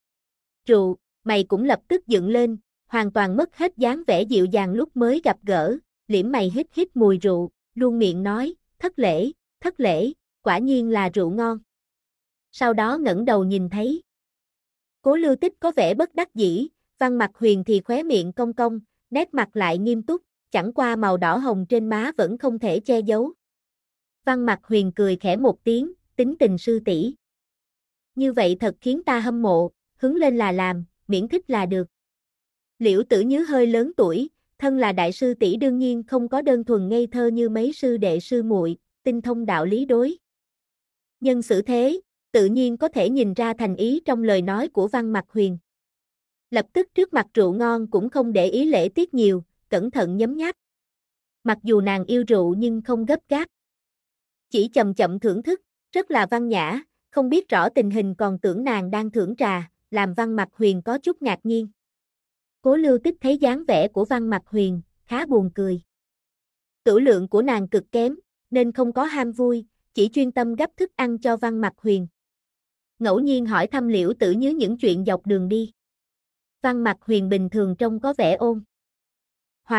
rượu, mày cũng lập tức dựng lên, hoàn toàn mất hết dáng vẻ dịu dàng lúc mới gặp gỡ, liễm mày hít hít mùi rượu, luôn miệng nói, thất lễ, quả nhiên là rượu ngon. Sau đó ngẩng đầu nhìn thấy Cố Lưu Tích có vẻ bất đắc dĩ, Văn Mặc Huyền thì khóe miệng cong cong, nét mặt lại nghiêm túc, chẳng qua màu đỏ hồng trên má vẫn không thể che giấu. Văn Mặc Huyền cười khẽ một tiếng, tính tình sư tỷ như vậy thật khiến ta hâm mộ, hứng lên là làm, miễn thích là được. Liễu Tử Nhứ hơi lớn tuổi, thân là đại sư tỷ đương nhiên không có đơn thuần ngây thơ như mấy sư đệ sư muội, tinh thông đạo lý đối nhân xử thế, tự nhiên có thể nhìn ra thành ý trong lời nói của Văn Mặc Huyền. Lập tức trước mặt rượu ngon cũng không để ý lễ tiết nhiều, cẩn thận nhấm nháp. Mặc dù nàng yêu rượu nhưng không gấp gáp, chỉ chậm chậm thưởng thức, rất là văn nhã, không biết rõ tình hình còn tưởng nàng đang thưởng trà, làm Văn Mặc Huyền có chút ngạc nhiên. Cố Lưu Tích thấy dáng vẻ của Văn Mặc Huyền, khá buồn cười. Tửu lượng của nàng cực kém, nên không có ham vui, chỉ chuyên tâm gấp thức ăn cho Văn Mặc Huyền. Ngẫu nhiên hỏi thăm Liễu Tử Nhứ những chuyện dọc đường đi. Văn Mặc Huyền bình thường trông có vẻ ôn hòa,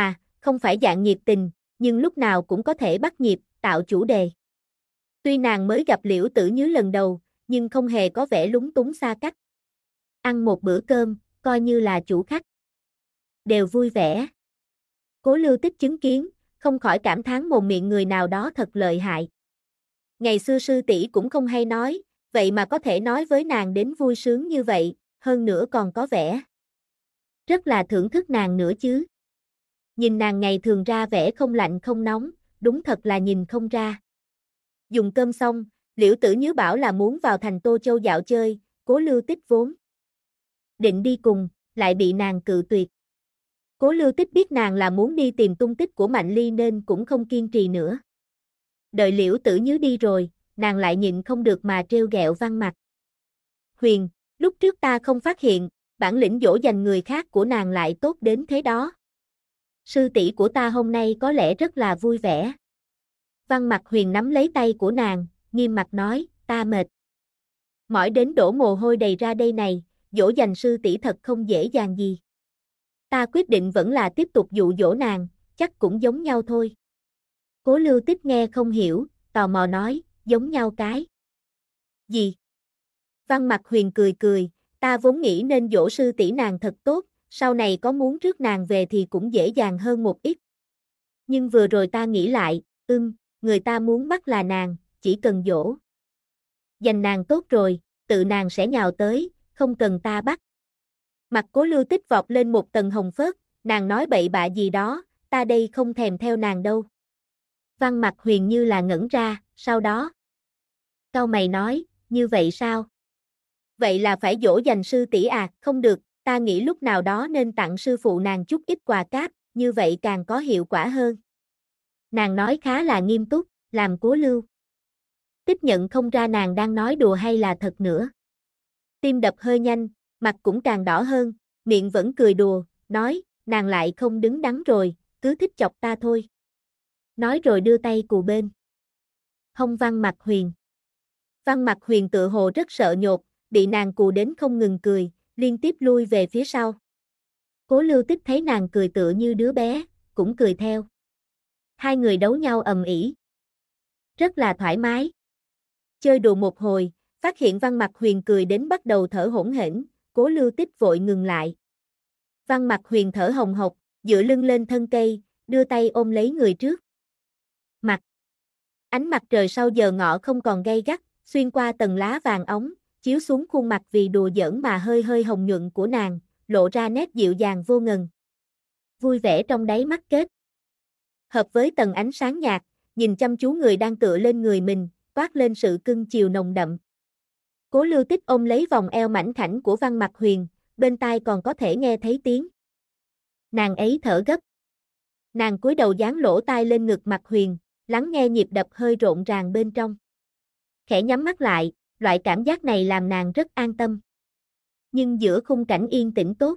không phải dạng nhiệt tình, nhưng lúc nào cũng có thể bắt nhịp, tạo chủ đề. Tuy nàng mới gặp Liễu Tử Nhứ lần đầu, nhưng không hề có vẻ lúng túng xa cách. Ăn một bữa cơm, coi như là chủ khách. Đều vui vẻ. Cố Lưu Tích chứng kiến, không khỏi cảm thán mồm miệng người nào đó thật lợi hại. Ngày xưa sư tỷ cũng không hay nói, vậy mà có thể nói với nàng đến vui sướng như vậy, hơn nữa còn có vẻ rất là thưởng thức nàng nữa chứ. Nhìn nàng ngày thường ra vẻ không lạnh không nóng, đúng thật là nhìn không ra. Dùng cơm xong, Liễu Tử Nhứ bảo là muốn vào thành Tô Châu dạo chơi, Cố Lưu Tích vốn định đi cùng, lại bị nàng cự tuyệt. Cố Lưu Tích biết nàng là muốn đi tìm tung tích của Mạnh Ly nên cũng không kiên trì nữa. Đợi Liễu Tử Nhứ đi rồi, nàng lại nhịn không được mà trêu ghẹo Văn Mặc. Huyền, lúc trước ta không phát hiện, bản lĩnh dỗ dành người khác của nàng lại tốt đến thế đó. Sư tỷ của ta hôm nay có lẽ rất là vui vẻ. Văn Mặc Huyền nắm lấy tay của nàng, nghiêm mặt nói, ta mệt mỏi đến đổ mồ hôi đầy ra đây này, dỗ dành sư tỷ thật không dễ dàng gì. Ta quyết định vẫn là tiếp tục dụ dỗ nàng, chắc cũng giống nhau thôi. Cố Lưu Tích nghe không hiểu, tò mò nói, giống nhau cái gì? Văn Mặc Huyền cười cười, ta vốn nghĩ nên dỗ sư tỷ nàng thật tốt, sau này có muốn rước nàng về thì cũng dễ dàng hơn một ít. Nhưng vừa rồi ta nghĩ lại, người ta muốn bắt là nàng, chỉ cần dỗ dành nàng tốt rồi, tự nàng sẽ nhào tới, không cần ta bắt. Mặt Cố Lưu Tích vọt lên một tầng hồng phớt, nàng nói bậy bạ gì đó, ta đây không thèm theo nàng đâu. Văn Mặc Huyền như là ngẩn ra, sau đó cau mày nói, như vậy sao? Vậy là phải dỗ dành sư tỷ à, không được, ta nghĩ lúc nào đó nên tặng sư phụ nàng chút ít quà cáp, như vậy càng có hiệu quả hơn. Nàng nói khá là nghiêm túc, làm Cố Lưu Tích nhận không ra nàng đang nói đùa hay là thật nữa. Tim đập hơi nhanh, mặt cũng càng đỏ hơn, miệng vẫn cười đùa, nói, nàng lại không đứng đắn rồi, cứ thích chọc ta thôi. Nói rồi đưa tay cù bên hông Văn Mặc Huyền. Văn Mặc Huyền tự hồ rất sợ nhột, bị nàng cù đến không ngừng cười, liên tiếp lui về phía sau. Cố Lưu Tích thấy nàng cười tựa như đứa bé, cũng cười theo. Hai người đấu nhau ầm ĩ, rất là thoải mái. Chơi đùa một hồi, phát hiện Văn Mặc Huyền cười đến bắt đầu thở hổn hển, Cố Lưu Tích vội ngừng lại. Văn Mặc Huyền thở hồng hộc, dựa lưng lên thân cây, đưa tay ôm lấy người trước mặt. Ánh mặt trời sau giờ ngọ không còn gay gắt, xuyên qua tầng lá vàng óng, chiếu xuống khuôn mặt vì đùa giỡn mà hơi hơi hồng nhuận của nàng, lộ ra nét dịu dàng vô ngần. Vui vẻ trong đáy mắt kết hợp với tầng ánh sáng nhạt, nhìn chăm chú người đang tựa lên người mình, toát lên sự cưng chiều nồng đậm. Cố Lưu Tích ôm lấy vòng eo mảnh khảnh của Văn Mặc Huyền, bên tai còn có thể nghe thấy tiếng nàng ấy thở gấp. Nàng cúi đầu dán lỗ tai lên ngực Mặc Huyền, lắng nghe nhịp đập hơi rộn ràng bên trong. Khẽ nhắm mắt lại, loại cảm giác này làm nàng rất an tâm. Nhưng giữa khung cảnh yên tĩnh tốt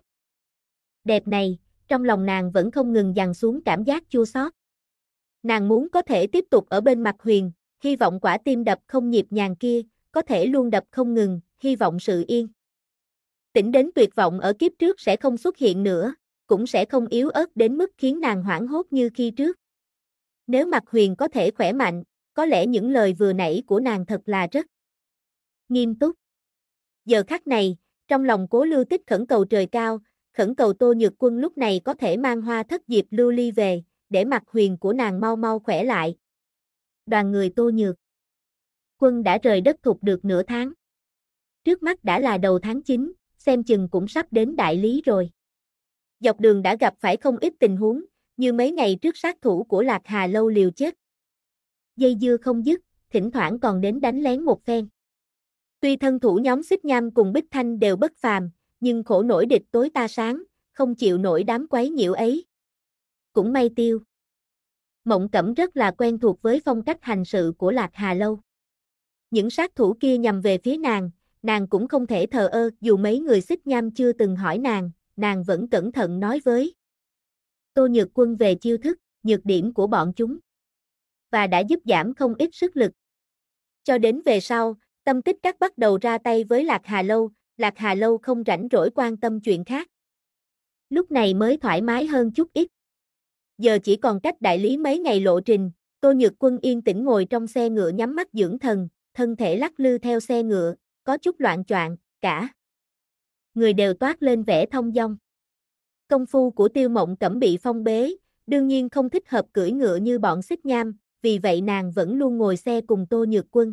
đẹp này, trong lòng nàng vẫn không ngừng dằn xuống cảm giác chua xót. Nàng muốn có thể tiếp tục ở bên Mặc Huyền, hy vọng quả tim đập không nhịp nhàng kia, có thể luôn đập không ngừng, hy vọng sự yên tĩnh đến tuyệt vọng ở kiếp trước sẽ không xuất hiện nữa, cũng sẽ không yếu ớt đến mức khiến nàng hoảng hốt như khi trước. Nếu Mặc Huyền có thể khỏe mạnh, có lẽ những lời vừa nãy của nàng thật là rất nghiêm túc. Giờ khắc này, trong lòng Cố Lưu Tích khẩn cầu trời cao, khẩn cầu Tô Nhược Quân lúc này có thể mang Hoa Thất Diệp lưu ly về, để Mặc Huyền của nàng mau mau khỏe lại. Đoàn người Tô Nhược Quân đã rời đất Thục được nửa tháng. Trước mắt đã là đầu tháng 9, xem chừng cũng sắp đến đại lý rồi. Dọc đường đã gặp phải không ít tình huống, như mấy ngày trước sát thủ của Lạc Hà Lâu liều chết dây dưa không dứt, thỉnh thoảng còn đến đánh lén một phen. Tuy thân thủ nhóm Xích Nham cùng Bích Thanh đều bất phàm, nhưng khổ nổi địch tối ta sáng, không chịu nổi đám quấy nhiễu ấy. Cũng may Tiêu Mộng Cẩm rất là quen thuộc với phong cách hành sự của Lạc Hà Lâu. Những sát thủ kia nhằm về phía nàng cũng không thể thờ ơ, dù mấy người Xích Nham chưa từng hỏi nàng vẫn cẩn thận nói với Tô Nhược Quân về chiêu thức, nhược điểm của bọn chúng, và đã giúp giảm không ít sức lực. Cho đến về sau, Tâm Tích Các bắt đầu ra tay với Lạc Hà Lâu không rảnh rỗi quan tâm chuyện khác. Lúc này mới thoải mái hơn chút ít. Giờ chỉ còn cách đại lý mấy ngày lộ trình, Tô Nhược Quân yên tĩnh ngồi trong xe ngựa nhắm mắt dưỡng thần, thân thể lắc lư theo xe ngựa, có chút loạng choạng, cả người đều toát lên vẻ thông dong. Công phu của Tiêu Mộng Cẩm bị phong bế, đương nhiên không thích hợp cưỡi ngựa như bọn Xích Nham, vì vậy nàng vẫn luôn ngồi xe cùng Tô Nhược Quân.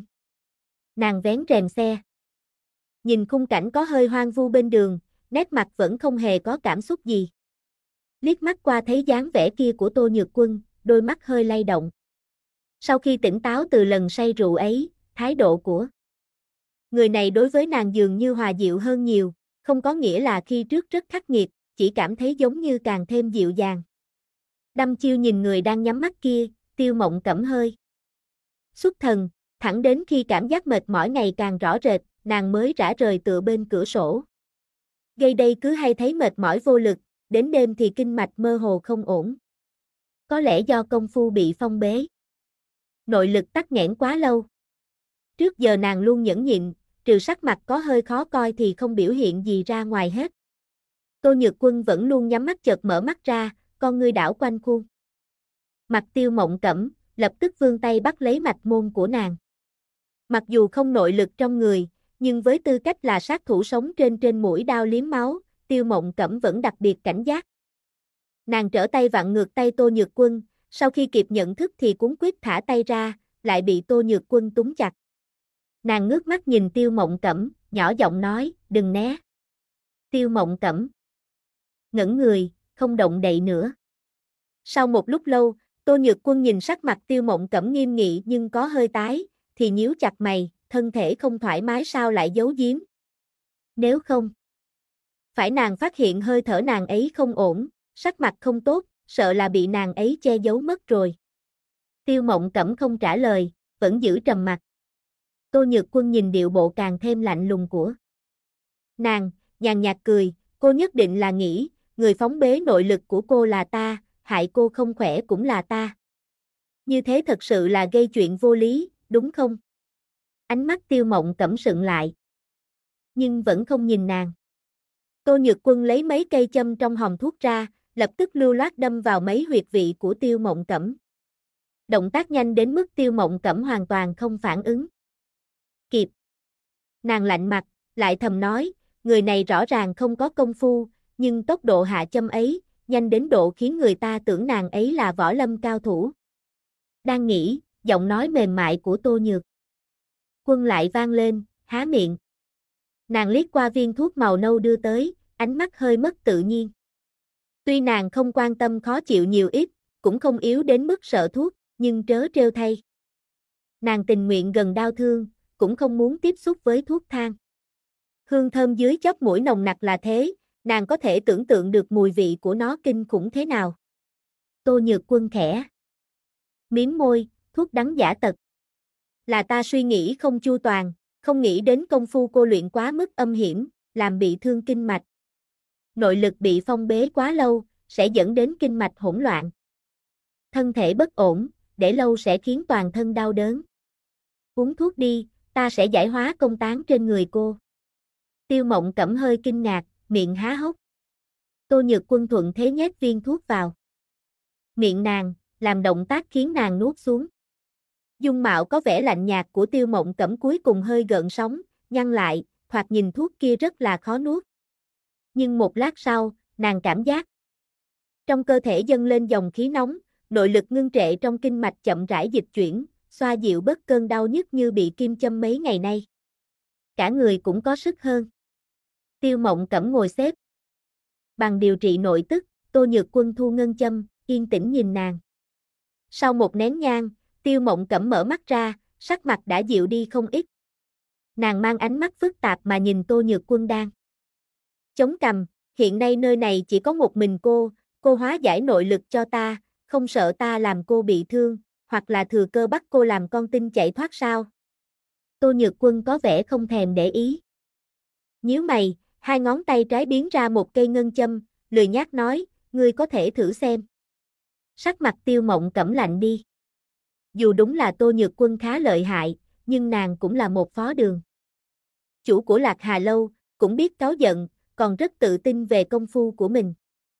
Nàng vén rèm xe. Nhìn khung cảnh có hơi hoang vu bên đường, nét mặt vẫn không hề có cảm xúc gì. Liếc mắt qua thấy dáng vẻ kia của Tô Nhược Quân, đôi mắt hơi lay động. Sau khi tỉnh táo từ lần say rượu ấy, thái độ của người này đối với nàng dường như hòa dịu hơn nhiều, không có nghĩa là khi trước rất khắc nghiệt, chỉ cảm thấy giống như càng thêm dịu dàng. Đăm chiêu nhìn người đang nhắm mắt kia, Tiêu Mộng Cẩm hơi xuất thần, thẳng đến khi cảm giác mệt mỏi ngày càng rõ rệt, nàng mới rã rời tựa bên cửa sổ. Gây đây cứ hay thấy mệt mỏi vô lực, đến đêm thì kinh mạch mơ hồ không ổn. Có lẽ do công phu bị phong bế. Nội lực tắc nghẽn quá lâu. Trước giờ nàng luôn nhẫn nhịn, trừ sắc mặt có hơi khó coi thì không biểu hiện gì ra ngoài hết. Tô Nhược Quân vẫn luôn nhắm mắt chợt mở mắt ra, con ngươi đảo quanh khuôn mặt Tiêu Mộng Cẩm, lập tức vươn tay bắt lấy mạch môn của nàng. Mặc dù không nội lực trong người, nhưng với tư cách là sát thủ sống trên mũi đao liếm máu, Tiêu Mộng Cẩm vẫn đặc biệt cảnh giác. Nàng trở tay vặn ngược tay Tô Nhược Quân, sau khi kịp nhận thức thì cuống quýt thả tay ra, lại bị Tô Nhược Quân túm chặt. Nàng ngước mắt nhìn Tiêu Mộng Cẩm, nhỏ giọng nói, đừng né. Tiêu Mộng Cẩm ngẩng người, không động đậy nữa. Sau một lúc lâu, Tô Nhược Quân nhìn sắc mặt Tiêu Mộng Cẩm nghiêm nghị nhưng có hơi tái, thì nhíu chặt mày, thân thể không thoải mái sao lại giấu giếm. Nếu không phải nàng phát hiện hơi thở nàng ấy không ổn, sắc mặt không tốt, sợ là bị nàng ấy che giấu mất rồi. Tiêu Mộng Cẩm không trả lời, vẫn giữ trầm mặc. Tô Nhược Quân nhìn điệu bộ càng thêm lạnh lùng của nàng, nhàn nhạt cười, cô nhất định là nghĩ, người phóng bế nội lực của cô là ta, hại cô không khỏe cũng là ta. Như thế thật sự là gây chuyện vô lý, đúng không? Ánh mắt Tiêu Mộng Cẩm sững lại, nhưng vẫn không nhìn nàng. Tô Nhược Quân lấy mấy cây châm trong hòm thuốc ra, lập tức lưu loát đâm vào mấy huyệt vị của Tiêu Mộng Cẩm. Động tác nhanh đến mức Tiêu Mộng Cẩm hoàn toàn không phản ứng kịp. Nàng lạnh mặt, lại thầm nói, người này rõ ràng không có công phu, nhưng tốc độ hạ châm ấy, nhanh đến độ khiến người ta tưởng nàng ấy là võ lâm cao thủ. Đang nghĩ, giọng nói mềm mại của Tô Nhược Quân lại vang lên, há miệng. Nàng liếc qua viên thuốc màu nâu đưa tới, ánh mắt hơi mất tự nhiên. Tuy nàng không quan tâm khó chịu nhiều ít, cũng không yếu đến mức sợ thuốc, nhưng trớ trêu thay. Nàng tình nguyện gần đau thương, cũng không muốn tiếp xúc với thuốc thang. Hương thơm dưới chóp mũi nồng nặc là thế, nàng có thể tưởng tượng được mùi vị của nó kinh khủng thế nào. Tô Nhược Quân khẽ mím môi, thuốc đắng giả tật. Là ta suy nghĩ không chu toàn, không nghĩ đến công phu cô luyện quá mức âm hiểm, làm bị thương kinh mạch. Nội lực bị phong bế quá lâu, sẽ dẫn đến kinh mạch hỗn loạn. Thân thể bất ổn, để lâu sẽ khiến toàn thân đau đớn. Uống thuốc đi, ta sẽ giải hóa công tán trên người cô. Tiêu Mộng Cẩm hơi kinh ngạc, miệng há hốc. Tô Nhược Quân thuận thế nhét viên thuốc vào miệng nàng, làm động tác khiến nàng nuốt xuống. Dung mạo có vẻ lạnh nhạt của Tiêu Mộng Cẩm cuối cùng hơi gợn sóng, nhăn lại, thoạt nhìn thuốc kia rất là khó nuốt. Nhưng một lát sau, nàng cảm giác trong cơ thể dâng lên dòng khí nóng, nội lực ngưng trệ trong kinh mạch chậm rãi dịch chuyển, xoa dịu bớt cơn đau nhức như bị kim châm mấy ngày nay. Cả người cũng có sức hơn. Tiêu Mộng Cẩm ngồi xếp bằng điều trị nội tức, Tô Nhược Quân thu ngân châm, yên tĩnh nhìn nàng. Sau một nén nhang, Tiêu Mộng Cẩm mở mắt ra, sắc mặt đã dịu đi không ít. Nàng mang ánh mắt phức tạp mà nhìn Tô Nhược Quân đang chống cằm, hiện nay nơi này chỉ có một mình cô hóa giải nội lực cho ta, không sợ ta làm cô bị thương, hoặc là thừa cơ bắt cô làm con tin chạy thoát sao? Tô Nhược Quân có vẻ không thèm để ý. Nhíu mày, hai ngón tay trái biến ra một cây ngân châm, lười nhác nói, ngươi có thể thử xem. Sắc mặt Tiêu Mộng Cẩm lạnh đi. Dù đúng là Tô Nhược Quân khá lợi hại, nhưng nàng cũng là một phó đường chủ của Lạc Hà Lâu, cũng biết cáu giận, còn rất tự tin về công phu của mình.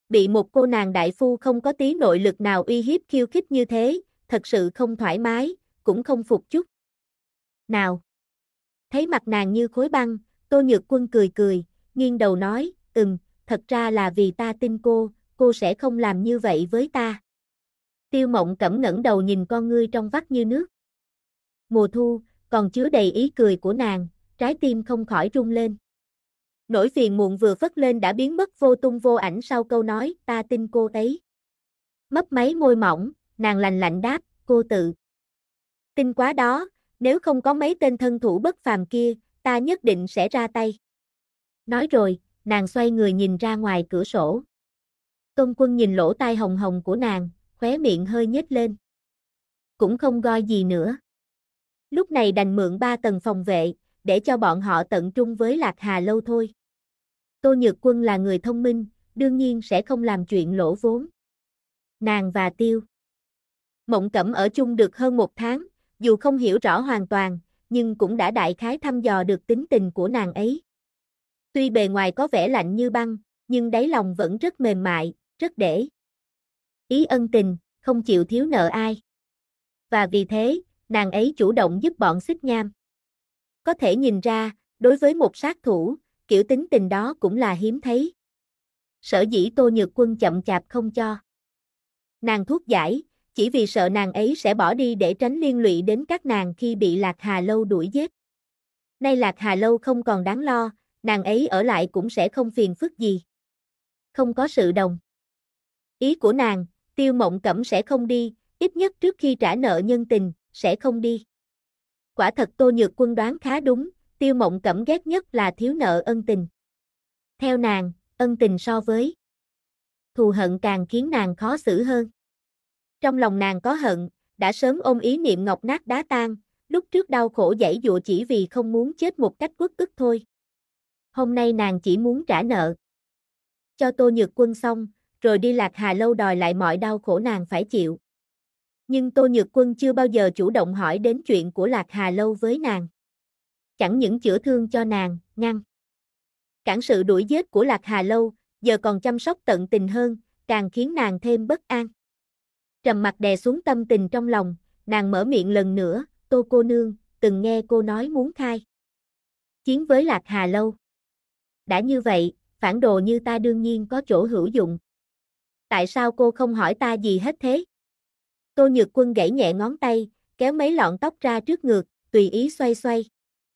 Bị một cô nàng đại phu không có tí nội lực nào uy hiếp khiêu khích như thế, thật sự không thoải mái, cũng không phục chút. Nào! Thấy mặt nàng như khối băng, Tô Nhược Quân cười cười, nghiêng đầu nói, thật ra là vì ta tin cô sẽ không làm như vậy với ta. Tiêu Mộng Cẩm ngẩng đầu nhìn con ngươi trong vắt như nước. Mùa thu, còn chứa đầy ý cười của nàng, trái tim không khỏi rung lên. Nỗi phiền muộn vừa phất lên đã biến mất vô tung vô ảnh sau câu nói, ta tin cô ấy. Mấp máy môi mỏng, nàng lạnh lạnh đáp, cô tự tin quá đó, nếu không có mấy tên thân thủ bất phàm kia, ta nhất định sẽ ra tay. Nói rồi, nàng xoay người nhìn ra ngoài cửa sổ. Tôn Quân nhìn lỗ tai hồng hồng của nàng, khóe miệng hơi nhếch lên. Cũng không goi gì nữa. Lúc này đành mượn 3 tầng phòng vệ, để cho bọn họ tận trung với Lạc Hà Lâu thôi. Tô Nhược Quân là người thông minh, đương nhiên sẽ không làm chuyện lỗ vốn. Nàng và Tiêu Mộng Cẩm ở chung được hơn 1 tháng, dù không hiểu rõ hoàn toàn, nhưng cũng đã đại khái thăm dò được tính tình của nàng ấy. Tuy bề ngoài có vẻ lạnh như băng, nhưng đáy lòng vẫn rất mềm mại, rất để ý ân tình, không chịu thiếu nợ ai. Và vì thế, nàng ấy chủ động giúp bọn Xích Nham. Có thể nhìn ra, đối với một sát thủ, kiểu tính tình đó cũng là hiếm thấy. Sở dĩ Tô Nhược Quân chậm chạp không cho nàng thuốc giải, chỉ vì sợ nàng ấy sẽ bỏ đi để tránh liên lụy đến các nàng khi bị Lạc Hà Lâu đuổi giết. Nay Lạc Hà Lâu không còn đáng lo, nàng ấy ở lại cũng sẽ không phiền phức gì. Không có sự đồng ý của nàng, Tiêu Mộng Cẩm sẽ không đi, ít nhất trước khi trả nợ nhân tình, sẽ không đi. Quả thật Tô Nhược Quân đoán khá đúng, Tiêu Mộng Cẩm ghét nhất là thiếu nợ ân tình. Theo nàng, ân tình so với thù hận càng khiến nàng khó xử hơn. Trong lòng nàng có hận, đã sớm ôm ý niệm ngọc nát đá tan, lúc trước đau khổ giãy giụa chỉ vì không muốn chết một cách uất ức thôi. Hôm nay nàng chỉ muốn trả nợ cho Tô Nhược Quân xong, rồi đi Lạc Hà Lâu đòi lại mọi đau khổ nàng phải chịu. Nhưng Tô Nhược Quân chưa bao giờ chủ động hỏi đến chuyện của Lạc Hà Lâu với nàng. Chẳng những chữa thương cho nàng, ngăn cản sự đuổi giết của Lạc Hà Lâu, giờ còn chăm sóc tận tình hơn, càng khiến nàng thêm bất an. Trầm mặc đè xuống tâm tình trong lòng, nàng mở miệng lần nữa, Tô cô nương, từng nghe cô nói muốn khai chiến với Lạc Hà Lâu. Đã như vậy, phản đồ như ta đương nhiên có chỗ hữu dụng. Tại sao cô không hỏi ta gì hết thế? Tô Nhược Quân gãy nhẹ ngón tay, kéo mấy lọn tóc ra trước ngực, tùy ý xoay xoay.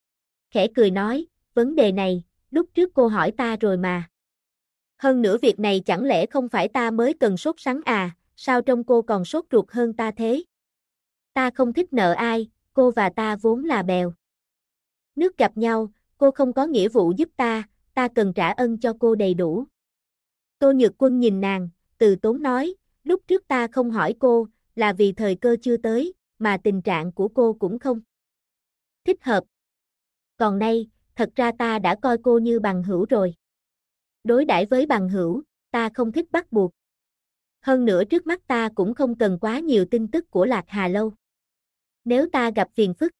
Khẽ cười nói, vấn đề này, lúc trước cô hỏi ta rồi mà. Hơn nữa việc này chẳng lẽ không phải ta mới cần sốt sắng à, sao trông cô còn sốt ruột hơn ta thế? Ta không thích nợ ai, cô và ta vốn là bèo nước gặp nhau, cô không có nghĩa vụ giúp ta cần trả ân cho cô đầy đủ. Tô Nhược Quân nhìn nàng, từ tốn nói, lúc trước ta không hỏi cô, là vì thời cơ chưa tới, mà tình trạng của cô cũng không thích hợp. Còn nay, thật ra ta đã coi cô như bằng hữu rồi. Đối đãi với bằng hữu, ta không thích bắt buộc. Hơn nữa trước mắt ta cũng không cần quá nhiều tin tức của Lạc Hà Lâu. Nếu ta gặp phiền phức,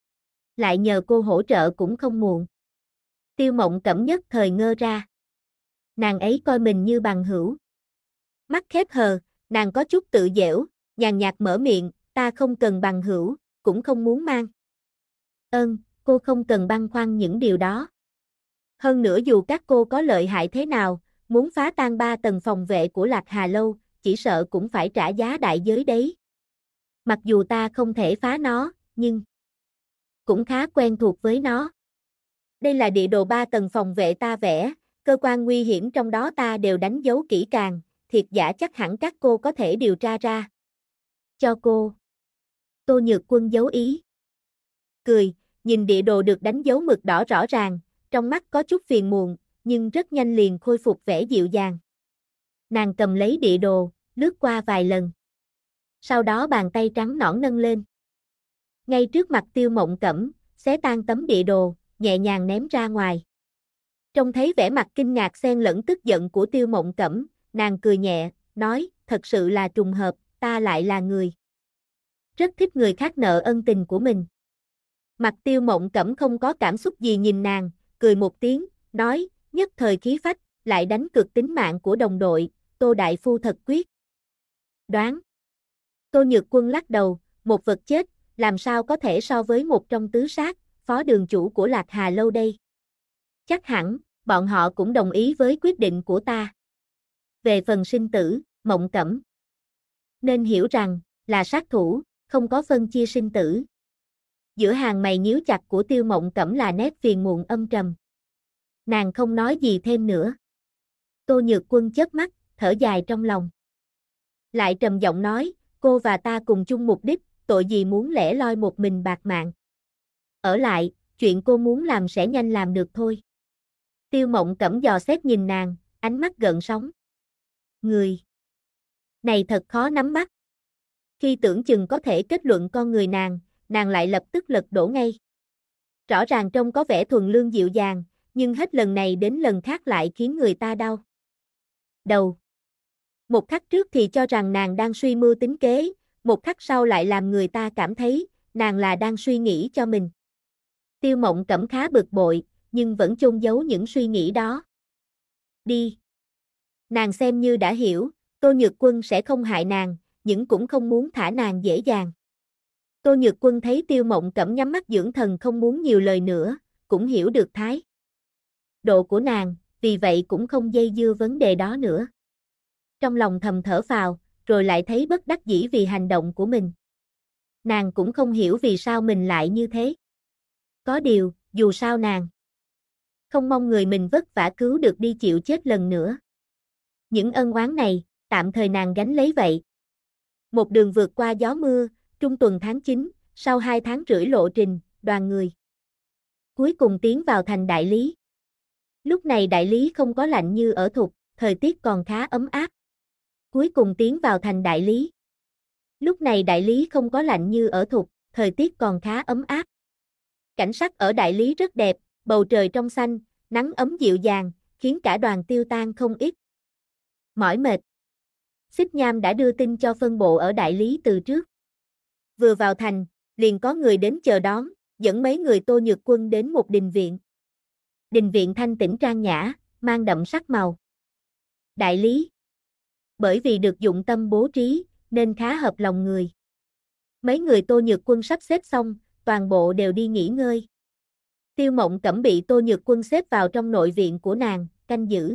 lại nhờ cô hỗ trợ cũng không muộn. Tiêu Mộng Cẩm nhất thời ngơ ra. Nàng ấy coi mình như bằng hữu. Mắt khép hờ, nàng có chút tự giễu, nhàn nhạt mở miệng, ta không cần bằng hữu, cũng không muốn mang cô không cần băn khoăn những điều đó. Hơn nữa dù các cô có lợi hại thế nào, muốn phá tan 3 tầng phòng vệ của Lạc Hà Lâu, chỉ sợ cũng phải trả giá đại giới đấy. Mặc dù ta không thể phá nó, nhưng cũng khá quen thuộc với nó. Đây là địa đồ 3 tầng phòng vệ ta vẽ, cơ quan nguy hiểm trong đó ta đều đánh dấu kỹ càng, thiệt giả chắc hẳn các cô có thể điều tra ra. Cho cô. Tô Nhược Quân giấu ý. Cười, nhìn địa đồ được đánh dấu mực đỏ rõ ràng, trong mắt có chút phiền muộn, nhưng rất nhanh liền khôi phục vẻ dịu dàng. Nàng cầm lấy địa đồ, lướt qua vài lần. Sau đó bàn tay trắng nõn nâng lên. Ngay trước mặt Tiêu Mộng Cẩm, xé tan tấm địa đồ, nhẹ nhàng ném ra ngoài. Trông thấy vẻ mặt kinh ngạc xen lẫn tức giận của Tiêu Mộng Cẩm, nàng cười nhẹ, nói, thật sự là trùng hợp, ta lại là người rất thích người khác nợ ân tình của mình. Mặt Tiêu Mộng Cẩm không có cảm xúc gì nhìn nàng, cười một tiếng, nói, nhất thời khí phách, lại đánh cược tính mạng của đồng đội, Tô đại phu thật quyết đoán. Tô Nhược Quân lắc đầu, một vật chết, làm sao có thể so với một trong tứ sát, phó đường chủ của Lạc Hà lâu đây. Chắc hẳn, bọn họ cũng đồng ý với quyết định của ta. Về phần sinh tử, Mộng Cẩm nên hiểu rằng, là sát thủ, không có phân chia sinh tử. Giữa hàng mày nhíu chặt của Tiêu Mộng Cẩm là nét phiền muộn âm trầm. Nàng không nói gì thêm nữa. Tô Nhược Quân chớp mắt, thở dài trong lòng. Lại trầm giọng nói, cô và ta cùng chung mục đích, tội gì muốn lẻ loi một mình bạc mạng. Ở lại, chuyện cô muốn làm sẽ nhanh làm được thôi. Tiêu Mộng Cẩm dò xét nhìn nàng, ánh mắt gợn sóng. Người này thật khó nắm bắt. Khi tưởng chừng có thể kết luận con người nàng lại lập tức lật đổ ngay. Rõ ràng trông có vẻ thuần lương dịu dàng, nhưng hết lần này đến lần khác lại khiến người ta đau đầu. Một khắc trước thì cho rằng nàng đang suy mưu tính kế, một khắc sau lại làm người ta cảm thấy, nàng là đang suy nghĩ cho mình. Tiêu Mộng Cẩm khá bực bội, nhưng vẫn chôn giấu những suy nghĩ đó. Đi. Nàng xem như đã hiểu, Tô Nhược Quân sẽ không hại nàng, nhưng cũng không muốn thả nàng dễ dàng. Tô Nhược Quân thấy Tiêu Mộng Cẩm nhắm mắt dưỡng thần không muốn nhiều lời nữa, cũng hiểu được thái độ của nàng, vì vậy cũng không dây dưa vấn đề đó nữa. Trong lòng thầm thở phào, rồi lại thấy bất đắc dĩ vì hành động của mình. Nàng cũng không hiểu vì sao mình lại như thế. Có điều, dù sao nàng không mong người mình vất vả cứu được đi chịu chết lần nữa. Những ân oán này, tạm thời nàng gánh lấy vậy. Một đường vượt qua gió mưa, trung tuần tháng 9, sau 2 tháng rưỡi lộ trình, đoàn người cuối cùng tiến vào thành Đại Lý. Lúc này Đại Lý không có lạnh như ở Thục, thời tiết còn khá ấm áp. Cuối cùng tiến vào thành Đại Lý. Lúc này Đại Lý không có lạnh như ở Thục, thời tiết còn khá ấm áp. Cảnh sắc ở Đại Lý rất đẹp, bầu trời trong xanh, nắng ấm dịu dàng, khiến cả đoàn tiêu tan không ít. Mỏi mệt. Xích Nham đã đưa tin cho phân bộ ở Đại Lý từ trước. Vừa vào thành, liền có người đến chờ đón, dẫn mấy người Tô Nhược Quân đến một đình viện. Đình viện thanh tĩnh trang nhã, mang đậm sắc màu. Đại Lý. Bởi vì được dụng tâm bố trí, nên khá hợp lòng người. Mấy người Tô Nhược Quân sắp xếp xong, toàn bộ đều đi nghỉ ngơi. Tiêu Mộng Cẩm bị Tô Nhược Quân xếp vào trong nội viện của nàng, canh giữ.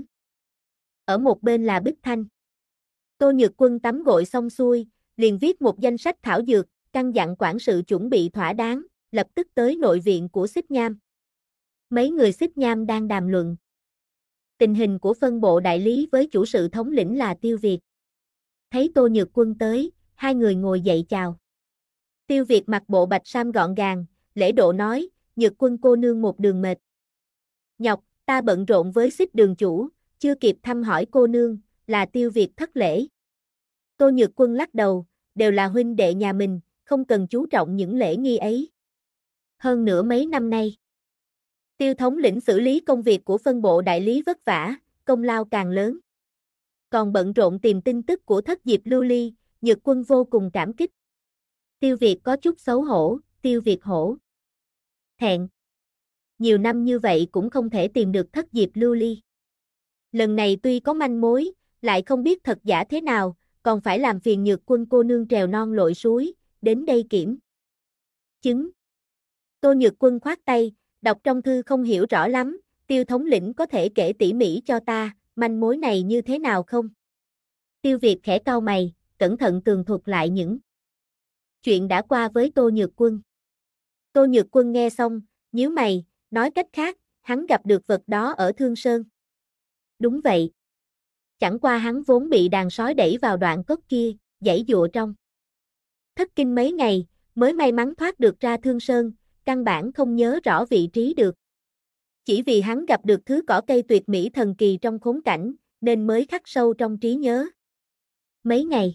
Ở một bên là Bích Thanh. Tô Nhược Quân tắm gội xong xuôi, liền viết một danh sách thảo dược, căn dặn quản sự chuẩn bị thỏa đáng, lập tức tới nội viện của Xích Nham. Mấy người Xích Nham đang đàm luận tình hình của phân bộ Đại Lý với chủ sự thống lĩnh là Tiêu Việt. Thấy Tô Nhược Quân tới, hai người ngồi dậy chào. Tiêu Việt mặc bộ bạch sam gọn gàng, lễ độ nói, Nhược Quân cô nương một đường mệt nhọc, ta bận rộn với Xích đường chủ, chưa kịp thăm hỏi cô nương, là Tiêu Việt thất lễ. Tô Nhược Quân lắc đầu, đều là huynh đệ nhà mình, không cần chú trọng những lễ nghi ấy. Hơn nữa mấy năm nay, Tiêu thống lĩnh xử lý công việc của phân bộ Đại Lý vất vả, công lao càng lớn. Còn bận rộn tìm tin tức của thất diệp lưu ly, Nhược Quân vô cùng cảm kích. Tiêu Việt có chút xấu hổ, Tiêu Việt hổ thẹn. Nhiều năm như vậy cũng không thể tìm được thất diệp lưu ly. Lần này tuy có manh mối, lại không biết thật giả thế nào, còn phải làm phiền Nhược Quân cô nương trèo non lội suối, đến đây kiểm chứng. Tô Nhược Quân khoát tay, đọc trong thư không hiểu rõ lắm, Tiêu thống lĩnh có thể kể tỉ mỉ cho ta, manh mối này như thế nào không? Tiêu Việt khẽ cau mày, cẩn thận tường thuật lại những chuyện đã qua với Tô Nhược Quân. Tô Nhược Quân nghe xong, nhíu mày, nói cách khác, hắn gặp được vật đó ở Thương Sơn. Đúng vậy. Chẳng qua hắn vốn bị đàn sói đẩy vào đoạn cốc kia, giãy giụa trong thất kinh mấy ngày, mới may mắn thoát được ra Thương Sơn, căn bản không nhớ rõ vị trí được. Chỉ vì hắn gặp được thứ cỏ cây tuyệt mỹ thần kỳ trong khốn cảnh, nên mới khắc sâu trong trí nhớ. Mấy ngày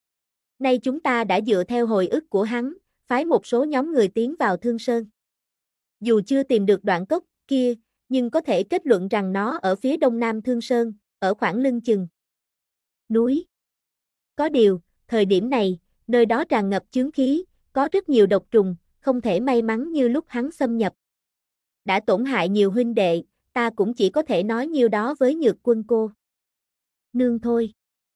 nay chúng ta đã dựa theo hồi ức của hắn, phái một số nhóm người tiến vào Thương Sơn. Dù chưa tìm được đoạn cốc kia, nhưng có thể kết luận rằng nó ở phía đông nam Thương Sơn, ở khoảng lưng chừng núi. Có điều, thời điểm này, nơi đó tràn ngập chướng khí, có rất nhiều độc trùng, không thể may mắn như lúc hắn xâm nhập. Đã tổn hại nhiều huynh đệ, ta cũng chỉ có thể nói nhiêu đó với Nhược Quân cô nương thôi.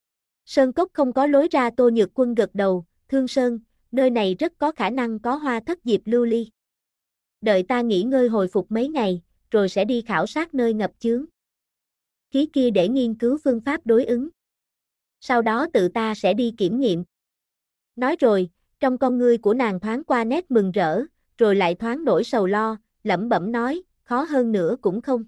Sơn cốc không có lối ra. Tô Nhược Quân gật đầu, Thương Sơn, nơi này rất có khả năng có hoa thất diệp lưu ly. Đợi ta nghỉ ngơi hồi phục mấy ngày, rồi sẽ đi khảo sát nơi ngập chướng khí kia để nghiên cứu phương pháp đối ứng. Sau đó tự ta sẽ đi kiểm nghiệm. Nói rồi, trong con ngươi của nàng thoáng qua nét mừng rỡ, rồi lại thoáng nỗi sầu lo, lẩm bẩm nói, khó hơn nữa cũng không.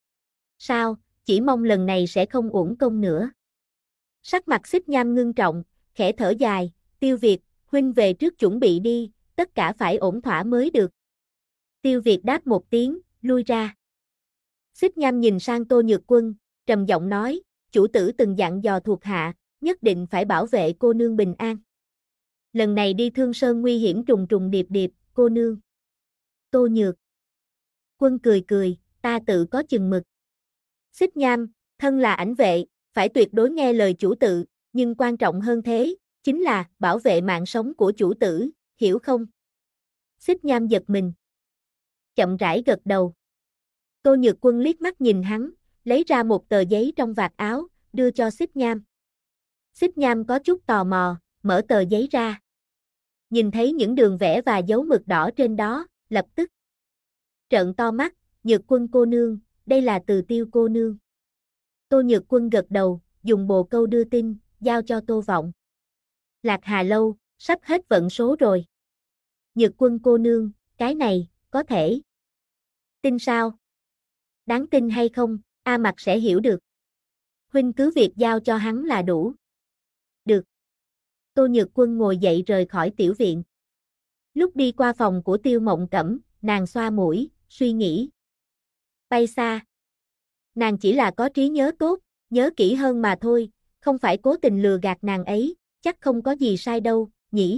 Sao, chỉ mong lần này sẽ không uổng công nữa. Sắc mặt Xích Nham ngưng trọng, khẽ thở dài, Tiêu Việt, huynh về trước chuẩn bị đi, tất cả phải ổn thỏa mới được. Tiêu Việt đáp một tiếng, lui ra. Xích Nham nhìn sang Tô Nhược Quân, trầm giọng nói, chủ tử từng dặn dò thuộc hạ, nhất định phải bảo vệ cô nương bình an. Lần này đi Thương Sơn nguy hiểm trùng trùng điệp điệp, cô nương. Tô Nhược Quân cười cười, ta tự có chừng mực. Xích Nham, thân là ảnh vệ, phải tuyệt đối nghe lời chủ tử, nhưng quan trọng hơn thế, chính là bảo vệ mạng sống của chủ tử, hiểu không? Xích Nham giật mình. Chậm rãi gật đầu. Tô Nhược Quân liếc mắt nhìn hắn, lấy ra một tờ giấy trong vạt áo, đưa cho Xích Nham. Xích Nham có chút tò mò, mở tờ giấy ra. Nhìn thấy những đường vẽ và dấu mực đỏ trên đó, lập tức trợn to mắt, Nhược Quân cô nương, đây là từ Tiêu cô nương. Tô Nhược Quân gật đầu, dùng bồ câu đưa tin, giao cho Tô Vọng. Lạc Hà Lâu, sắp hết vận số rồi. Nhược Quân cô nương, cái này, có thể tin sao? Đáng tin hay không, A Mặc sẽ hiểu được. Huynh cứ việc giao cho hắn là đủ. Được. Tô Nhược Quân ngồi dậy rời khỏi tiểu viện. Lúc đi qua phòng của Tiêu Mộng Cẩm, nàng xoa mũi, suy nghĩ. Bay xa. Nàng chỉ là có trí nhớ tốt, nhớ kỹ hơn mà thôi, không phải cố tình lừa gạt nàng ấy, chắc không có gì sai đâu, nhỉ?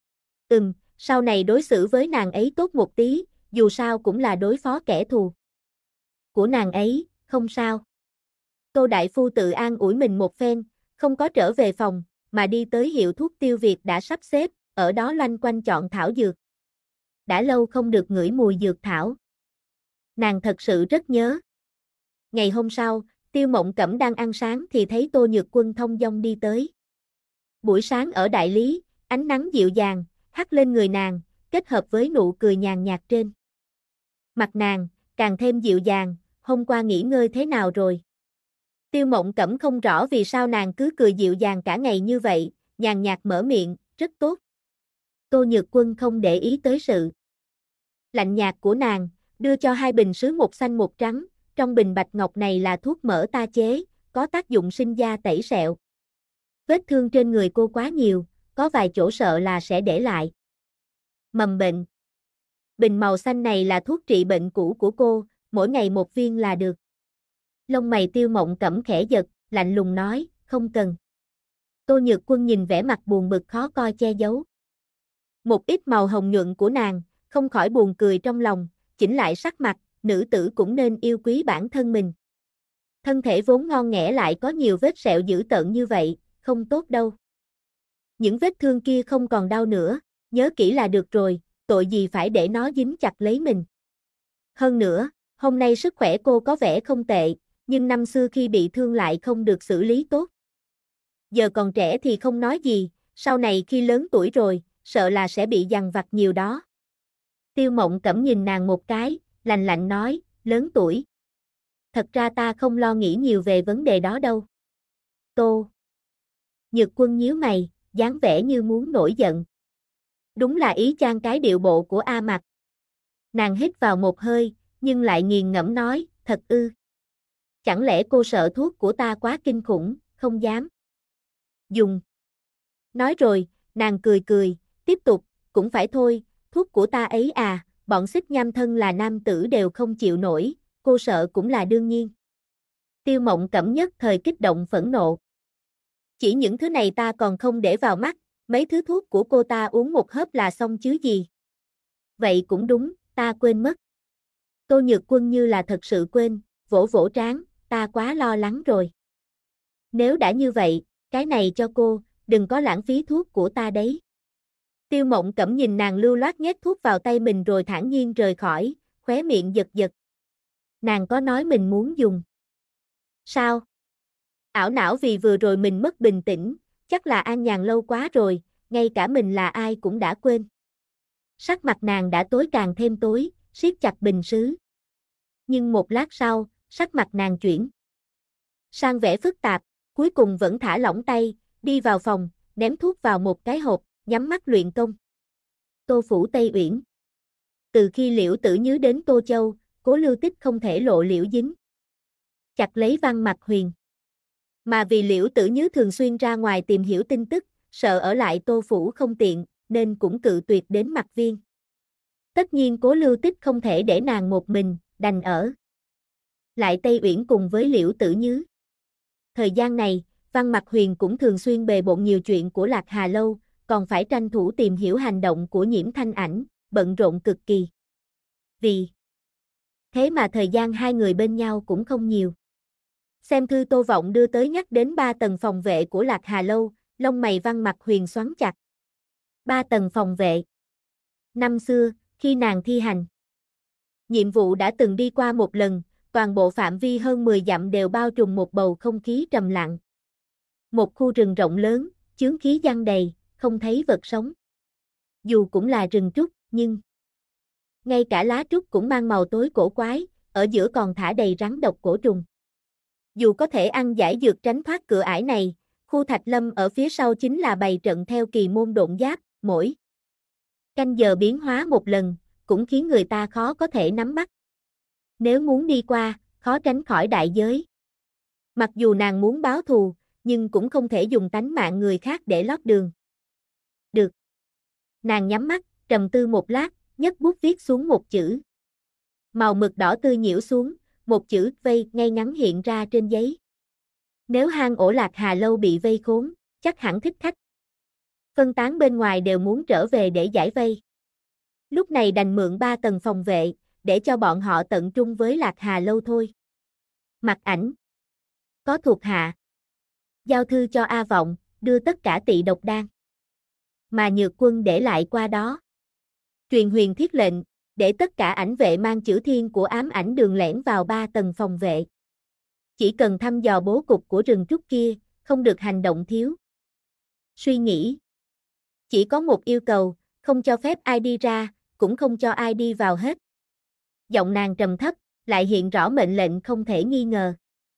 Sau này đối xử với nàng ấy tốt một tí, dù sao cũng là đối phó kẻ thù của nàng ấy, không sao. Tô Đại Phu tự an ủi mình một phen, không có trở về phòng, mà đi tới hiệu thuốc Tiêu Việt đã sắp xếp, ở đó loanh quanh chọn thảo dược. Đã lâu không được ngửi mùi dược thảo. Nàng thật sự rất nhớ. Ngày hôm sau, Tiêu Mộng Cẩm đang ăn sáng thì thấy Tô Nhược Quân thông dong đi tới. Buổi sáng ở đại lý, ánh nắng dịu dàng, hắt lên người nàng, kết hợp với nụ cười nhàn nhạt trên mặt nàng, càng thêm dịu dàng, hôm qua nghỉ ngơi thế nào rồi? Tiêu Mộng Cẩm không rõ vì sao nàng cứ cười dịu dàng cả ngày như vậy, nhàn nhạt mở miệng, rất tốt. Tô Nhược Quân không để ý tới sự lạnh nhạt của nàng, đưa cho hai bình sứ một xanh một trắng, trong bình bạch ngọc này là thuốc mỡ ta chế, có tác dụng sinh da tẩy sẹo. Vết thương trên người cô quá nhiều, có vài chỗ sợ là sẽ để lại mầm bệnh. Bình màu xanh này là thuốc trị bệnh cũ của cô, mỗi ngày một viên là được. Lông mày Tiêu Mộng Cẩm khẽ giật, lạnh lùng nói, không cần. Tô Nhược Quân nhìn vẻ mặt buồn bực khó coi che giấu một ít màu hồng nhuận của nàng, không khỏi buồn cười trong lòng, chỉnh lại sắc mặt, nữ tử cũng nên yêu quý bản thân mình. Thân thể vốn ngon nghẻ lại có nhiều vết sẹo dữ tợn như vậy, không tốt đâu. Những vết thương kia không còn đau nữa, nhớ kỹ là được rồi, tội gì phải để nó dính chặt lấy mình. Hơn nữa, hôm nay sức khỏe cô có vẻ không tệ, nhưng năm xưa khi bị thương lại không được xử lý tốt. Giờ còn trẻ thì không nói gì, sau này khi lớn tuổi rồi, sợ là sẽ bị dằn vặt nhiều đó. Tiêu Mộng Cẩm nhìn nàng một cái, lạnh lạnh nói, lớn tuổi. Thật ra ta không lo nghĩ nhiều về vấn đề đó đâu. Tô Nhược Quân nhíu mày, dáng vẻ như muốn nổi giận. Đúng là ý chang cái điệu bộ của A Mặc. Nàng hít vào một hơi, nhưng lại nghiền ngẫm nói, thật ư. Chẳng lẽ cô sợ thuốc của ta quá kinh khủng, không dám dùng. Nói rồi, nàng cười cười, tiếp tục, cũng phải thôi, thuốc của ta ấy à, bọn Xích Nham thân là nam tử đều không chịu nổi, cô sợ cũng là đương nhiên. Tiêu Mộng Cẩm nhất thời kích động phẫn nộ. Chỉ những thứ này ta còn không để vào mắt, mấy thứ thuốc của cô ta uống một hớp là xong chứ gì. Vậy cũng đúng, ta quên mất. Tô Nhược Quân như là thật sự quên, vỗ vỗ trán, ta quá lo lắng rồi. Nếu đã như vậy, cái này cho cô, đừng có lãng phí thuốc của ta đấy. Tiêu Mộng Cẩm nhìn nàng lưu loát nhét thuốc vào tay mình rồi thản nhiên rời khỏi, khóe miệng giật giật. Nàng có nói mình muốn dùng. Sao? Ảo não vì vừa rồi mình mất bình tĩnh, chắc là an nhàn lâu quá rồi, ngay cả mình là ai cũng đã quên. Sắc mặt nàng đã tối càng thêm tối, siết chặt bình sứ. Nhưng một lát sau, sắc mặt nàng chuyển sang vẻ phức tạp, cuối cùng vẫn thả lỏng tay, đi vào phòng, ném thuốc vào một cái hộp, nhắm mắt luyện công. Tô Phủ Tây Uyển. Từ khi Liễu Tử Nhứ đến Tô Châu, Cố Lưu Tích không thể lộ liễu dính chặt lấy Văn Mặc Huyền. Mà vì Liễu Tử Nhứ thường xuyên ra ngoài tìm hiểu tin tức, sợ ở lại Tô Phủ không tiện, nên cũng cự tuyệt đến Mặc Viên. Tất nhiên Cố Lưu Tích không thể để nàng một mình, đành ở lại Tây Uyển cùng với Liễu Tử Nhứ. Thời gian này, Văn Mặc Huyền cũng thường xuyên bề bộn nhiều chuyện của Lạc Hà Lâu, còn phải tranh thủ tìm hiểu hành động của Nhiễm Thanh Ảnh, bận rộn cực kỳ. Vì thế mà thời gian hai người bên nhau cũng không nhiều. Xem thư Tô Vọng đưa tới nhắc đến 3 tầng phòng vệ của Lạc Hà Lâu, lông mày Văn Mặc Huyền xoắn chặt. 3 tầng phòng vệ. Năm xưa, khi nàng thi hành nhiệm vụ đã từng đi qua một lần, toàn bộ phạm vi hơn 10 dặm đều bao trùm một bầu không khí trầm lặng. Một khu rừng rộng lớn, chướng khí giăng đầy, không thấy vật sống. Dù cũng là rừng trúc, nhưng ngay cả lá trúc cũng mang màu tối cổ quái, ở giữa còn thả đầy rắn độc cổ trùng. Dù có thể ăn giải dược tránh thoát cửa ải này, khu Thạch Lâm ở phía sau chính là bày trận theo kỳ môn độn giáp, mỗi canh giờ biến hóa một lần, cũng khiến người ta khó có thể nắm bắt. Nếu muốn đi qua, khó tránh khỏi đại giới. Mặc dù nàng muốn báo thù, nhưng cũng không thể dùng tánh mạng người khác để lót đường. Được. Nàng nhắm mắt, trầm tư một lát, nhấc bút viết xuống một chữ. Màu mực đỏ tươi nhiễu xuống, một chữ vây ngay ngắn hiện ra trên giấy. Nếu hang ổ Lạc Hà Lâu bị vây khốn, chắc hẳn thích khách phân tán bên ngoài đều muốn trở về để giải vây. Lúc này đành mượn 3 tầng phòng vệ, để cho bọn họ tận trung với Lạc Hà Lâu thôi. Mặc Ảnh. Có thuộc hạ giao thư cho A Vọng, đưa tất cả tị độc đan mà Nhược Quân để lại qua đó. Truyền huyền thiết lệnh, để tất cả ảnh vệ mang chữ thiên của ám ảnh đường lẻn vào 3 tầng phòng vệ. Chỉ cần thăm dò bố cục của rừng trúc kia, không được hành động thiếu suy nghĩ. Chỉ có một yêu cầu, không cho phép ai đi ra, cũng không cho ai đi vào hết. Giọng nàng trầm thấp, lại hiện rõ mệnh lệnh không thể nghi ngờ.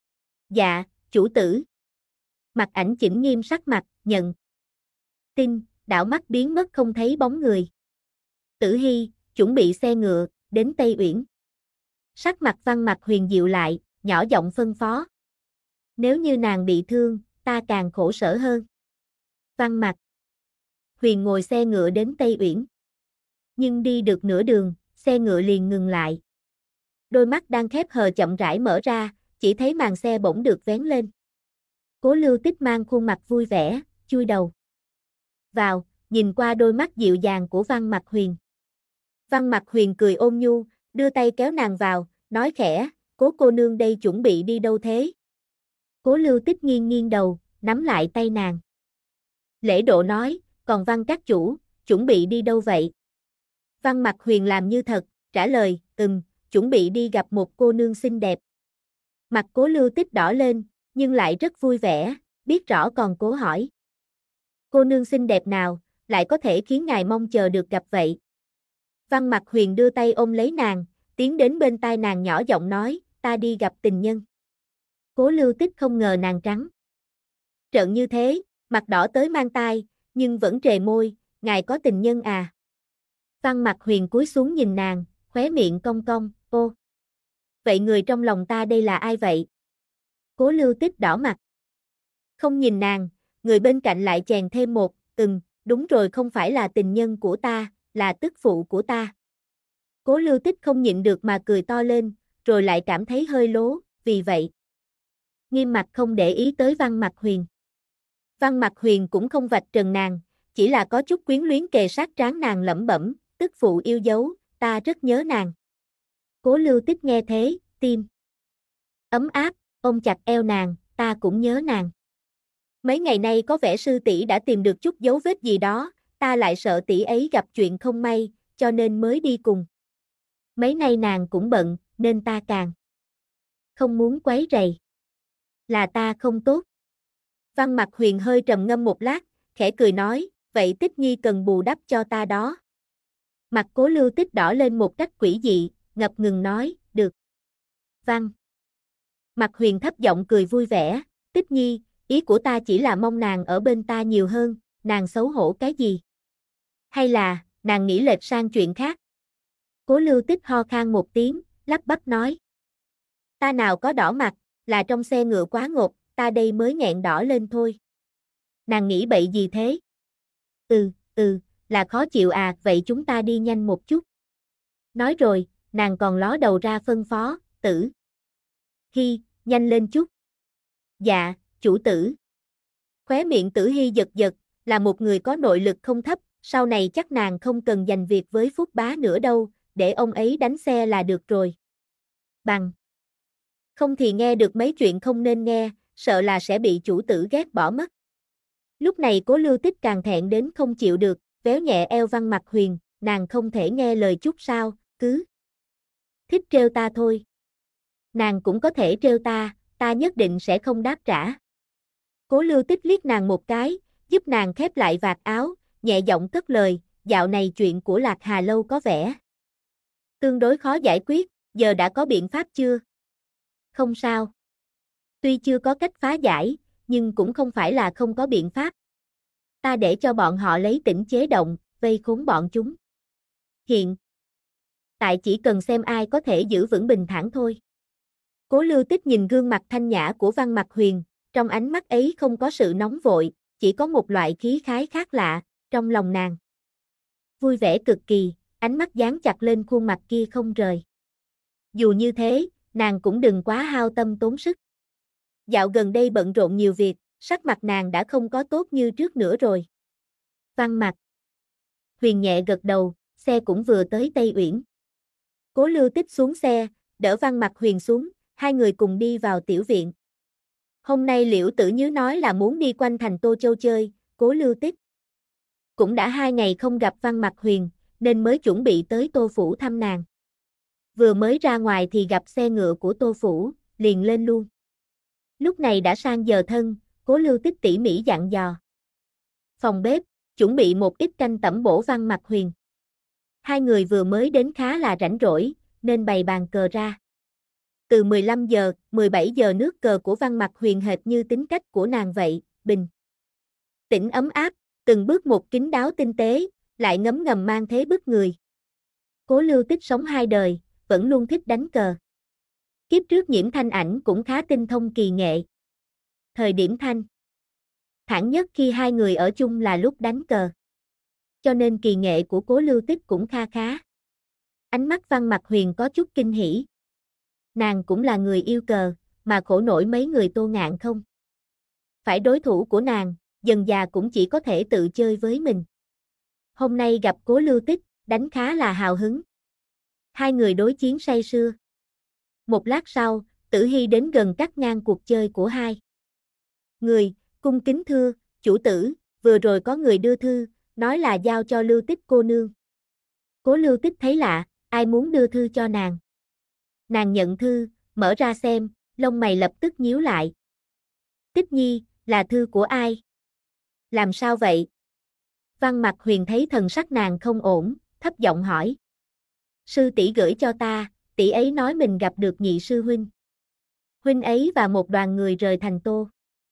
Dạ, chủ tử. Mặc Ảnh chỉnh nghiêm sắc mặt, nhận tin, đảo mắt biến mất không thấy bóng người. Tử Hy, chuẩn bị xe ngựa, đến Tây Uyển. Sắc mặt Văn Mặc Huyền dịu lại, nhỏ giọng phân phó. Nếu như nàng bị thương, ta càng khổ sở hơn. Văn Mặc Huyền ngồi xe ngựa đến Tây Uyển. Nhưng đi được nửa đường, xe ngựa liền ngừng lại. Đôi mắt đang khép hờ chậm rãi mở ra, chỉ thấy màn xe bỗng được vén lên. Cố Lưu Tích mang khuôn mặt vui vẻ, chui đầu vào, nhìn qua đôi mắt dịu dàng của Văn Mặc Huyền. Văn Mặc Huyền cười ôn nhu, đưa tay kéo nàng vào, nói khẽ, Cố cô nương đây chuẩn bị đi đâu thế? Cố Lưu Tích nghiêng nghiêng đầu, nắm lại tay nàng. Lễ độ nói, còn Văn các chủ, chuẩn bị đi đâu vậy? Văn Mặc Huyền làm như thật, trả lời, chuẩn bị đi gặp một cô nương xinh đẹp. Mặt Cố Lưu Tích đỏ lên, nhưng lại rất vui vẻ, biết rõ còn cố hỏi. Cô nương xinh đẹp nào, lại có thể khiến ngài mong chờ được gặp vậy? Văn Mặc Huyền đưa tay ôm lấy nàng, tiến đến bên tai nàng nhỏ giọng nói, ta đi gặp tình nhân. Cố Lưu Tích không ngờ nàng trắng trợn như thế, mặt đỏ tới mang tai, nhưng vẫn trề môi, ngài có tình nhân à? Văn Mặc Huyền cúi xuống nhìn nàng, khóe miệng cong cong, ô. Vậy người trong lòng ta đây là ai vậy? Cố Lưu Tích đỏ mặt. Không nhìn nàng, người bên cạnh lại chèn thêm một, đúng rồi, không phải là tình nhân của ta, là tức phụ của ta. Cố Lưu Tích không nhịn được mà cười to lên, rồi lại cảm thấy hơi lố, vì vậy nghiêm mặt không để ý tới Văn Mặc Huyền. Văn Mặc Huyền cũng không vạch trần nàng, chỉ là có chút quyến luyến kề sát trán nàng lẩm bẩm, tức phụ yêu dấu, ta rất nhớ nàng. Cố Lưu Tích nghe thế, tim ấm áp, ôm chặt eo nàng, ta cũng nhớ nàng. Mấy ngày nay có vẻ sư tỷ đã tìm được chút dấu vết gì đó, ta lại sợ tỷ ấy gặp chuyện không may, cho nên mới đi cùng. Mấy nay nàng cũng bận, nên ta càng không muốn quấy rầy. Là ta không tốt. Văn Mặc Huyền hơi trầm ngâm một lát, khẽ cười nói, vậy Tích Nhi cần bù đắp cho ta đó. Mặt Cố Lưu Tích đỏ lên một cách quỷ dị, ngập ngừng nói, được. Văn. Mặc Huyền thấp giọng cười vui vẻ, Tích Nhi, ý của ta chỉ là mong nàng ở bên ta nhiều hơn, nàng xấu hổ cái gì? Hay là, nàng nghĩ lệch sang chuyện khác? Cố Lưu Tích ho khan một tiếng, lắp bắp nói. Ta nào có đỏ mặt, là trong xe ngựa quá ngột, ta đây mới nghẹn đỏ lên thôi. Nàng nghĩ bậy gì thế? Là khó chịu à, vậy chúng ta đi nhanh một chút. Nói rồi, nàng còn ló đầu ra phân phó, Tử Hi, nhanh lên chút. Dạ, chủ tử. Khóe miệng Tử Hi giật giật, là một người có nội lực không thấp, sau này chắc nàng không cần giành việc với Phúc Bá nữa đâu, để ông ấy đánh xe là được rồi. Bằng. Không thì nghe được mấy chuyện không nên nghe, sợ là sẽ bị chủ tử ghét bỏ mất. Lúc này Cố Lưu Tích càng thẹn đến không chịu được, véo nhẹ eo Văn Mặc Huyền, nàng không thể nghe lời chút sao, cứ thích trêu ta thôi. Nàng cũng có thể trêu ta nhất định sẽ không đáp trả. Cố Lưu Tích liếc nàng một cái, giúp nàng khép lại vạt áo, nhẹ giọng cất lời, dạo này chuyện của Lạc Hà Lâu có vẻ tương đối khó giải quyết, giờ đã có biện pháp chưa? Không sao. Tuy chưa có cách phá giải, nhưng cũng không phải là không có biện pháp. Ta để cho bọn họ lấy tĩnh chế động, vây khốn bọn chúng. Hiện tại chỉ cần xem ai có thể giữ vững bình thản thôi. Cố Lưu Tích nhìn gương mặt thanh nhã của Văn Mặc Huyền, trong ánh mắt ấy không có sự nóng vội, chỉ có một loại khí khái khác lạ, trong lòng nàng vui vẻ cực kỳ, ánh mắt dán chặt lên khuôn mặt kia không rời. Dù như thế, nàng cũng đừng quá hao tâm tốn sức. Dạo gần đây bận rộn nhiều việc, sắc mặt nàng đã không có tốt như trước nữa rồi. Văn Mặc Huyền nhẹ gật đầu, xe cũng vừa tới Tây Uyển. Cố Lưu Tích xuống xe, đỡ Văn Mặc Huyền xuống, hai người cùng đi vào tiểu viện. Hôm nay Liễu Tử Nhứ nói là muốn đi quanh thành Tô Châu chơi, Cố Lưu Tích cũng đã 2 ngày không gặp Văn Mặc Huyền, nên mới chuẩn bị tới Tô Phủ thăm nàng. Vừa mới ra ngoài thì gặp xe ngựa của Tô Phủ, liền lên luôn. Lúc này đã sang giờ thân, Cố Lưu Tích tỉ mỉ dặn dò. Phòng bếp, chuẩn bị một ít canh tẩm bổ Văn Mặc Huyền. Hai người vừa mới đến khá là rảnh rỗi, nên bày bàn cờ ra. Từ 15 giờ, 17 giờ nước cờ của Văn Mặc Huyền hệt như tính cách của nàng vậy, bình tĩnh ấm áp, từng bước một kín đáo tinh tế, lại ngấm ngầm mang thế bức người. Cố Lưu Tích sống 2 đời, vẫn luôn thích đánh cờ. Kiếp trước Nhiễm Thanh Ảnh cũng khá tinh thông kỳ nghệ. Thời điểm thanh thản nhất khi hai người ở chung là lúc đánh cờ. Cho nên kỳ nghệ của Cố Lưu Tích cũng kha khá. Ánh mắt Văn Mặc Huyền có chút kinh hỉ. Nàng cũng là người yêu cờ, mà khổ nổi mấy người Tô Ngạn không. Phải đối thủ của nàng, dần già cũng chỉ có thể tự chơi với mình. Hôm nay gặp Cố Lưu Tích, đánh khá là hào hứng. Hai người đối chiến say sưa. Một lát sau, Tử Hi đến gần cắt ngang cuộc chơi của hai người, cung kính thưa, chủ tử, vừa rồi có người đưa thư, nói là giao cho Lưu Tích cô nương. Cố Lưu Tích thấy lạ, ai muốn đưa thư cho nàng? Nàng nhận thư, mở ra xem, lông mày lập tức nhíu lại. Tích Nhi, là thư của ai? Làm sao vậy? Văn Mặc Huyền thấy thần sắc nàng không ổn, thấp giọng hỏi. Sư tỷ gửi cho ta, tỷ ấy nói mình gặp được nhị sư huynh. Huynh ấy và một đoàn người rời thành Tô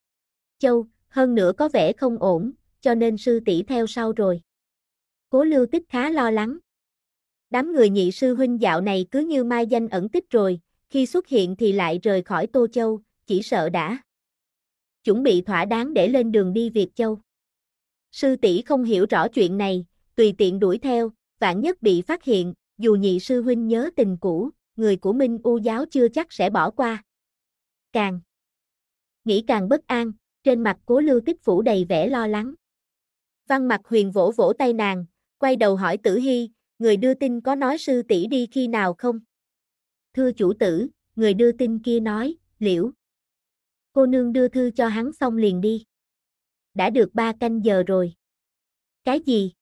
Châu, hơn nữa có vẻ không ổn, cho nên sư tỷ theo sau rồi. Cố Lưu Tích khá lo lắng. Đám người nhị sư huynh dạo này cứ như mai danh ẩn tích rồi, khi xuất hiện thì lại rời khỏi Tô Châu, chỉ sợ đã chuẩn bị thỏa đáng để lên đường đi Việt Châu. Sư tỷ không hiểu rõ chuyện này, tùy tiện đuổi theo, vạn nhất bị phát hiện, dù nhị sư huynh nhớ tình cũ, người của Minh U giáo chưa chắc sẽ bỏ qua. Càng nghĩ càng bất an, trên mặt Cố Lưu Tích phủ đầy vẻ lo lắng. Văn Mặc Huyền vỗ vỗ tay nàng, quay đầu hỏi Tử Hi, người đưa tin có nói sư tỷ đi khi nào không? Thưa chủ tử, người đưa tin kia nói, Liễu cô nương đưa thư cho hắn xong liền đi. Đã được 3 canh giờ rồi. Cái gì?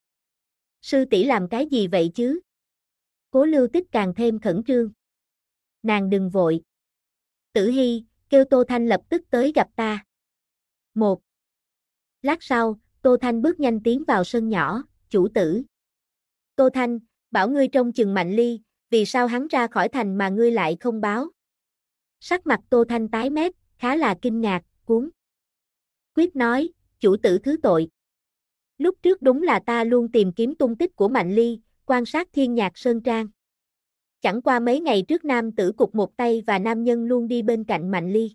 Sư tỷ làm cái gì vậy chứ? Cố Lưu Tích càng thêm khẩn trương. Nàng đừng vội. Tử Hi, kêu Tô Thanh lập tức tới gặp ta. Một lát sau, Tô Thanh bước nhanh tiến vào sân nhỏ, chủ tử. Tô Thanh, bảo ngươi trông chừng Mạnh Ly, vì sao hắn ra khỏi thành mà ngươi lại không báo? Sắc mặt Tô Thanh tái mét, khá là kinh ngạc, cuốn quyết nói, chủ tử thứ tội. Lúc trước đúng là ta luôn tìm kiếm tung tích của Mạnh Ly, quan sát Thiên Nhạc Sơn Trang. Chẳng qua mấy ngày trước nam tử cục một tay và nam nhân luôn đi bên cạnh Mạnh Ly.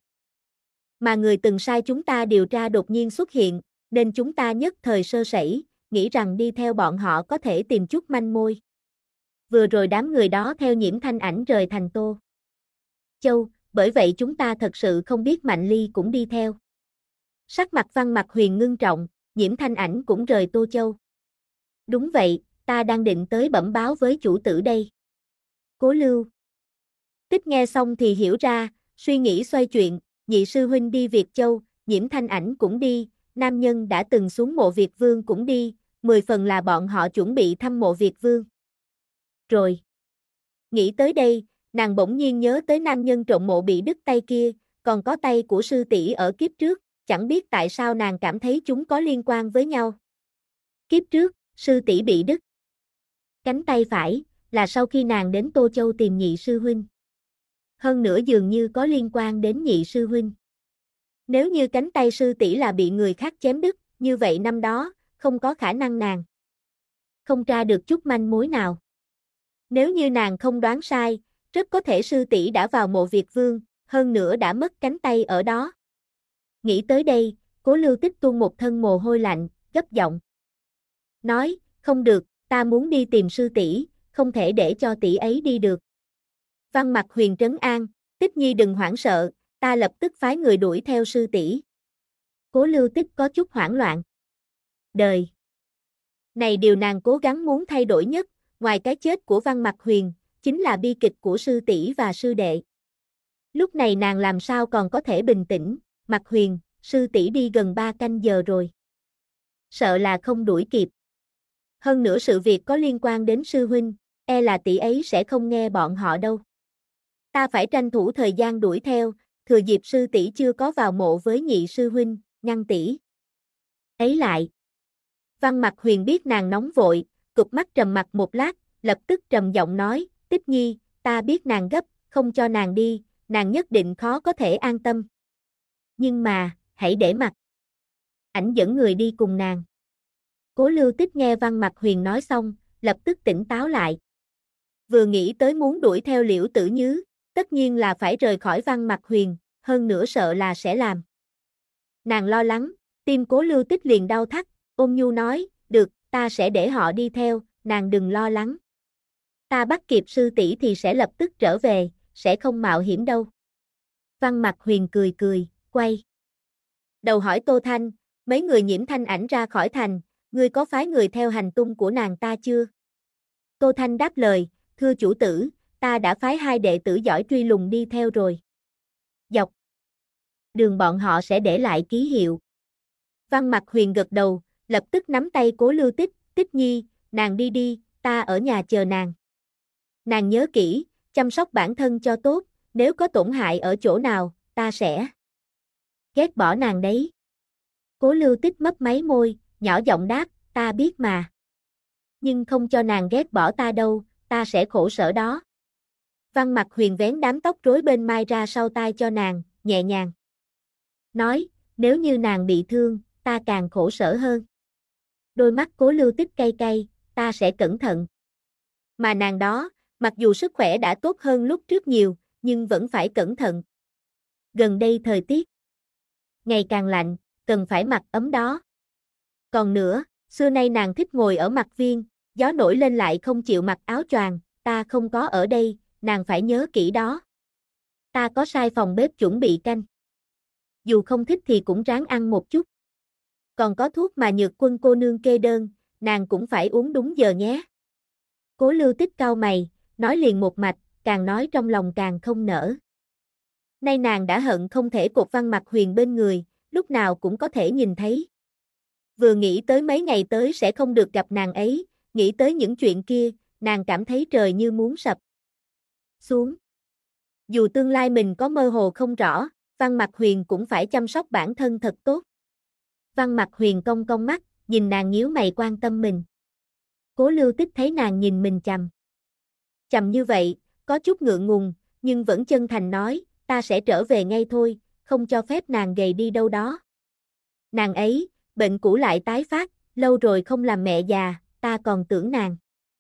Mà người từng sai chúng ta điều tra đột nhiên xuất hiện, nên chúng ta nhất thời sơ sẩy, nghĩ rằng đi theo bọn họ có thể tìm chút manh mối. Vừa rồi đám người đó theo Nhiễm Thanh Ảnh rời thành Tô Châu, bởi vậy chúng ta thật sự không biết Mạnh Ly cũng đi theo. Sắc mặt Văn Mặc Huyền ngưng trọng, Nhiễm Thanh Ảnh cũng rời Tô Châu. Đúng vậy, ta đang định tới bẩm báo với chủ tử đây. Cố Lưu Tích nghe xong thì hiểu ra, suy nghĩ xoay chuyện, nhị sư huynh đi Việt Châu, Nhiễm Thanh Ảnh cũng đi, nam nhân đã từng xuống mộ Việt Vương cũng đi, 10 phần là bọn họ chuẩn bị thăm mộ Việt Vương. Rồi. Nghĩ tới đây, nàng bỗng nhiên nhớ tới nam nhân trộm mộ bị đứt tay kia, còn có tay của sư tỷ ở kiếp trước, chẳng biết tại sao nàng cảm thấy chúng có liên quan với nhau. Kiếp trước, sư tỷ bị đứt cánh tay phải, là sau khi nàng đến Tô Châu tìm nhị sư huynh. Hơn nữa dường như có liên quan đến nhị sư huynh. Nếu như cánh tay sư tỷ là bị người khác chém đứt, như vậy năm đó, không có khả năng nàng không tra được chút manh mối nào. Nếu như nàng không đoán sai, rất có thể sư tỷ đã vào mộ Việt Vương, hơn nữa đã mất cánh tay ở đó. Nghĩ tới đây, Cố Lưu Tích tuôn một thân mồ hôi lạnh, gấp giọng nói, không được, ta muốn đi tìm sư tỷ, không thể để cho tỷ ấy đi được. Văn Mặc Huyền trấn an, Tích Nhi đừng hoảng sợ, ta lập tức phái người đuổi theo sư tỷ. Cố Lưu Tích có chút hoảng loạn. Đời này điều nàng cố gắng muốn thay đổi nhất, ngoài cái chết của Văn Mặc Huyền, chính là bi kịch của sư tỷ và sư đệ. Lúc này nàng làm sao còn có thể bình tĩnh, Mặc Huyền, sư tỷ đi gần 3 canh giờ rồi. Sợ là không đuổi kịp. Hơn nữa sự việc có liên quan đến sư huynh, e là tỷ ấy sẽ không nghe bọn họ đâu. Ta phải tranh thủ thời gian đuổi theo, thừa dịp sư tỷ chưa có vào mộ với nhị sư huynh, ngăn tỷ ấy lại. Văn Mặc Huyền biết nàng nóng vội, cụp mắt trầm mặt một lát, lập tức trầm giọng nói, Tích Nhi, ta biết nàng gấp, không cho nàng đi, nàng nhất định khó có thể an tâm. Nhưng mà, hãy để Mặc Ảnh dẫn người đi cùng nàng. Cố Lưu Tích nghe Văn Mặc Huyền nói xong, lập tức tỉnh táo lại. Vừa nghĩ tới muốn đuổi theo Liễu Tử Nhứ, tất nhiên là phải rời khỏi Văn Mặc Huyền, hơn nữa sợ là sẽ làm nàng lo lắng, tim Cố Lưu Tích liền đau thắt, ôn nhu nói, được, ta sẽ để họ đi theo, nàng đừng lo lắng. Ta bắt kịp sư tỷ thì sẽ lập tức trở về, sẽ không mạo hiểm đâu. Văn Mặc Huyền cười cười, quay đầu hỏi Tô Thanh, mấy người Nhiễm Thanh Ảnh ra khỏi thành, ngươi có phái người theo hành tung của nàng ta chưa? Tô Thanh đáp lời, thưa chủ tử, ta đã phái 2 đệ tử giỏi truy lùng đi theo rồi. Dọc đường bọn họ sẽ để lại ký hiệu. Văn Mặc Huyền gật đầu, lập tức nắm tay Cố Lưu Tích, Tích Nhi, nàng đi đi, ta ở nhà chờ nàng. Nàng nhớ kỹ, chăm sóc bản thân cho tốt, nếu có tổn hại ở chỗ nào, ta sẽ ghét bỏ nàng đấy. Cố Lưu Tích mấp máy môi, nhỏ giọng đáp, ta biết mà. Nhưng không cho nàng ghét bỏ ta đâu, ta sẽ khổ sở đó. Văn Mặc Huyền vén đám tóc rối bên mai ra sau tai cho nàng, nhẹ nhàng nói, nếu như nàng bị thương, ta càng khổ sở hơn. Đôi mắt Cố Lưu Tích cay cay, ta sẽ cẩn thận. Mà nàng đó, mặc dù sức khỏe đã tốt hơn lúc trước nhiều, nhưng vẫn phải cẩn thận. Gần đây thời tiết ngày càng lạnh, cần phải mặc ấm đó. Còn nữa, xưa nay nàng thích ngồi ở mặt viên, gió nổi lên lại không chịu mặc áo choàng, ta không có ở đây, nàng phải nhớ kỹ đó. Ta có sai phòng bếp chuẩn bị canh. Dù không thích thì cũng ráng ăn một chút. Còn có thuốc mà Nhược Quân cô nương kê đơn, nàng cũng phải uống đúng giờ nhé. Cố Lưu Tích cau mày, nói liền một mạch, càng nói trong lòng càng không nỡ. Nay nàng đã hận không thể cột Văn Mặc Huyền bên người, lúc nào cũng có thể nhìn thấy. Vừa nghĩ tới mấy ngày tới sẽ không được gặp nàng ấy, nghĩ tới những chuyện kia, nàng cảm thấy trời như muốn sập xuống. Dù tương lai mình có mơ hồ không rõ, Văn Mặc Huyền cũng phải chăm sóc bản thân thật tốt. Văn Mặc Huyền cong cong mắt, nhìn nàng nhíu mày quan tâm mình. Cố Lưu Tích thấy nàng nhìn mình chằm chằm như vậy, có chút ngượng ngùng, nhưng vẫn chân thành nói, ta sẽ trở về ngay thôi, không cho phép nàng gầy đi đâu đó. Nàng ấy, bệnh cũ lại tái phát, lâu rồi không làm mẹ già, ta còn tưởng nàng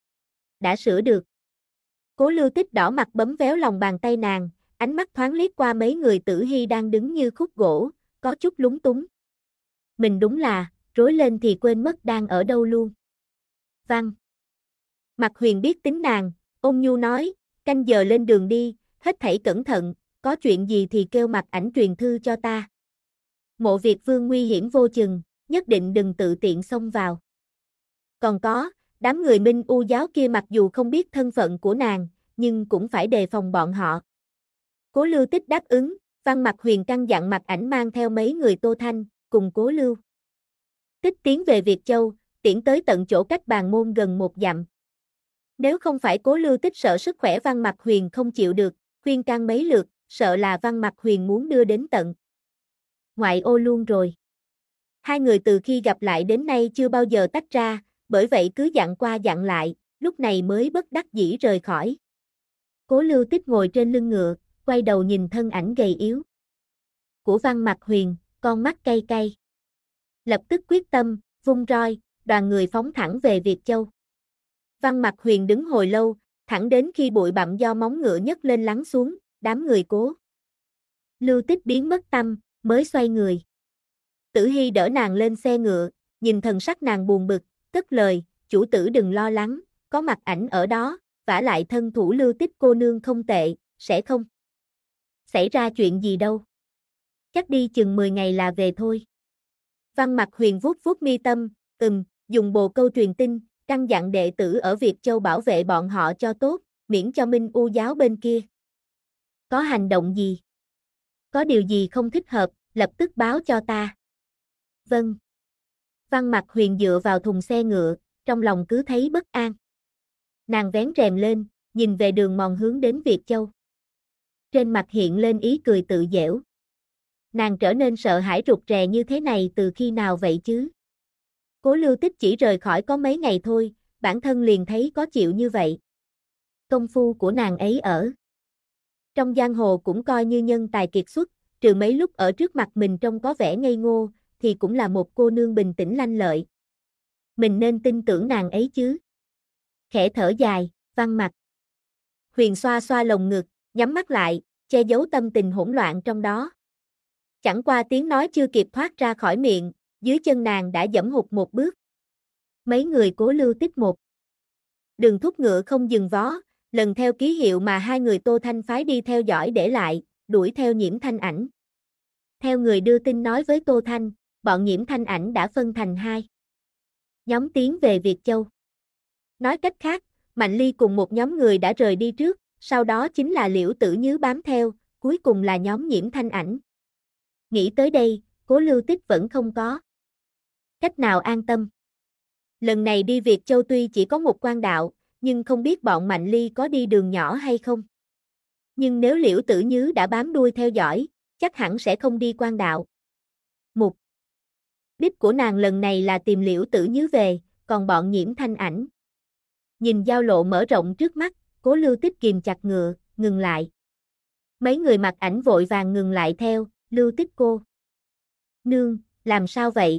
đã sửa được. Cố Lưu Tích đỏ mặt bấm véo lòng bàn tay nàng, ánh mắt thoáng liếc qua mấy người Tử Hy đang đứng như khúc gỗ, có chút lúng túng. Mình đúng là, rối lên thì quên mất đang ở đâu luôn. Văn Mặc Huyền biết tính nàng, ôn nhu nói, canh giờ lên đường đi, hết thảy cẩn thận, có chuyện gì thì kêu Mặc Ảnh truyền thư cho ta. Mộ Việt Vương nguy hiểm vô chừng, nhất định đừng tự tiện xông vào. Còn có, đám người Minh U giáo kia mặc dù không biết thân phận của nàng, nhưng cũng phải đề phòng bọn họ. Cố Lưu Tích đáp ứng, Văn Mặc Huyền căn dặn Mặc Ảnh mang theo mấy người Tô Thanh, cùng Cố Lưu Tích tiến về Việt Châu, tiễn tới tận chỗ cách Bàn Môn gần 1 dặm. Nếu không phải Cố Lưu Tích sợ sức khỏe Văn Mặc Huyền không chịu được, khuyên can mấy lượt, sợ là Văn Mặc Huyền muốn đưa đến tận ngoại ô luôn rồi. Hai người từ khi gặp lại đến nay chưa bao giờ tách ra, bởi vậy cứ dặn qua dặn lại, lúc này mới bất đắc dĩ rời khỏi. Cố Lưu Tích ngồi trên lưng ngựa, quay đầu nhìn thân ảnh gầy yếu của Văn Mặc Huyền, con mắt cay cay. Lập tức quyết tâm, vung roi, đoàn người phóng thẳng về Việt Châu. Văn Mặc Huyền đứng hồi lâu, thẳng đến khi bụi bặm do móng ngựa nhấc lên lắng xuống, đám người Cố Lưu Tích biến mất tăm, mới xoay người. Tử Hy đỡ nàng lên xe ngựa, nhìn thần sắc nàng buồn bực, cất lời, chủ tử đừng lo lắng, có Mặc Ảnh ở đó, vả lại thân thủ Lưu Tích cô nương không tệ, sẽ không xảy ra chuyện gì đâu. Chắc đi chừng 10 ngày là về thôi. Văn Mặc Huyền vuốt vuốt mi tâm, dùng bồ câu truyền tin, căn dặn đệ tử ở Việt Châu bảo vệ bọn họ cho tốt, miễn cho Minh U giáo bên kia có hành động gì, có điều gì không thích hợp, lập tức báo cho ta. Vâng. Văn Mặc Huyền dựa vào thùng xe ngựa, trong lòng cứ thấy bất an. Nàng vén rèm lên, nhìn về đường mòn hướng đến Việt Châu. Trên mặt hiện lên ý cười tự giễu. Nàng trở nên sợ hãi rụt rè như thế này từ khi nào vậy chứ? Cố Lưu Tích chỉ rời khỏi có mấy ngày thôi, bản thân liền thấy có chịu như vậy. Công phu của nàng ấy ở trong giang hồ cũng coi như nhân tài kiệt xuất, trừ mấy lúc ở trước mặt mình trông có vẻ ngây ngô, thì cũng là một cô nương bình tĩnh lanh lợi. Mình nên tin tưởng nàng ấy chứ. Khẽ thở dài, Văn Mặc Huyền xoa xoa lồng ngực, nhắm mắt lại, che giấu tâm tình hỗn loạn trong đó. Chẳng qua tiếng nói chưa kịp thoát ra khỏi miệng, dưới chân nàng đã giẫm hụt một bước. Mấy người Cố Lưu Tích một đường thúc ngựa không dừng vó, lần theo ký hiệu mà hai người Tô Thanh phái đi theo dõi để lại, đuổi theo Nhiễm Thanh Ảnh. Theo người đưa tin nói với Tô Thanh, bọn Nhiễm Thanh Ảnh đã phân thành hai nhóm tiến về Việt Châu. Nói cách khác, Mạnh Ly cùng một nhóm người đã rời đi trước, sau đó chính là Liễu Tử Nhứ bám theo, cuối cùng là nhóm Nhiễm Thanh Ảnh. Nghĩ tới đây, Cố Lưu Tích vẫn không có cách nào an tâm. Lần này đi Việt Châu tuy chỉ có một quan đạo, nhưng không biết bọn Mạnh Ly có đi đường nhỏ hay không. Nhưng nếu Liễu Tử Nhứ đã bám đuôi theo dõi, chắc hẳn sẽ không đi quan đạo. Mục đích của nàng lần này là tìm Liễu Tử Nhứ về, còn bọn Nhiễm Thanh Ảnh. Nhìn giao lộ mở rộng trước mắt, Cố Lưu Tích kìm chặt ngựa, ngừng lại. Mấy người Mặc Ảnh vội vàng ngừng lại theo, Lưu Tích cô nương, làm sao vậy?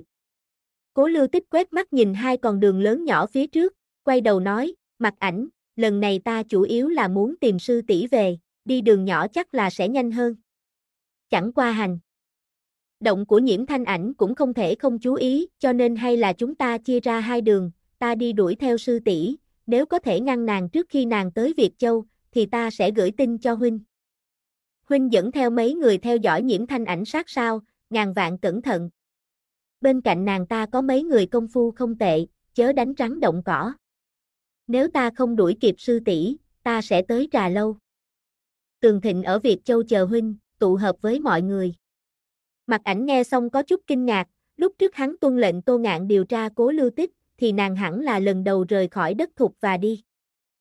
Cố Lưu Tích quét mắt nhìn hai con đường lớn nhỏ phía trước, quay đầu nói, Mặc Ảnh, lần này ta chủ yếu là muốn tìm sư tỷ về, đi đường nhỏ chắc là sẽ nhanh hơn. Chẳng qua hành động của Nhiễm Thanh Ảnh cũng không thể không chú ý, cho nên hay là chúng ta chia ra hai đường, ta đi đuổi theo sư tỷ, nếu có thể ngăn nàng trước khi nàng tới Việt Châu, thì ta sẽ gửi tin cho huynh. Huynh dẫn theo mấy người theo dõi Nhiễm Thanh Ảnh sát sao, ngàn vạn cẩn thận. Bên cạnh nàng ta có mấy người công phu không tệ, chớ đánh rắn động cỏ. Nếu ta không đuổi kịp sư tỷ, ta sẽ tới Trà Lâu. Tường Thịnh ở Việt Châu chờ huynh, tụ hợp với mọi người. Mặc Ảnh nghe xong có chút kinh ngạc, lúc trước hắn tuân lệnh Tô Ngạn điều tra Cố Lưu Tích, thì nàng hẳn là lần đầu rời khỏi đất Thục và đi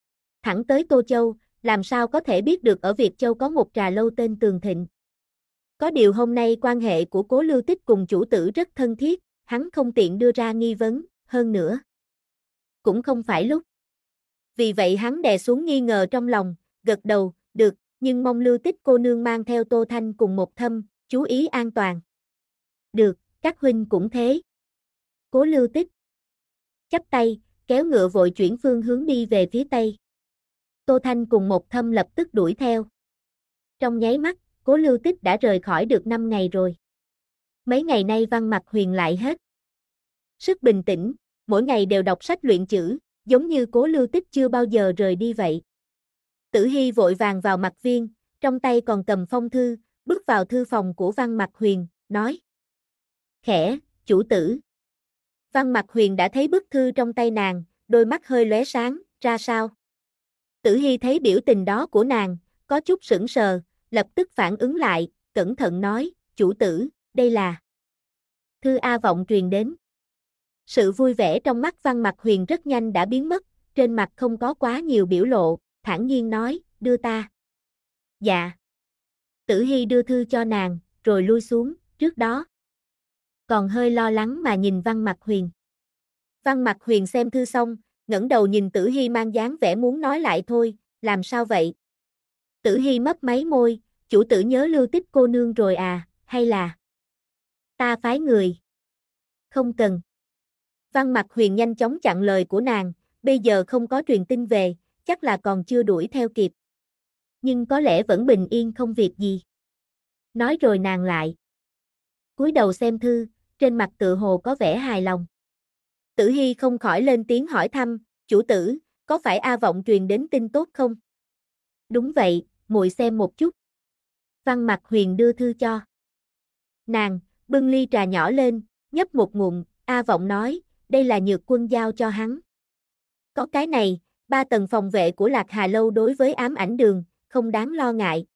thẳng tới Tô Châu, làm sao có thể biết được ở Việt Châu có một trà lâu tên Tường Thịnh. Có điều hôm nay quan hệ của Cố Lưu Tích cùng chủ tử rất thân thiết, hắn không tiện đưa ra nghi vấn, hơn nữa. Cũng không phải lúc. Vì vậy hắn đè xuống nghi ngờ trong lòng, gật đầu, được, nhưng mong Lưu Tích cô nương mang theo Tô Thanh cùng một thâm, chú ý an toàn. Được, các huynh cũng thế. Cố Lưu Tích chắp tay, kéo ngựa vội chuyển phương hướng đi về phía tây. Tô Thanh cùng một thâm lập tức đuổi theo. Trong nháy mắt, Cố Lưu Tích đã rời khỏi được 5 ngày rồi. Mấy ngày nay Văn Mặc Huyền lại hết sức bình tĩnh, mỗi ngày đều đọc sách luyện chữ, giống như Cố Lưu Tích chưa bao giờ rời đi vậy. Tử Hy vội vàng vào Mặc Viên, trong tay còn cầm phong thư, bước vào thư phòng của Văn Mặc Huyền, nói: "Khẽ, chủ tử." Văn Mặc Huyền đã thấy bức thư trong tay nàng, đôi mắt hơi lóe sáng, ra sao? Tử Hy thấy biểu tình đó của nàng, có chút sững sờ, lập tức phản ứng lại, cẩn thận nói: "Chủ tử, đây là..." Thư A Vọng truyền đến. Sự vui vẻ trong mắt Văn Mặc Huyền rất nhanh đã biến mất, trên mặt không có quá nhiều biểu lộ, thản nhiên nói: "Đưa ta." "Dạ." Tử Hy đưa thư cho nàng, rồi lui xuống, trước đó còn hơi lo lắng mà nhìn Văn Mặc Huyền. Văn Mặc Huyền xem thư xong, ngẩng đầu nhìn Tử Hy mang dáng vẻ muốn nói lại thôi, làm sao vậy? Tử Hy mấp máy môi, chủ tử nhớ Lưu Tích cô nương rồi à, hay là ta phái người? Không cần. Văn Mặc Huyền nhanh chóng chặn lời của nàng, bây giờ không có truyền tin về, chắc là còn chưa đuổi theo kịp. Nhưng có lẽ vẫn bình yên không việc gì. Nói rồi nàng lại cúi đầu xem thư, trên mặt tự hồ có vẻ hài lòng. Tử Hy không khỏi lên tiếng hỏi thăm, chủ tử, có phải A Vọng truyền đến tin tốt không? Đúng vậy, muội xem một chút. Văn Mặc Huyền đưa thư cho nàng, bưng ly trà nhỏ lên, nhấp một ngụm, A Vọng nói, đây là Nhược Quân giao cho hắn. Có cái này, 3 tầng phòng vệ của Lạc Hà Lâu đối với ám ảnh đường, không đáng lo ngại.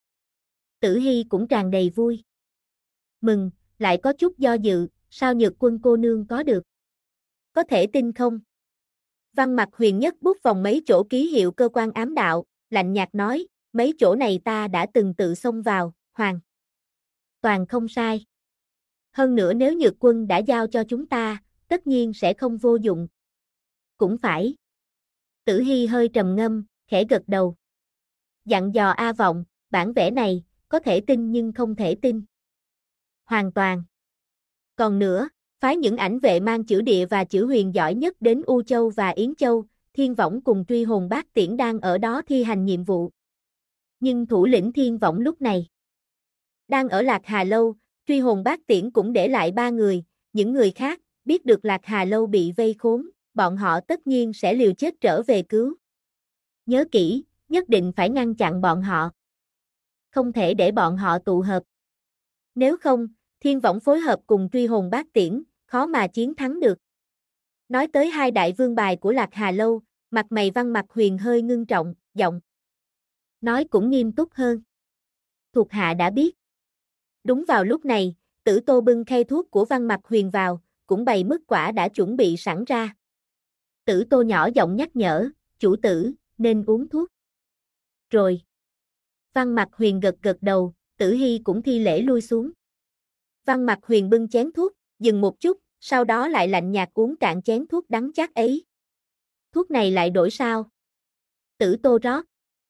Tử Hy cũng tràn đầy vui. Mừng, lại có chút do dự, sao Nhược Quân cô nương có được? Có thể tin không? Văn Mặc Huyền nhất bút vòng mấy chỗ ký hiệu cơ quan ám đạo, lạnh nhạt nói, mấy chỗ này ta đã từng tự xông vào, hoàn toàn không sai. Hơn nữa nếu Nhược Quân đã giao cho chúng ta, tất nhiên sẽ không vô dụng. Cũng phải. Tử Hy hơi trầm ngâm, khẽ gật đầu. Dặn dò A Vọng, bản vẽ này, có thể tin nhưng không thể tin. Hoàn toàn. Còn nữa, phái những ảnh vệ mang chữ địa và chữ huyền giỏi nhất đến U Châu và Yến Châu, Thiên Võng cùng Truy Hồn Bát Tiễn đang ở đó thi hành nhiệm vụ. Nhưng thủ lĩnh Thiên Võng lúc này đang ở Lạc Hà Lâu, Truy Hồn Bát Tiễn cũng để lại 3 người, những người khác, biết được Lạc Hà Lâu bị vây khốn, bọn họ tất nhiên sẽ liều chết trở về cứu. Nhớ kỹ, nhất định phải ngăn chặn bọn họ. Không thể để bọn họ tụ hợp. Nếu không, Thiên Võng phối hợp cùng Truy Hồn Bát Tiễn, khó mà chiến thắng được. Nói tới 2 đại vương bài của Lạc Hà Lâu, mặt mày Văn Mặc Huyền hơi ngưng trọng, giọng nói cũng nghiêm túc hơn. Thuộc hạ đã biết. Đúng vào lúc này, Tử Tô bưng khay thuốc của Văn Mặc Huyền vào, cũng bày mức quả đã chuẩn bị sẵn ra. Tử Tô nhỏ giọng nhắc nhở, chủ tử, nên uống thuốc. Rồi. Văn Mặc Huyền gật gật đầu, Tử Hy cũng thi lễ lui xuống. Văn Mặc Huyền bưng chén thuốc, dừng một chút, sau đó lại lạnh nhạt uống cạn chén thuốc đắng chát ấy. Thuốc này lại đổi sao? Tử Tô rót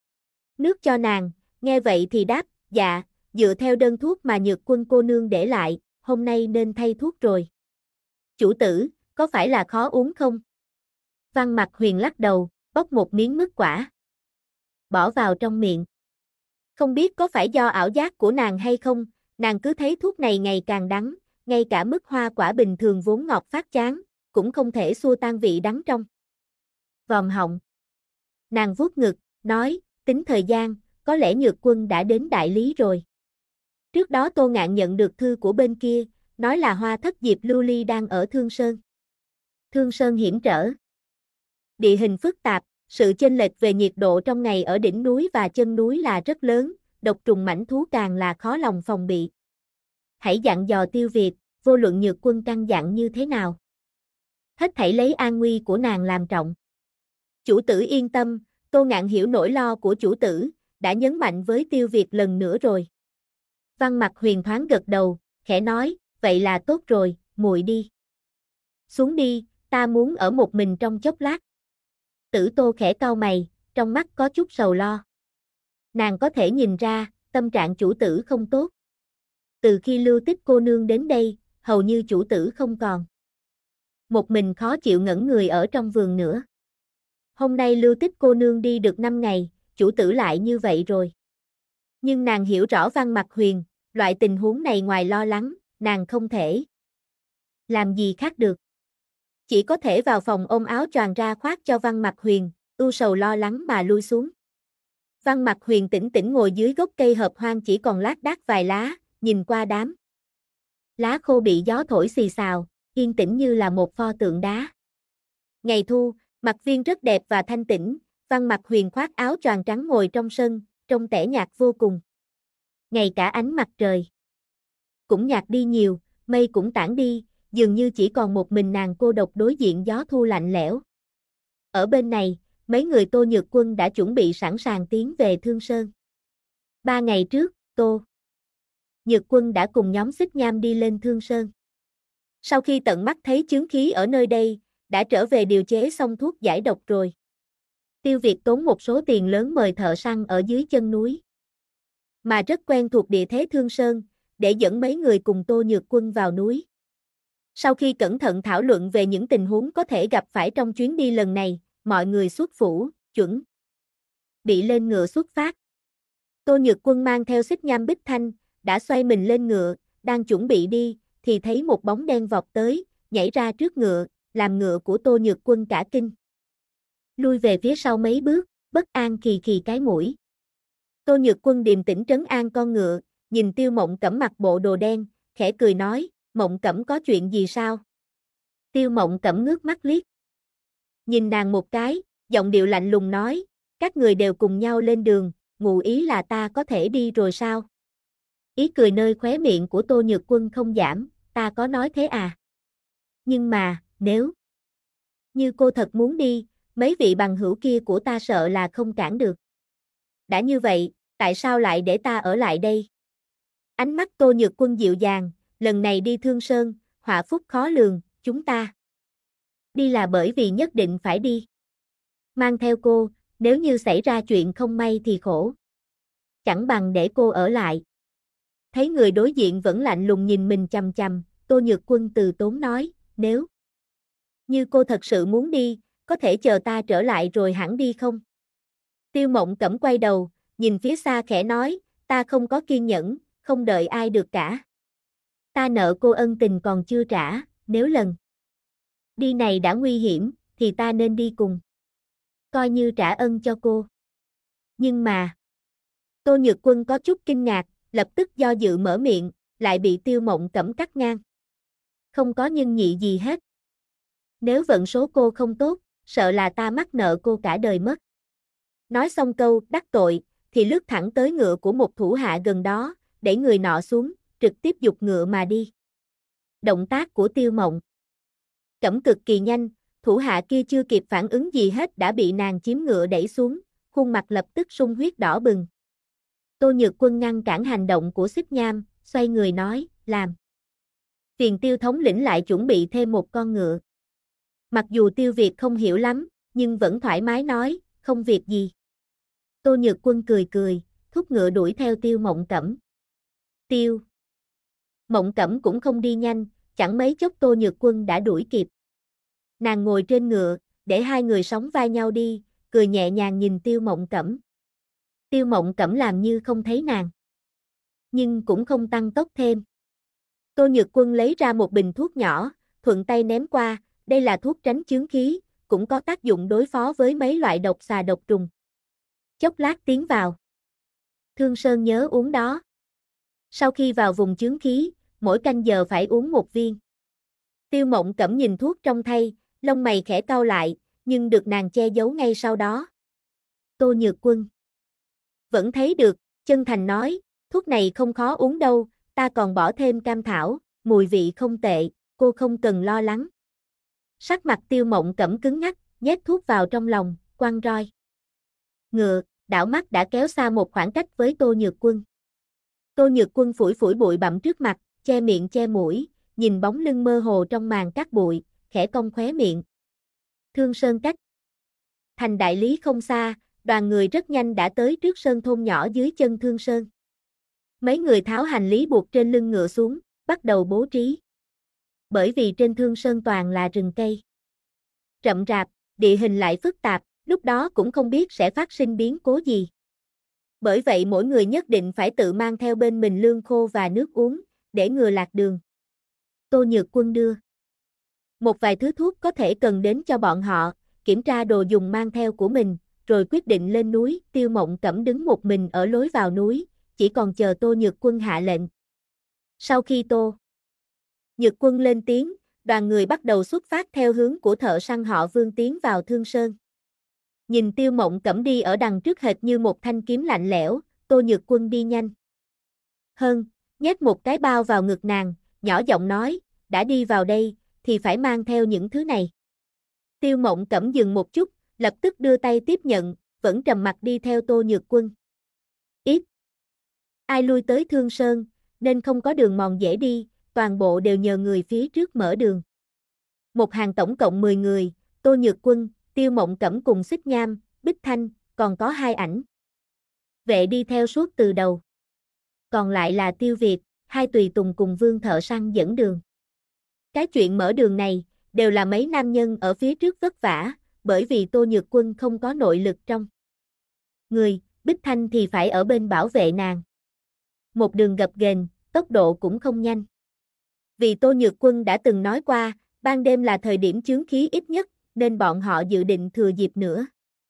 nước cho nàng, nghe vậy thì đáp, dạ, dựa theo đơn thuốc mà Nhược Quân cô nương để lại, hôm nay nên thay thuốc rồi. Chủ tử, có phải là khó uống không? Văn Mặc Huyền lắc đầu, bóc một miếng mứt quả, bỏ vào trong miệng. Không biết có phải do ảo giác của nàng hay không, nàng cứ thấy thuốc này ngày càng đắng, ngay cả mứt hoa quả bình thường vốn ngọt phát chán, cũng không thể xua tan vị đắng trong vòm họng. Nàng vuốt ngực, nói, tính thời gian, có lẽ Nhược Quân đã đến đại lý rồi. Trước đó Tô Ngạn nhận được thư của bên kia, nói là Hoa Thất Diệp Lưu Ly đang ở Thương Sơn. Thương Sơn hiểm trở. Địa hình phức tạp, sự chênh lệch về nhiệt độ trong ngày ở đỉnh núi và chân núi là rất lớn, độc trùng mãnh thú càng là khó lòng phòng bị. Hãy dặn dò Tiêu Việt, vô luận Nhược Quân căn dặn như thế nào. Hết thảy lấy an nguy của nàng làm trọng. Chủ tử yên tâm, Tô Ngạn hiểu nỗi lo của chủ tử, đã nhấn mạnh với Tiêu Việt lần nữa rồi. Văn Mặc Huyền thoáng gật đầu, khẽ nói, vậy là tốt rồi, muội đi. Xuống đi, ta muốn ở một mình trong chốc lát. Tử Tô khẽ cau mày, trong mắt có chút sầu lo. Nàng có thể nhìn ra, tâm trạng chủ tử không tốt. Từ khi Lưu Tích cô nương đến đây, hầu như chủ tử không còn. Một mình khó chịu ngẩn người ở trong vườn nữa. Hôm nay Lưu Tích cô nương đi được 5 ngày, chủ tử lại như vậy rồi. Nhưng nàng hiểu rõ Văn Mặc Huyền, loại tình huống này ngoài lo lắng, nàng không thể làm gì khác được. Chỉ có thể vào phòng ôm áo choàng ra khoác cho Văn Mặc Huyền, ưu sầu lo lắng mà lui xuống. Văn Mặc Huyền tĩnh tĩnh ngồi dưới gốc cây hợp hoang chỉ còn lác đác vài lá, nhìn qua đám lá khô bị gió thổi xì xào, yên tĩnh như là một pho tượng đá. Ngày thu, mặt viên rất đẹp và thanh tĩnh, Văn Mặc Huyền khoác áo choàng trắng ngồi trong sân, trông tẻ nhạt vô cùng. Ngay cả ánh mặt trời cũng nhạt đi nhiều, mây cũng tản đi, dường như chỉ còn một mình nàng cô độc đối diện gió thu lạnh lẽo. Ở bên này, mấy người Tô Nhược Quân đã chuẩn bị sẵn sàng tiến về Thương Sơn. 3 ngày trước, Tô Nhược Quân đã cùng nhóm Xích Nham đi lên Thương Sơn. Sau khi tận mắt thấy chướng khí ở nơi đây, đã trở về điều chế xong thuốc giải độc rồi. Tiêu Việt tốn một số tiền lớn mời thợ săn ở dưới chân núi, mà rất quen thuộc địa thế Thương Sơn, để dẫn mấy người cùng Tô Nhược Quân vào núi. Sau khi cẩn thận thảo luận về những tình huống có thể gặp phải trong chuyến đi lần này, mọi người xuất phủ, chuẩn bị lên ngựa xuất phát. Tô Nhược Quân mang theo Xích Nham Bích Thanh, đã xoay mình lên ngựa, đang chuẩn bị đi, thì thấy một bóng đen vọt tới, nhảy ra trước ngựa, làm ngựa của Tô Nhược Quân cả kinh. Lui về phía sau mấy bước, bất an khì khì cái mũi. Tô Nhược Quân điềm tĩnh trấn an con ngựa, nhìn Tiêu Mộng Cẩm mặc bộ đồ đen, khẽ cười nói, Mộng Cẩm có chuyện gì sao? Tiêu Mộng Cẩm ngước mắt liếc nhìn nàng một cái, giọng điệu lạnh lùng nói, các người đều cùng nhau lên đường, ngụ ý là ta có thể đi rồi sao? Ý cười nơi khóe miệng của Tô Nhược Quân không giảm, ta có nói thế à? Nhưng mà, nếu như cô thật muốn đi, mấy vị bằng hữu kia của ta sợ là không cản được. Đã như vậy, tại sao lại để ta ở lại đây? Ánh mắt Tô Nhược Quân dịu dàng, lần này đi Thương Sơn, họa phúc khó lường, chúng ta đi là bởi vì nhất định phải đi. Mang theo cô, nếu như xảy ra chuyện không may thì khổ. Chẳng bằng để cô ở lại. Thấy người đối diện vẫn lạnh lùng nhìn mình chằm chằm, Tô Nhược Quân từ tốn nói, nếu như cô thật sự muốn đi, có thể chờ ta trở lại rồi hẳn đi không? Tiêu Mộng Cẩm quay đầu, nhìn phía xa khẽ nói, ta không có kiên nhẫn, không đợi ai được cả. Ta nợ cô ân tình còn chưa trả, nếu lần đi này đã nguy hiểm, thì ta nên đi cùng. Coi như trả ân cho cô. Nhưng mà, Tô Nhược Quân có chút kinh ngạc, lập tức do dự mở miệng, lại bị Tiêu Mộng Cẩm cắt ngang. Không có nhân nhị gì hết. Nếu vận số cô không tốt, sợ là ta mắc nợ cô cả đời mất. Nói xong câu đắc tội, thì lướt thẳng tới ngựa của một thủ hạ gần đó, đẩy người nọ xuống, trực tiếp giục ngựa mà đi. Động tác của Tiêu Mộng Cẩm cực kỳ nhanh, thủ hạ kia chưa kịp phản ứng gì hết đã bị nàng chiếm ngựa đẩy xuống, khuôn mặt lập tức sung huyết đỏ bừng. Tô Nhược Quân ngăn cản hành động của Xích Nham, xoay người nói, làm. Phiền Tiêu thống lĩnh lại chuẩn bị thêm một con ngựa. Mặc dù Tiêu Việt không hiểu lắm, nhưng vẫn thoải mái nói, không việc gì. Tô Nhược Quân cười cười, thúc ngựa đuổi theo Tiêu Mộng Cẩm. Tiêu Mộng Cẩm cũng không đi nhanh, chẳng mấy chốc Tô Nhược Quân đã đuổi kịp. Nàng ngồi trên ngựa, để hai người sóng vai nhau đi, cười nhẹ nhàng nhìn Tiêu Mộng Cẩm. Tiêu Mộng Cẩm làm như không thấy nàng, nhưng cũng không tăng tốc thêm. Tô Nhược Quân lấy ra một bình thuốc nhỏ, thuận tay ném qua, đây là thuốc tránh chướng khí, cũng có tác dụng đối phó với mấy loại độc xà độc trùng. Chốc lát tiến vào. Thương Sơn nhớ uống đó. Sau khi vào vùng chướng khí, mỗi canh giờ phải uống một viên. Tiêu Mộng Cẩm nhìn thuốc trong thay, lông mày khẽ cau lại, nhưng được nàng che giấu ngay sau đó. Tô Nhược Quân vẫn thấy được, chân thành nói, thuốc này không khó uống đâu, ta còn bỏ thêm cam thảo, mùi vị không tệ, cô không cần lo lắng. Sắc mặt Tiêu Mộng Cẩm cứng ngắc, nhét thuốc vào trong lòng, quăng roi ngựa, đảo mắt đã kéo xa một khoảng cách với Tô Nhược Quân. Tô Nhược Quân phủi phủi bụi bặm trước mặt, che miệng che mũi, nhìn bóng lưng mơ hồ trong màn cát bụi, khẽ cong khóe miệng. Thương Sơn Cách. Thành đại lý không xa, đoàn người rất nhanh đã tới trước sơn thôn nhỏ dưới chân Thương Sơn. Mấy người tháo hành lý buộc trên lưng ngựa xuống, bắt đầu bố trí. Bởi vì trên Thương Sơn toàn là rừng cây rậm rạp, địa hình lại phức tạp, lúc đó cũng không biết sẽ phát sinh biến cố gì. Bởi vậy mỗi người nhất định phải tự mang theo bên mình lương khô và nước uống, để ngừa lạc đường. Tô Nhược Quân đưa một vài thứ thuốc có thể cần đến cho bọn họ, kiểm tra đồ dùng mang theo của mình, rồi quyết định lên núi. Tiêu Mộng Cẩm đứng một mình ở lối vào núi, chỉ còn chờ Tô Nhược Quân hạ lệnh. Sau khi Tô Nhược Quân lên tiếng, đoàn người bắt đầu xuất phát theo hướng của thợ săn họ Vương tiến vào Thương Sơn. Nhìn Tiêu Mộng Cẩm đi ở đằng trước hệt như một thanh kiếm lạnh lẽo, Tô Nhược Quân đi nhanh hơn, nhét một cái bao vào ngực nàng, nhỏ giọng nói, đã đi vào đây, thì phải mang theo những thứ này. Tiêu Mộng Cẩm dừng một chút, lập tức đưa tay tiếp nhận, vẫn trầm mặc đi theo Tô Nhược Quân. Ít ai lui tới Thương Sơn, nên không có đường mòn dễ đi, toàn bộ đều nhờ người phía trước mở đường. Một hàng tổng cộng 10 người, Tô Nhược Quân, Tiêu Mộng Cẩm cùng Xích Nham, Bích Thanh, còn có 2 ảnh vệ đi theo suốt từ đầu. Còn lại là Tiêu Việt, 2 tùy tùng cùng Vương thợ săn dẫn đường. Cái chuyện mở đường này, đều là mấy nam nhân ở phía trước vất vả, bởi vì Tô Nhược Quân không có nội lực trong người, Bích Thanh thì phải ở bên bảo vệ nàng. Một đường gập ghềnh, tốc độ cũng không nhanh. Vì Tô Nhược Quân đã từng nói qua, ban đêm là thời điểm chướng khí ít nhất, nên bọn họ dự định thừa dịp nữa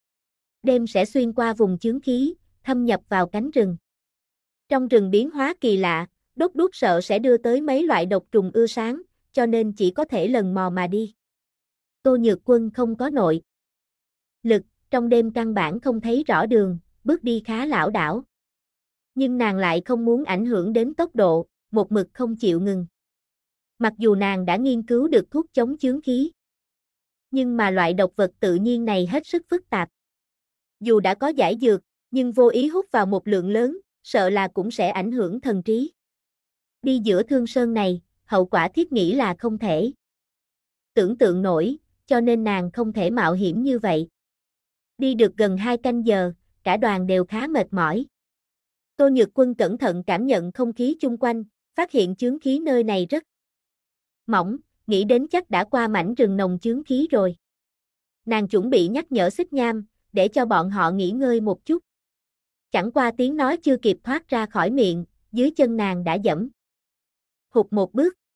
đêm sẽ xuyên qua vùng chướng khí, thâm nhập vào cánh rừng. Trong rừng biến hóa kỳ lạ, đốt đuốc sợ sẽ đưa tới mấy loại độc trùng ưa sáng, cho nên chỉ có thể lần mò mà đi. Tô Nhược Quân không có nội lực, trong đêm căn bản không thấy rõ đường, bước đi khá lảo đảo. Nhưng nàng lại không muốn ảnh hưởng đến tốc độ, một mực không chịu ngừng. Mặc dù nàng đã nghiên cứu được thuốc chống chướng khí, nhưng mà loại độc vật tự nhiên này hết sức phức tạp. Dù đã có giải dược, nhưng vô ý hút vào một lượng lớn, sợ là cũng sẽ ảnh hưởng thần trí. Đi giữa Thương Sơn này, hậu quả thiết nghĩ là không thể tưởng tượng nổi, cho nên nàng không thể mạo hiểm như vậy. Đi được gần 2 canh giờ, cả đoàn đều khá mệt mỏi. Tô Nhược Quân cẩn thận cảm nhận không khí chung quanh, phát hiện chướng khí nơi này rất mỏng, nghĩ đến chắc đã qua mảnh rừng nồng chướng khí rồi. Nàng chuẩn bị nhắc nhở Xích Nham, để cho bọn họ nghỉ ngơi một chút. Chẳng qua tiếng nói chưa kịp thoát ra khỏi miệng, dưới chân nàng đã dẫm hụt một bước.